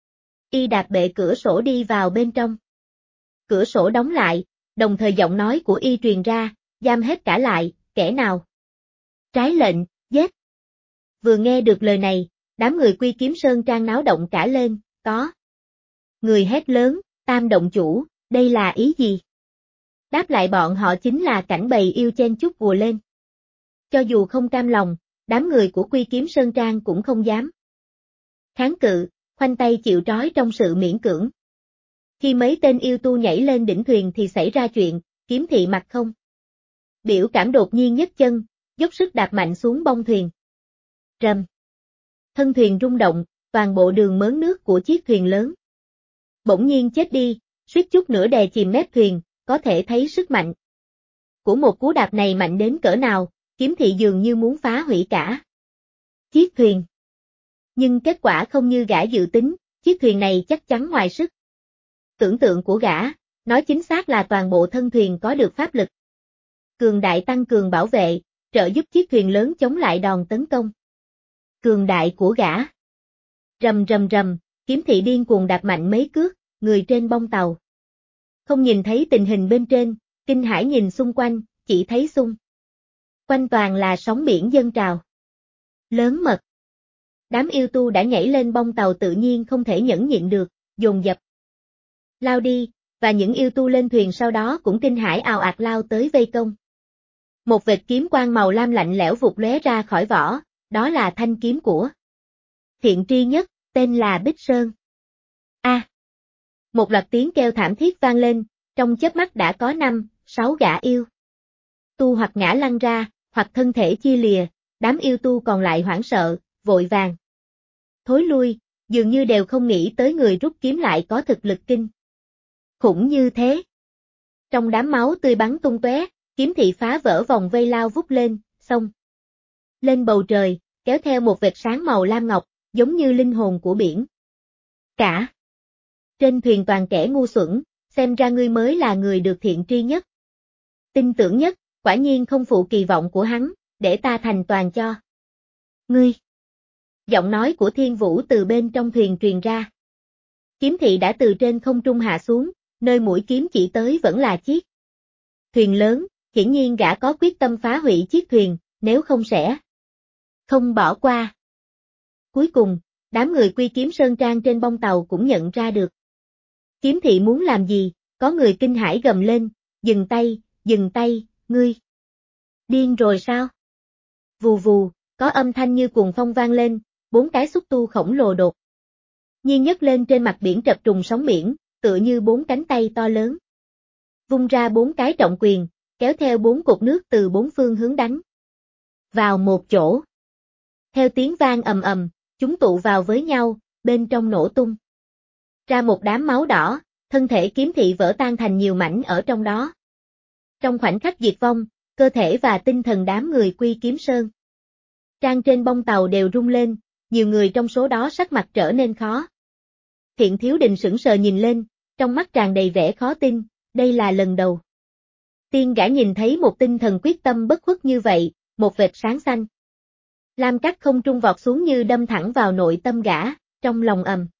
Y đạp bệ cửa sổ đi vào bên trong. Cửa sổ đóng lại, đồng thời giọng nói của y truyền ra, giam hết cả lại, kẻ nào trái lệnh, giết. Vừa nghe được lời này, đám người Quy Kiếm Sơn Trang náo động cả lên, có người hét lớn, Tam động chủ, đây là ý gì? Đáp lại bọn họ chính là cảnh bầy yêu chen chúc ùa lên. Cho dù không cam lòng, đám người của Quy Kiếm Sơn Trang cũng không dám kháng cự, khoanh tay chịu trói trong sự miễn cưỡng. Khi mấy tên yêu tu nhảy lên đỉnh thuyền thì xảy ra chuyện, Kiếm thị mặt không biểu cảm đột nhiên nhấc chân, dốc sức đạp mạnh xuống bông thuyền. Rầm. Thân thuyền rung động, toàn bộ đường mớn nước của chiếc thuyền lớn bỗng nhiên chết đi, suýt chút nữa đè chìm mép thuyền, có thể thấy sức mạnh của một cú đạp này mạnh đến cỡ nào, Kiếm thị dường như muốn phá hủy cả chiếc thuyền. Nhưng kết quả không như gã dự tính, chiếc thuyền này chắc chắn ngoài sức tưởng tượng của gã, nói chính xác là toàn bộ thân thuyền có được pháp lực cường đại tăng cường bảo vệ, trợ giúp chiếc thuyền lớn chống lại đòn tấn công cường đại của gã. Rầm rầm rầm, Kiếm thị điên cuồng đạp mạnh mấy cước, người trên bông tàu không nhìn thấy tình hình bên trên, kinh hãi nhìn xung quanh, chỉ thấy xung quanh toàn là sóng biển dâng trào lớn mật. Đám yêu tu đã nhảy lên bông tàu tự nhiên không thể nhẫn nhịn được, dồn dập lao đi, và những yêu tu lên thuyền sau đó cũng kinh hãi ào ạt lao tới vây công. Một vệt kiếm quang màu lam lạnh lẽo vụt lóe ra khỏi vỏ, đó là thanh kiếm của Thiện Tri Nhất, tên là Bích Sơn. A! Một loạt tiếng kêu thảm thiết vang lên, trong chớp mắt đã có 5-6 gã yêu tu hoặc ngã lăn ra, hoặc thân thể chia lìa, đám yêu tu còn lại hoảng sợ, vội vàng thối lui, dường như đều không nghĩ tới người rút kiếm lại có thực lực kinh khủng như thế. Trong đám máu tươi bắn tung tóe, Kiếm thị phá vỡ vòng vây lao vút lên, xông lên bầu trời, kéo theo một vệt sáng màu lam ngọc, giống như linh hồn của biển. Cả trên thuyền toàn kẻ ngu xuẩn, xem ra ngươi mới là người được Thiện Tri Nhất tin tưởng nhất, quả nhiên không phụ kỳ vọng của hắn, để ta thành toàn cho ngươi. Giọng nói của Thiên Vũ từ bên trong thuyền truyền ra. Kiếm thị đã từ trên không trung hạ xuống, nơi mũi kiếm chỉ tới vẫn là chiếc thuyền lớn, hiển nhiên gã có quyết tâm phá hủy chiếc thuyền, nếu không sẽ không bỏ qua. Cuối cùng, đám người Quy Kiếm Sơn Trang trên bông tàu cũng nhận ra được Kiếm thị muốn làm gì, có người kinh hãi gầm lên, dừng tay, ngươi điên rồi sao? Vù vù, có âm thanh như cuồng phong vang lên, 4 cái xúc tu khổng lồ đột nhiên nhấc lên trên mặt biển trập trùng sóng biển, tựa như 4 cánh tay to lớn. Vung ra 4 cái trọng quyền, kéo theo 4 cột nước từ 4 phương hướng đánh vào một chỗ. Theo tiếng vang ầm ầm, chúng tụ vào với nhau, bên trong nổ tung ra một đám máu đỏ, thân thể kiếm thị vỡ tan thành nhiều mảnh ở trong đó. Trong khoảnh khắc diệt vong, cơ thể và tinh thần đám người Quy Kiếm Sơn trang trên bông tàu đều rung lên, nhiều người trong số đó sắc mặt trở nên khó. Thiện Thiếu Đình sững sờ nhìn lên, trong mắt tràn đầy vẻ khó tin, đây là lần đầu tiên gã nhìn thấy một tinh thần quyết tâm bất khuất như vậy, một vệt sáng xanh lam cắt không trung vọt xuống như đâm thẳng vào nội tâm gã, trong lòng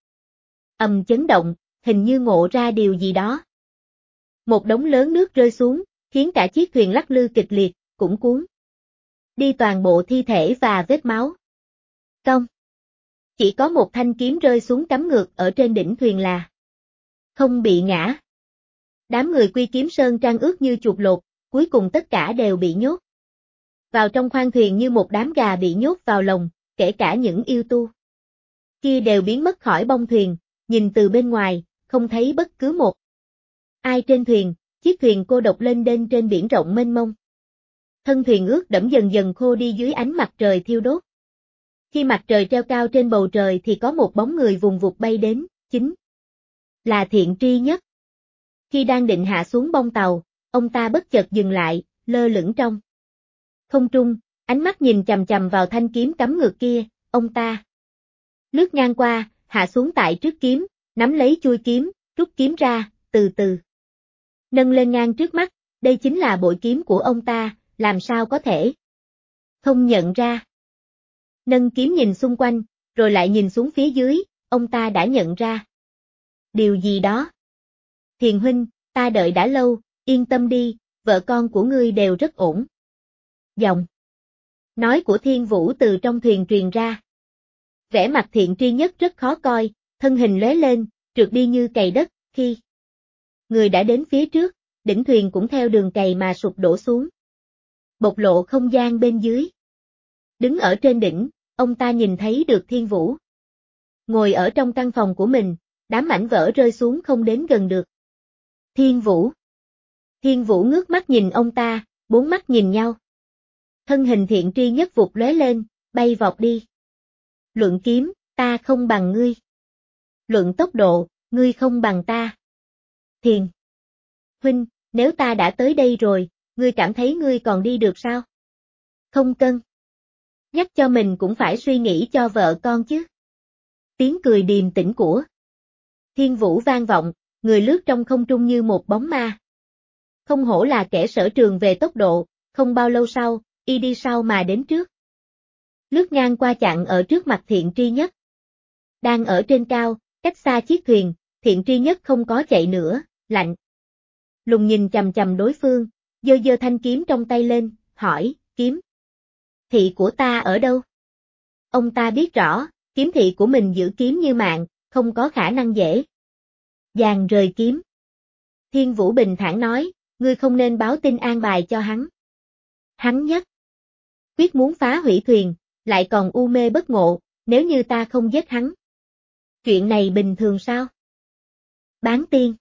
chấn động, hình như ngộ ra điều gì đó. Một đống lớn nước rơi xuống, khiến cả chiếc thuyền lắc lư kịch liệt, cũng cuốn đi toàn bộ thi thể và vết máu. Cong. Chỉ có một thanh kiếm rơi xuống cắm ngược ở trên đỉnh thuyền là không bị ngã. Đám người Quy Kiếm Sơn trang ướt như chuột lột, cuối cùng tất cả đều bị nhốt vào trong khoang thuyền như một đám gà bị nhốt vào lồng, kể cả những yêu tu kia đều biến mất khỏi bông thuyền, nhìn từ bên ngoài, không thấy bất cứ một ai trên thuyền, chiếc thuyền cô độc lênh đênh trên biển rộng mênh mông. Thân thuyền ướt đẫm dần dần khô đi dưới ánh mặt trời thiêu đốt. Khi mặt trời treo cao trên bầu trời thì có một bóng người vùng vụt bay đến, chính là Thiện Tri Nhất. Khi đang định hạ xuống bông tàu, ông ta bất chợt dừng lại, lơ lửng trong không trung, ánh mắt nhìn chằm chằm vào thanh kiếm cắm ngược kia, ông ta lướt ngang qua, hạ xuống tại trước kiếm, nắm lấy chuôi kiếm, rút kiếm ra, từ từ nâng lên ngang trước mắt, đây chính là bội kiếm của ông ta, làm sao có thể không nhận ra. Nâng kiếm nhìn xung quanh, rồi lại nhìn xuống phía dưới, ông ta đã nhận ra điều gì đó. Thiền huynh, ta đợi đã lâu, yên tâm đi, vợ con của ngươi đều rất ổn. Giọng nói của Thiên Vũ từ trong thuyền truyền ra. Vẻ mặt Thiện Tri Nhất rất khó coi, thân hình lóe lên, trượt đi như cày đất, khi người đã đến phía trước, đỉnh thuyền cũng theo đường cày mà sụp đổ xuống, bộc lộ không gian bên dưới. Đứng ở trên đỉnh, ông ta nhìn thấy được Thiên Vũ ngồi ở trong căn phòng của mình, đám mảnh vỡ rơi xuống không đến gần được. Thiên Vũ ngước mắt nhìn ông ta, bốn mắt nhìn nhau. Thân hình Thiện Tri Nhất vụt lóe lên, bay vọt đi. Luận kiếm, ta không bằng ngươi. Luận tốc độ, ngươi không bằng ta. Thiền huynh, nếu ta đã tới đây rồi, ngươi cảm thấy ngươi còn đi được sao? Không cân nhắc cho mình cũng phải suy nghĩ cho vợ con chứ. Tiếng cười điềm tĩnh của Thiên Vũ vang vọng, người lướt trong không trung như một bóng ma. Không hổ là kẻ sở trường về tốc độ, không bao lâu sau, y đi sau mà đến trước. Lướt ngang qua chặn ở trước mặt Thiện Tri Nhất. Đang ở trên cao, cách xa chiếc thuyền, Thiện Tri Nhất không có chạy nữa, lạnh lùng nhìn chằm chằm đối phương, giơ giơ thanh kiếm trong tay lên, hỏi, kiếm thị của ta ở đâu? Ông ta biết rõ, kiếm thị của mình giữ kiếm như mạng, không có khả năng dễ dàng rời kiếm. Thiên Vũ bình thản nói, ngươi không nên báo tin an bài cho hắn. Hắn nhất quyết muốn phá hủy thuyền, lại còn u mê bất ngộ, nếu như ta không giết hắn. Chuyện này bình thường sao? Bán tiên.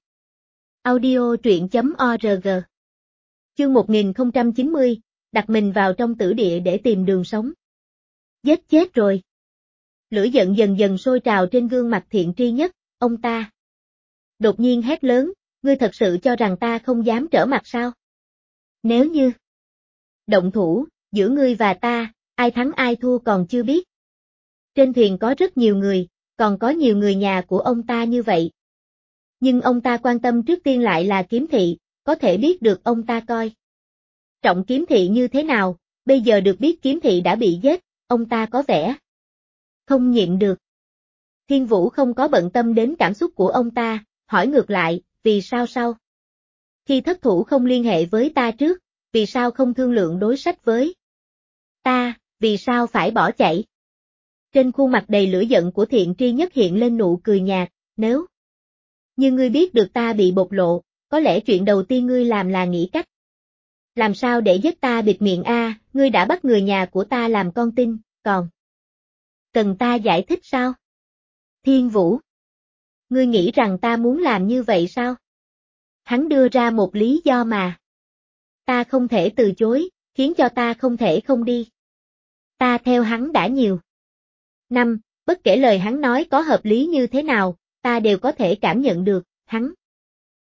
Audio truyện.org. Chương 1090, đặt mình vào trong tử địa để tìm đường sống. Giết chết rồi. Lửa giận dần dần sôi trào trên gương mặt Thiện Tri Nhất, ông ta đột nhiên hét lớn, ngươi thật sự cho rằng ta không dám trở mặt sao? Nếu như động thủ, giữa ngươi và ta, ai thắng ai thua còn chưa biết. Trên thuyền có rất nhiều người, còn có nhiều người nhà của ông ta như vậy. Nhưng ông ta quan tâm trước tiên lại là kiếm thị, có thể biết được ông ta coi trọng kiếm thị như thế nào, bây giờ được biết kiếm thị đã bị giết, ông ta có vẻ không nhịn được. Thiên Vũ không có bận tâm đến cảm xúc của ông ta, hỏi ngược lại, vì sao sau? Khi thất thủ không liên hệ với ta trước, vì sao không thương lượng đối sách với ta, vì sao phải bỏ chạy? Trên khuôn mặt đầy lửa giận của Thiện Tri Nhất hiện lên nụ cười nhạt, nếu như ngươi biết được ta bị bộc lộ, có lẽ chuyện đầu tiên ngươi làm là nghĩ cách. Làm sao để giết ta bịt miệng a, ngươi đã bắt người nhà của ta làm con tin, còn cần ta giải thích sao? Thiên Vũ, ngươi nghĩ rằng ta muốn làm như vậy sao? Hắn đưa ra một lý do mà ta không thể từ chối, khiến cho ta không thể không đi. Ta theo hắn đã nhiều năm, bất kể lời hắn nói có hợp lý như thế nào, ta đều có thể cảm nhận được, hắn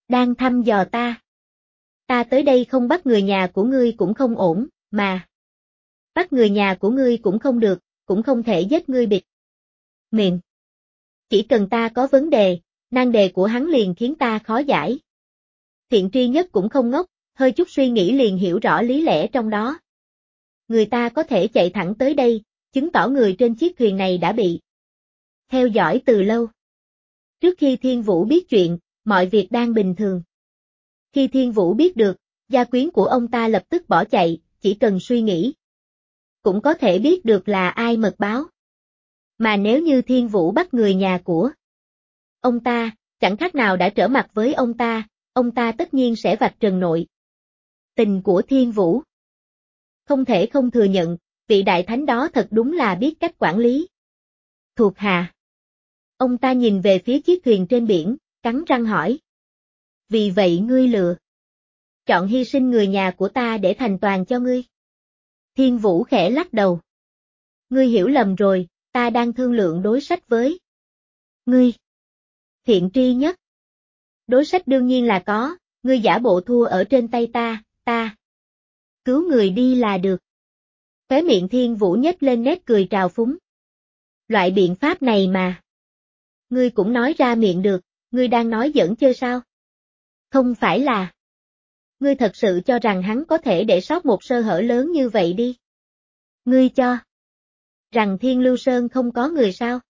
Đang thăm dò ta. Ta tới đây không bắt người nhà của ngươi cũng không ổn, mà. Bắt người nhà của ngươi cũng không được, cũng không thể giết ngươi bịt miệng. Chỉ cần ta có vấn đề, nan đề của hắn liền khiến ta khó giải. Thiện tri nhất cũng không ngốc, hơi chút suy nghĩ liền hiểu rõ lý lẽ trong đó. Người ta có thể chạy thẳng tới đây, chứng tỏ người trên chiếc thuyền này đã bị theo dõi từ lâu. Trước khi Thiên Vũ biết chuyện, mọi việc đang bình thường. Khi Thiên Vũ biết được, gia quyến của ông ta lập tức bỏ chạy, chỉ cần suy nghĩ. Cũng có thể biết được là ai mật báo. Mà nếu như Thiên Vũ bắt người nhà của ông ta, chẳng khác nào đã trở mặt với ông ta tất nhiên sẽ vạch trần nội tình của Thiên Vũ. Không thể không thừa nhận, vị đại thánh đó thật đúng là biết cách quản lý thuộc hạ. Ông ta nhìn về phía chiếc thuyền trên biển, cắn răng hỏi. Vì vậy ngươi chọn hy sinh người nhà của ta để thành toàn cho ngươi. Thiên Vũ khẽ lắc đầu. Ngươi hiểu lầm rồi, ta đang thương lượng đối sách với ngươi. Thiện tri nhất. Đối sách đương nhiên là có, ngươi giả bộ thua ở trên tay ta cứu người đi là được. Khóe miệng Thiên Vũ nhếch lên nét cười trào phúng. Loại biện pháp này mà. Ngươi cũng nói ra miệng được, ngươi đang nói giỡn chơi sao? Không phải là. Ngươi thật sự cho rằng hắn có thể để sót một sơ hở lớn như vậy đi. Ngươi cho rằng Thiên Lưu Sơn không có người sao?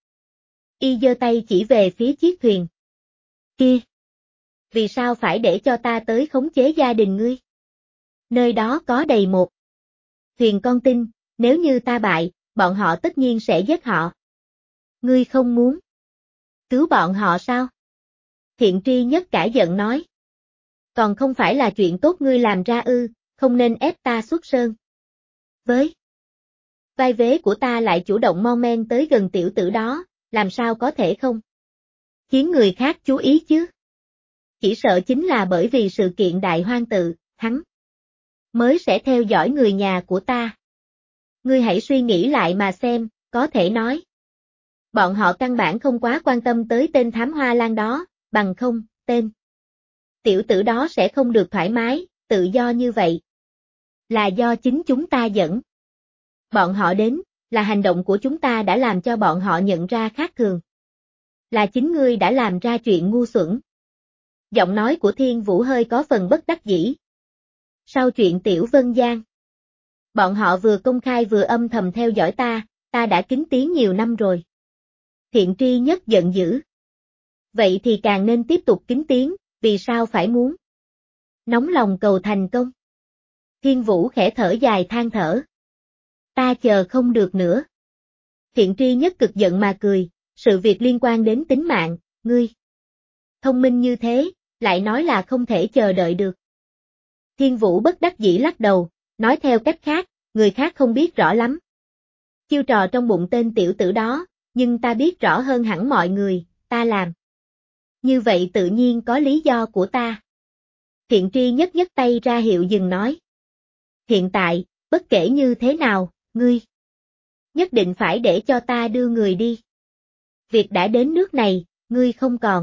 Y giơ tay chỉ về phía chiếc thuyền kia. Vì sao phải để cho ta tới khống chế gia đình ngươi? Nơi đó có đầy một thuyền con tin, nếu như ta bại, bọn họ tất nhiên sẽ giết họ. Ngươi không muốn cứu bọn họ sao? Thiện tri nhất cả giận nói. Còn không phải là chuyện tốt ngươi làm ra ư, không nên ép ta xuất sơn. Với vai vế của ta lại chủ động mon men tới gần tiểu tử đó, làm sao có thể không khiến người khác chú ý chứ? Chỉ sợ chính là bởi vì sự kiện đại hoang tự, hắn mới sẽ theo dõi người nhà của ta. Ngươi hãy suy nghĩ lại mà xem, có thể nói. Bọn họ căn bản không quá quan tâm tới tên thám hoa lan đó, bằng không, tên tiểu tử đó sẽ không được thoải mái, tự do như vậy. Là do chính chúng ta dẫn. Bọn họ đến, là hành động của chúng ta đã làm cho bọn họ nhận ra khác thường. Là chính ngươi đã làm ra chuyện ngu xuẩn. Giọng nói của Thiên Vũ hơi có phần bất đắc dĩ. Sau chuyện Tiểu Vân Giang, bọn họ vừa công khai vừa âm thầm theo dõi ta đã kính tiếng nhiều năm rồi. Thiện tri nhất giận dữ. Vậy thì càng nên tiếp tục kính tiếng, vì sao phải muốn nóng lòng cầu thành công? Thiên Vũ khẽ thở dài than thở. Ta chờ không được nữa. Thiện tri nhất cực giận mà cười, sự việc liên quan đến tính mạng, ngươi thông minh như thế, lại nói là không thể chờ đợi được. Thiên Vũ bất đắc dĩ lắc đầu, nói theo cách khác, người khác không biết rõ lắm. Chiêu trò trong bụng tên tiểu tử đó, nhưng ta biết rõ hơn hẳn mọi người, ta làm. Như vậy tự nhiên có lý do của ta. Thiện tri nhất nhấc tay ra hiệu dừng nói. Hiện tại, bất kể như thế nào, ngươi nhất định phải để cho ta đưa người đi. Việc đã đến nước này, ngươi không còn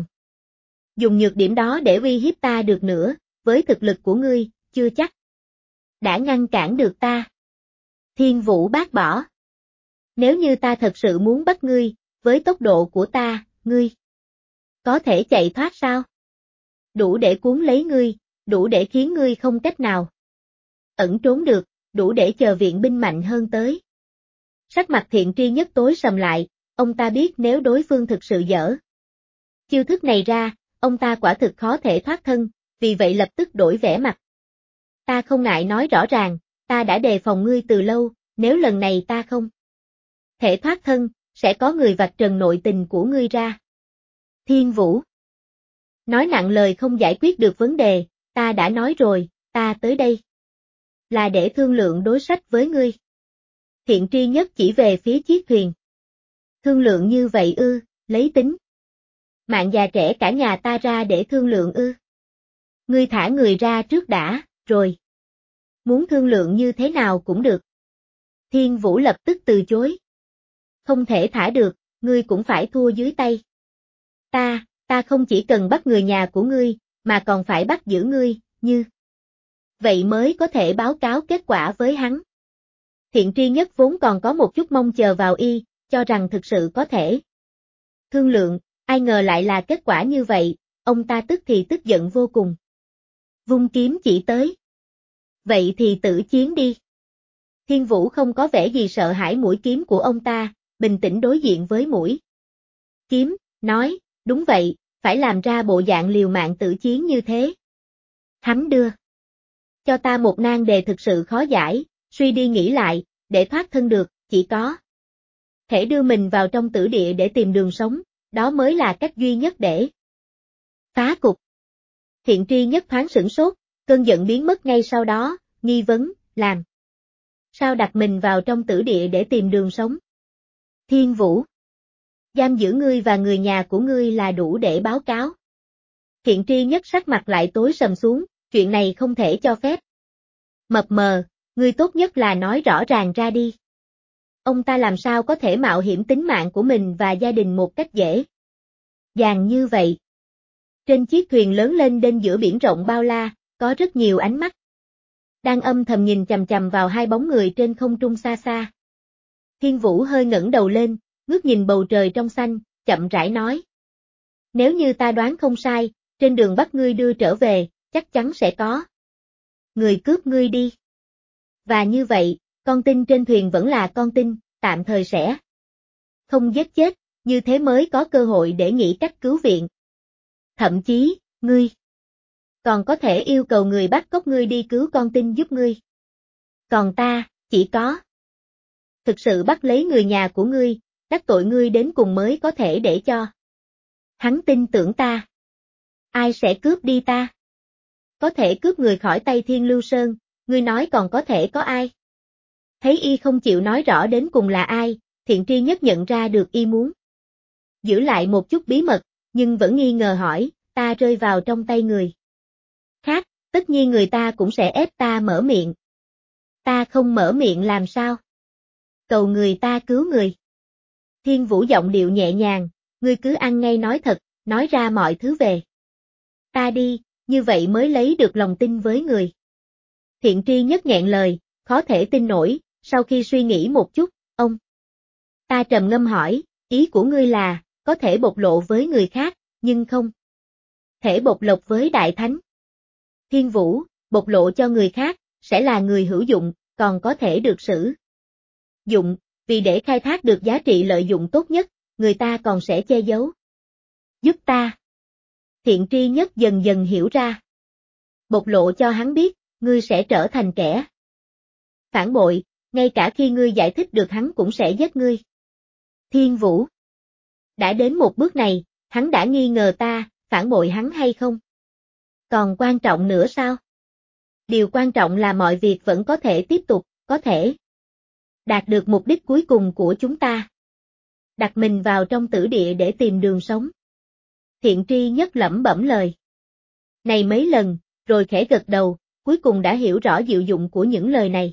dùng nhược điểm đó để uy hiếp ta được nữa, với thực lực của ngươi, chưa chắc đã ngăn cản được ta. Thiên Vũ bác bỏ. Nếu như ta thật sự muốn bắt ngươi, với tốc độ của ta, ngươi có thể chạy thoát sao? Đủ để cuốn lấy ngươi, đủ để khiến ngươi không cách nào ẩn trốn được, đủ để chờ viện binh mạnh hơn tới. Sắc mặt Thiện tri nhất tối sầm lại, ông ta biết nếu đối phương thực sự dở chiêu thức này ra, ông ta quả thực khó thể thoát thân, vì vậy lập tức đổi vẻ mặt. Ta không ngại nói rõ ràng, ta đã đề phòng ngươi từ lâu, nếu lần này ta không thể thoát thân, sẽ có người vạch trần nội tình của ngươi ra. Thiên Vũ nói nặng lời không giải quyết được vấn đề, ta đã nói rồi, ta tới đây là để thương lượng đối sách với ngươi. Thiện tri nhất chỉ về phía chiếc thuyền. Thương lượng như vậy ư, lấy tính mạng già trẻ cả nhà ta ra để thương lượng ư. Ngươi thả người ra trước đã, rồi muốn thương lượng như thế nào cũng được. Thiên Vũ lập tức từ chối. Không thể thả được, ngươi cũng phải thua dưới tay. Ta không chỉ cần bắt người nhà của ngươi, mà còn phải bắt giữ ngươi, như vậy mới có thể báo cáo kết quả với hắn. Thiện tri nhất vốn còn có một chút mong chờ vào y, cho rằng thực sự có thể thương lượng, ai ngờ lại là kết quả như vậy, ông ta tức thì tức giận vô cùng. Vung kiếm chỉ tới. Vậy thì tử chiến đi. Thiên Vũ không có vẻ gì sợ hãi mũi kiếm của ông ta, bình tĩnh đối diện với mũi kiếm, nói, đúng vậy, phải làm ra bộ dạng liều mạng tử chiến như thế. Hắn đưa cho ta một nan đề thực sự khó giải, suy đi nghĩ lại, để thoát thân được, chỉ có thể đưa mình vào trong tử địa để tìm đường sống, đó mới là cách duy nhất để phá cục. Thiện tri nhất thoáng sửng sốt, cơn giận biến mất ngay sau đó, nghi vấn, làm sao đặt mình vào trong tử địa để tìm đường sống? Thiên Vũ, giam giữ ngươi và người nhà của ngươi là đủ để báo cáo. Thiện tri nhất sắc mặt lại tối sầm xuống, chuyện này không thể cho phép. Mập mờ, ngươi tốt nhất là nói rõ ràng ra đi. Ông ta làm sao có thể mạo hiểm tính mạng của mình và gia đình một cách dễ dàng như vậy? Trên chiếc thuyền lớn lên đên giữa biển rộng bao la, có rất nhiều ánh mắt đang âm thầm nhìn chằm chằm vào hai bóng người trên không trung xa xa. Thiên Vũ hơi ngẩng đầu lên, ngước nhìn bầu trời trong xanh, chậm rãi nói. Nếu như ta đoán không sai, trên đường bắt ngươi đưa trở về, chắc chắn sẽ có người cướp ngươi đi. Và như vậy, con tin trên thuyền vẫn là con tin, tạm thời sẽ không giết chết, như thế mới có cơ hội để nghĩ cách cứu viện. Thậm chí, ngươi còn có thể yêu cầu người bắt cóc ngươi đi cứu con tin giúp ngươi. Còn ta, chỉ có thực sự bắt lấy người nhà của ngươi, đắc tội ngươi đến cùng mới có thể để cho hắn tin tưởng ta. Ai sẽ cướp đi ta? Có thể cướp người khỏi tay Thiên Lưu Sơn, ngươi nói còn có thể có ai? Thấy y không chịu nói rõ đến cùng là ai, Thiện tri nhất nhận ra được y muốn giữ lại một chút bí mật, nhưng vẫn nghi ngờ hỏi, ta rơi vào trong tay người khác, tất nhiên người ta cũng sẽ ép ta mở miệng. Ta không mở miệng làm sao? Cầu người ta cứu người. Thiên Vũ giọng điệu nhẹ nhàng, ngươi cứ ăn ngay nói thật, nói ra mọi thứ về ta đi, như vậy mới lấy được lòng tin với người. Thiện tri nhất nghẹn lời, khó thể tin nổi, sau khi suy nghĩ một chút, ông ta trầm ngâm hỏi, ý của ngươi là, có thể bộc lộ với người khác, nhưng không thể bộc lộc với Đại Thánh. Thiên Vũ, bộc lộ cho người khác, sẽ là người hữu dụng, còn có thể được sử dụng, vì để khai thác được giá trị lợi dụng tốt nhất, người ta còn sẽ che giấu giúp ta. Thiện tri nhất dần dần hiểu ra. Bộc lộ cho hắn biết, ngươi sẽ trở thành kẻ phản bội, ngay cả khi ngươi giải thích được hắn cũng sẽ giết ngươi. Thiên Vũ, đã đến một bước này, hắn đã nghi ngờ ta, phản bội hắn hay không? Còn quan trọng nữa sao? Điều quan trọng là mọi việc vẫn có thể tiếp tục, có thể đạt được mục đích cuối cùng của chúng ta. Đặt mình vào trong tử địa để tìm đường sống. Thiện tri nhất lẩm bẩm lời này mấy lần, rồi khẽ gật đầu, cuối cùng đã hiểu rõ diệu dụng của những lời này.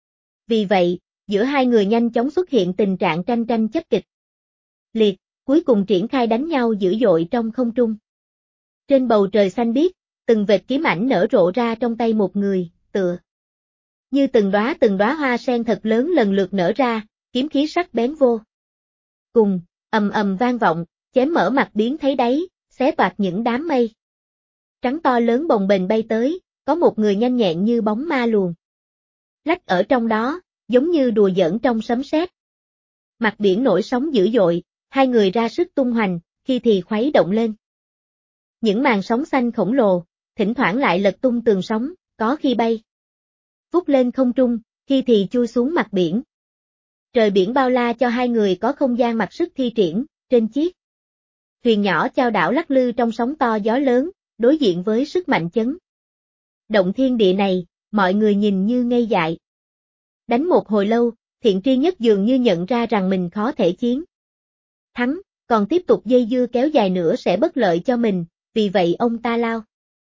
Vì vậy, giữa hai người nhanh chóng xuất hiện tình trạng tranh tranh chấp kịch liệt, cuối cùng triển khai đánh nhau dữ dội trong không trung. Trên bầu trời xanh biếc, từng vệt kiếm ảnh nở rộ ra trong tay một người, tựa như từng đóa hoa sen thật lớn lần lượt nở ra, kiếm khí sắc bén vô cùng, ầm ầm vang vọng, chém mở mặt biến thấy đáy, xé toạc những đám mây trắng to lớn bồng bềnh bay tới, có một người nhanh nhẹn như bóng ma luồn lách ở trong đó, giống như đùa giỡn trong sấm sét. Mặt biển nổi sóng dữ dội, hai người ra sức tung hoành, khi thì khuấy động lên những màn sóng xanh khổng lồ, thỉnh thoảng lại lật tung tường sóng, có khi bay vút lên không trung, khi thì chui xuống mặt biển. Trời biển bao la cho hai người có không gian mặc sức thi triển, trên chiếc thuyền nhỏ chao đảo lắc lư trong sóng to gió lớn, đối diện với sức mạnh chấn động thiên địa này, mọi người nhìn như ngây dại. Đánh một hồi lâu, Thiện tri nhất dường như nhận ra rằng mình khó thể chiến thắng, còn tiếp tục dây dưa kéo dài nữa sẽ bất lợi cho mình, vì vậy ông ta lao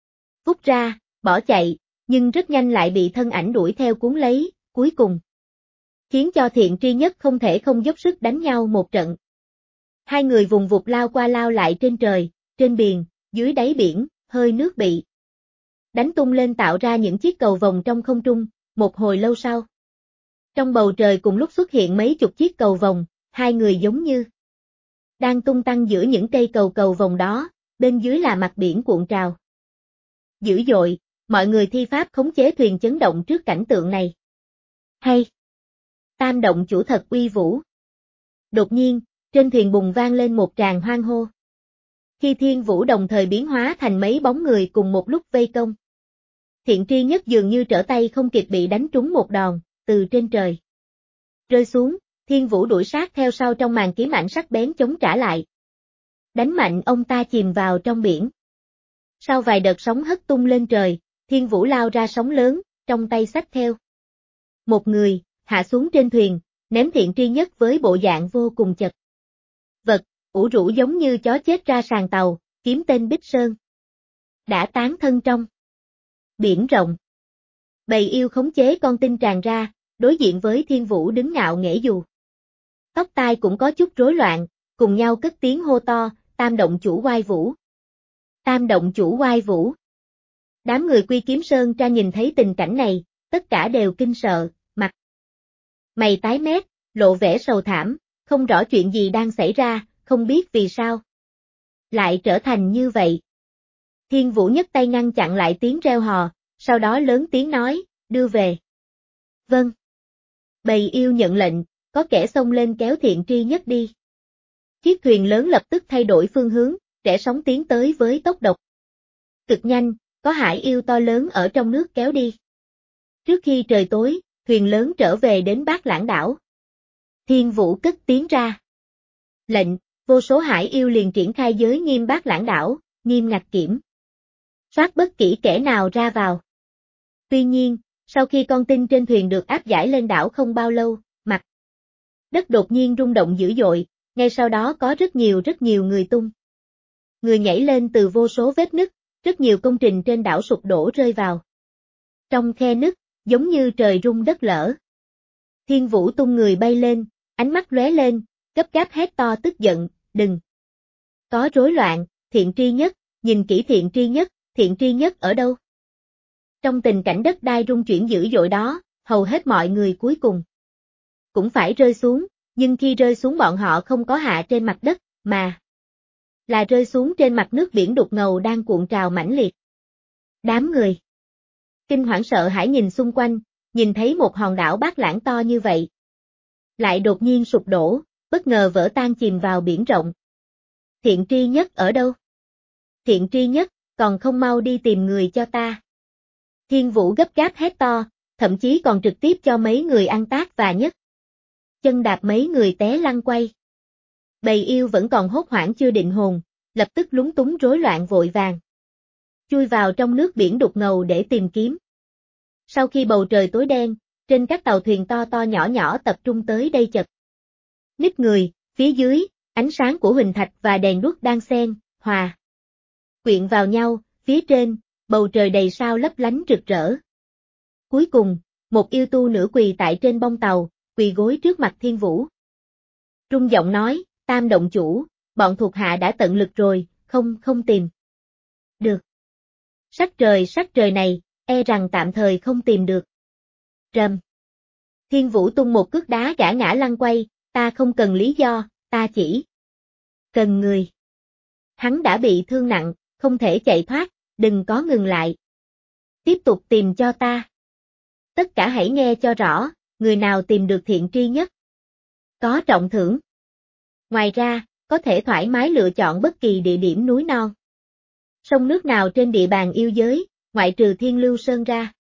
vút ra, bỏ chạy, nhưng rất nhanh lại bị thân ảnh đuổi theo cuốn lấy, cuối cùng khiến cho Thiện tri nhất không thể không dốc sức đánh nhau một trận. Hai người vùng vụt lao qua lao lại trên trời, trên biển, dưới đáy biển, hơi nước bị đánh tung lên tạo ra những chiếc cầu vồng trong không trung, một hồi lâu sau. Trong bầu trời cùng lúc xuất hiện mấy chục chiếc cầu vồng, hai người giống như đang tung tăng giữa những cây cầu vồng đó, bên dưới là mặt biển cuộn trào. Dữ dội, mọi người thi pháp khống chế thuyền chấn động trước cảnh tượng này. Hay! Tam động chủ thật uy vũ. Đột nhiên, trên thuyền bùng vang lên một tràng hoan hô. Khi Thiên Vũ đồng thời biến hóa thành mấy bóng người cùng một lúc vây công. Thiện Tri Nhất dường như trở tay không kịp bị đánh trúng một đòn, từ trên trời rơi xuống, Thiên Vũ đuổi sát theo sau trong màn kiếm ảnh sắc bén chống trả lại. Đánh mạnh ông ta chìm vào trong biển. Sau vài đợt sóng hất tung lên trời, Thiên Vũ lao ra sóng lớn, trong tay xách theo một người, hạ xuống trên thuyền, ném Thiện Tri Nhất với bộ dạng vô cùng chật vật, ủ rũ giống như chó chết ra sàn tàu, kiếm tên Bích Sơn. Đã tán thân trong biển rộng. Bầy yêu khống chế con tin tràn ra, đối diện với Thiên Vũ đứng ngạo nghễ dù. Tóc tai cũng có chút rối loạn, cùng nhau cất tiếng hô to, Tam động chủ oai vũ. Tam động chủ oai vũ. Đám người Quy Kiếm Sơn Tra nhìn thấy tình cảnh này, tất cả đều kinh sợ, mặt mày tái mét, lộ vẻ sầu thảm, không rõ chuyện gì đang xảy ra, không biết vì sao lại trở thành như vậy. Thiên Vũ nhấc tay ngăn chặn lại tiếng reo hò, sau đó lớn tiếng nói, đưa về. Vâng. Bầy yêu nhận lệnh, có kẻ xông lên kéo Thiện Tri Nhất đi. Chiếc thuyền lớn lập tức thay đổi phương hướng, rẽ sóng tiến tới với tốc độ cực nhanh, có hải yêu to lớn ở trong nước kéo đi. Trước khi trời tối, thuyền lớn trở về đến Bát Lãng đảo. Thiên Vũ cất tiếng ra. Lệnh, vô số hải yêu liền triển khai giới nghiêm Bát Lãng đảo, nghiêm ngặt kiểm soát bất kỳ kẻ nào ra vào. Tuy nhiên, sau khi con tin trên thuyền được áp giải lên đảo không bao lâu, mặt đất đột nhiên rung động dữ dội, ngay sau đó có rất nhiều người tung. Người nhảy lên từ vô số vết nứt, rất nhiều công trình trên đảo sụp đổ rơi vào. Trong khe nứt, giống như trời rung đất lở. Thiên Vũ tung người bay lên, ánh mắt lóe lên, gấp gáp hét to tức giận, đừng có rối loạn, Thiện Tri Nhất, nhìn kỹ Thiện Tri Nhất ở đâu? Trong tình cảnh đất đai rung chuyển dữ dội đó, hầu hết mọi người cuối cùng cũng phải rơi xuống, nhưng khi rơi xuống bọn họ không có hạ trên mặt đất, mà là rơi xuống trên mặt nước biển đục ngầu đang cuộn trào mãnh liệt. Đám người kinh hoảng sợ hãi nhìn xung quanh, nhìn thấy một hòn đảo Bát Lãng to như vậy. Lại đột nhiên sụp đổ, bất ngờ vỡ tan chìm vào biển rộng. Thiện Tri Nhất ở đâu? Thiện Tri Nhất, còn không mau đi tìm người cho ta. Thiên Vũ gấp gáp hét to, thậm chí còn trực tiếp cho mấy người ăn tát và nhấc chân đạp mấy người té lăn quay. Bầy yêu vẫn còn hốt hoảng chưa định hồn, lập tức lúng túng rối loạn vội vàng chui vào trong nước biển đục ngầu để tìm kiếm. Sau khi bầu trời tối đen, trên các tàu thuyền to to nhỏ nhỏ tập trung tới đây chật ních người, phía dưới, ánh sáng của huỳnh thạch và đèn đuốc đang xen, hòa quyện vào nhau, phía trên, bầu trời đầy sao lấp lánh rực rỡ. Cuối cùng, một yêu tu nửa quỳ tại trên bông tàu, quỳ gối trước mặt Thiên Vũ. Trung giọng nói, Tam động chủ, bọn thuộc hạ đã tận lực rồi, không tìm được. Sắc trời này, e rằng tạm thời không tìm được. Rầm. Thiên Vũ tung một cước đá gã ngã lăn quay, ta không cần lý do, ta chỉ cần người. Hắn đã bị thương nặng, không thể chạy thoát, đừng có ngừng lại. Tiếp tục tìm cho ta. Tất cả hãy nghe cho rõ, người nào tìm được Thiện Tri Nhất có trọng thưởng. Ngoài ra, có thể thoải mái lựa chọn bất kỳ địa điểm núi non, sông nước nào trên địa bàn yêu giới, ngoại trừ Thiên Lưu Sơn ra.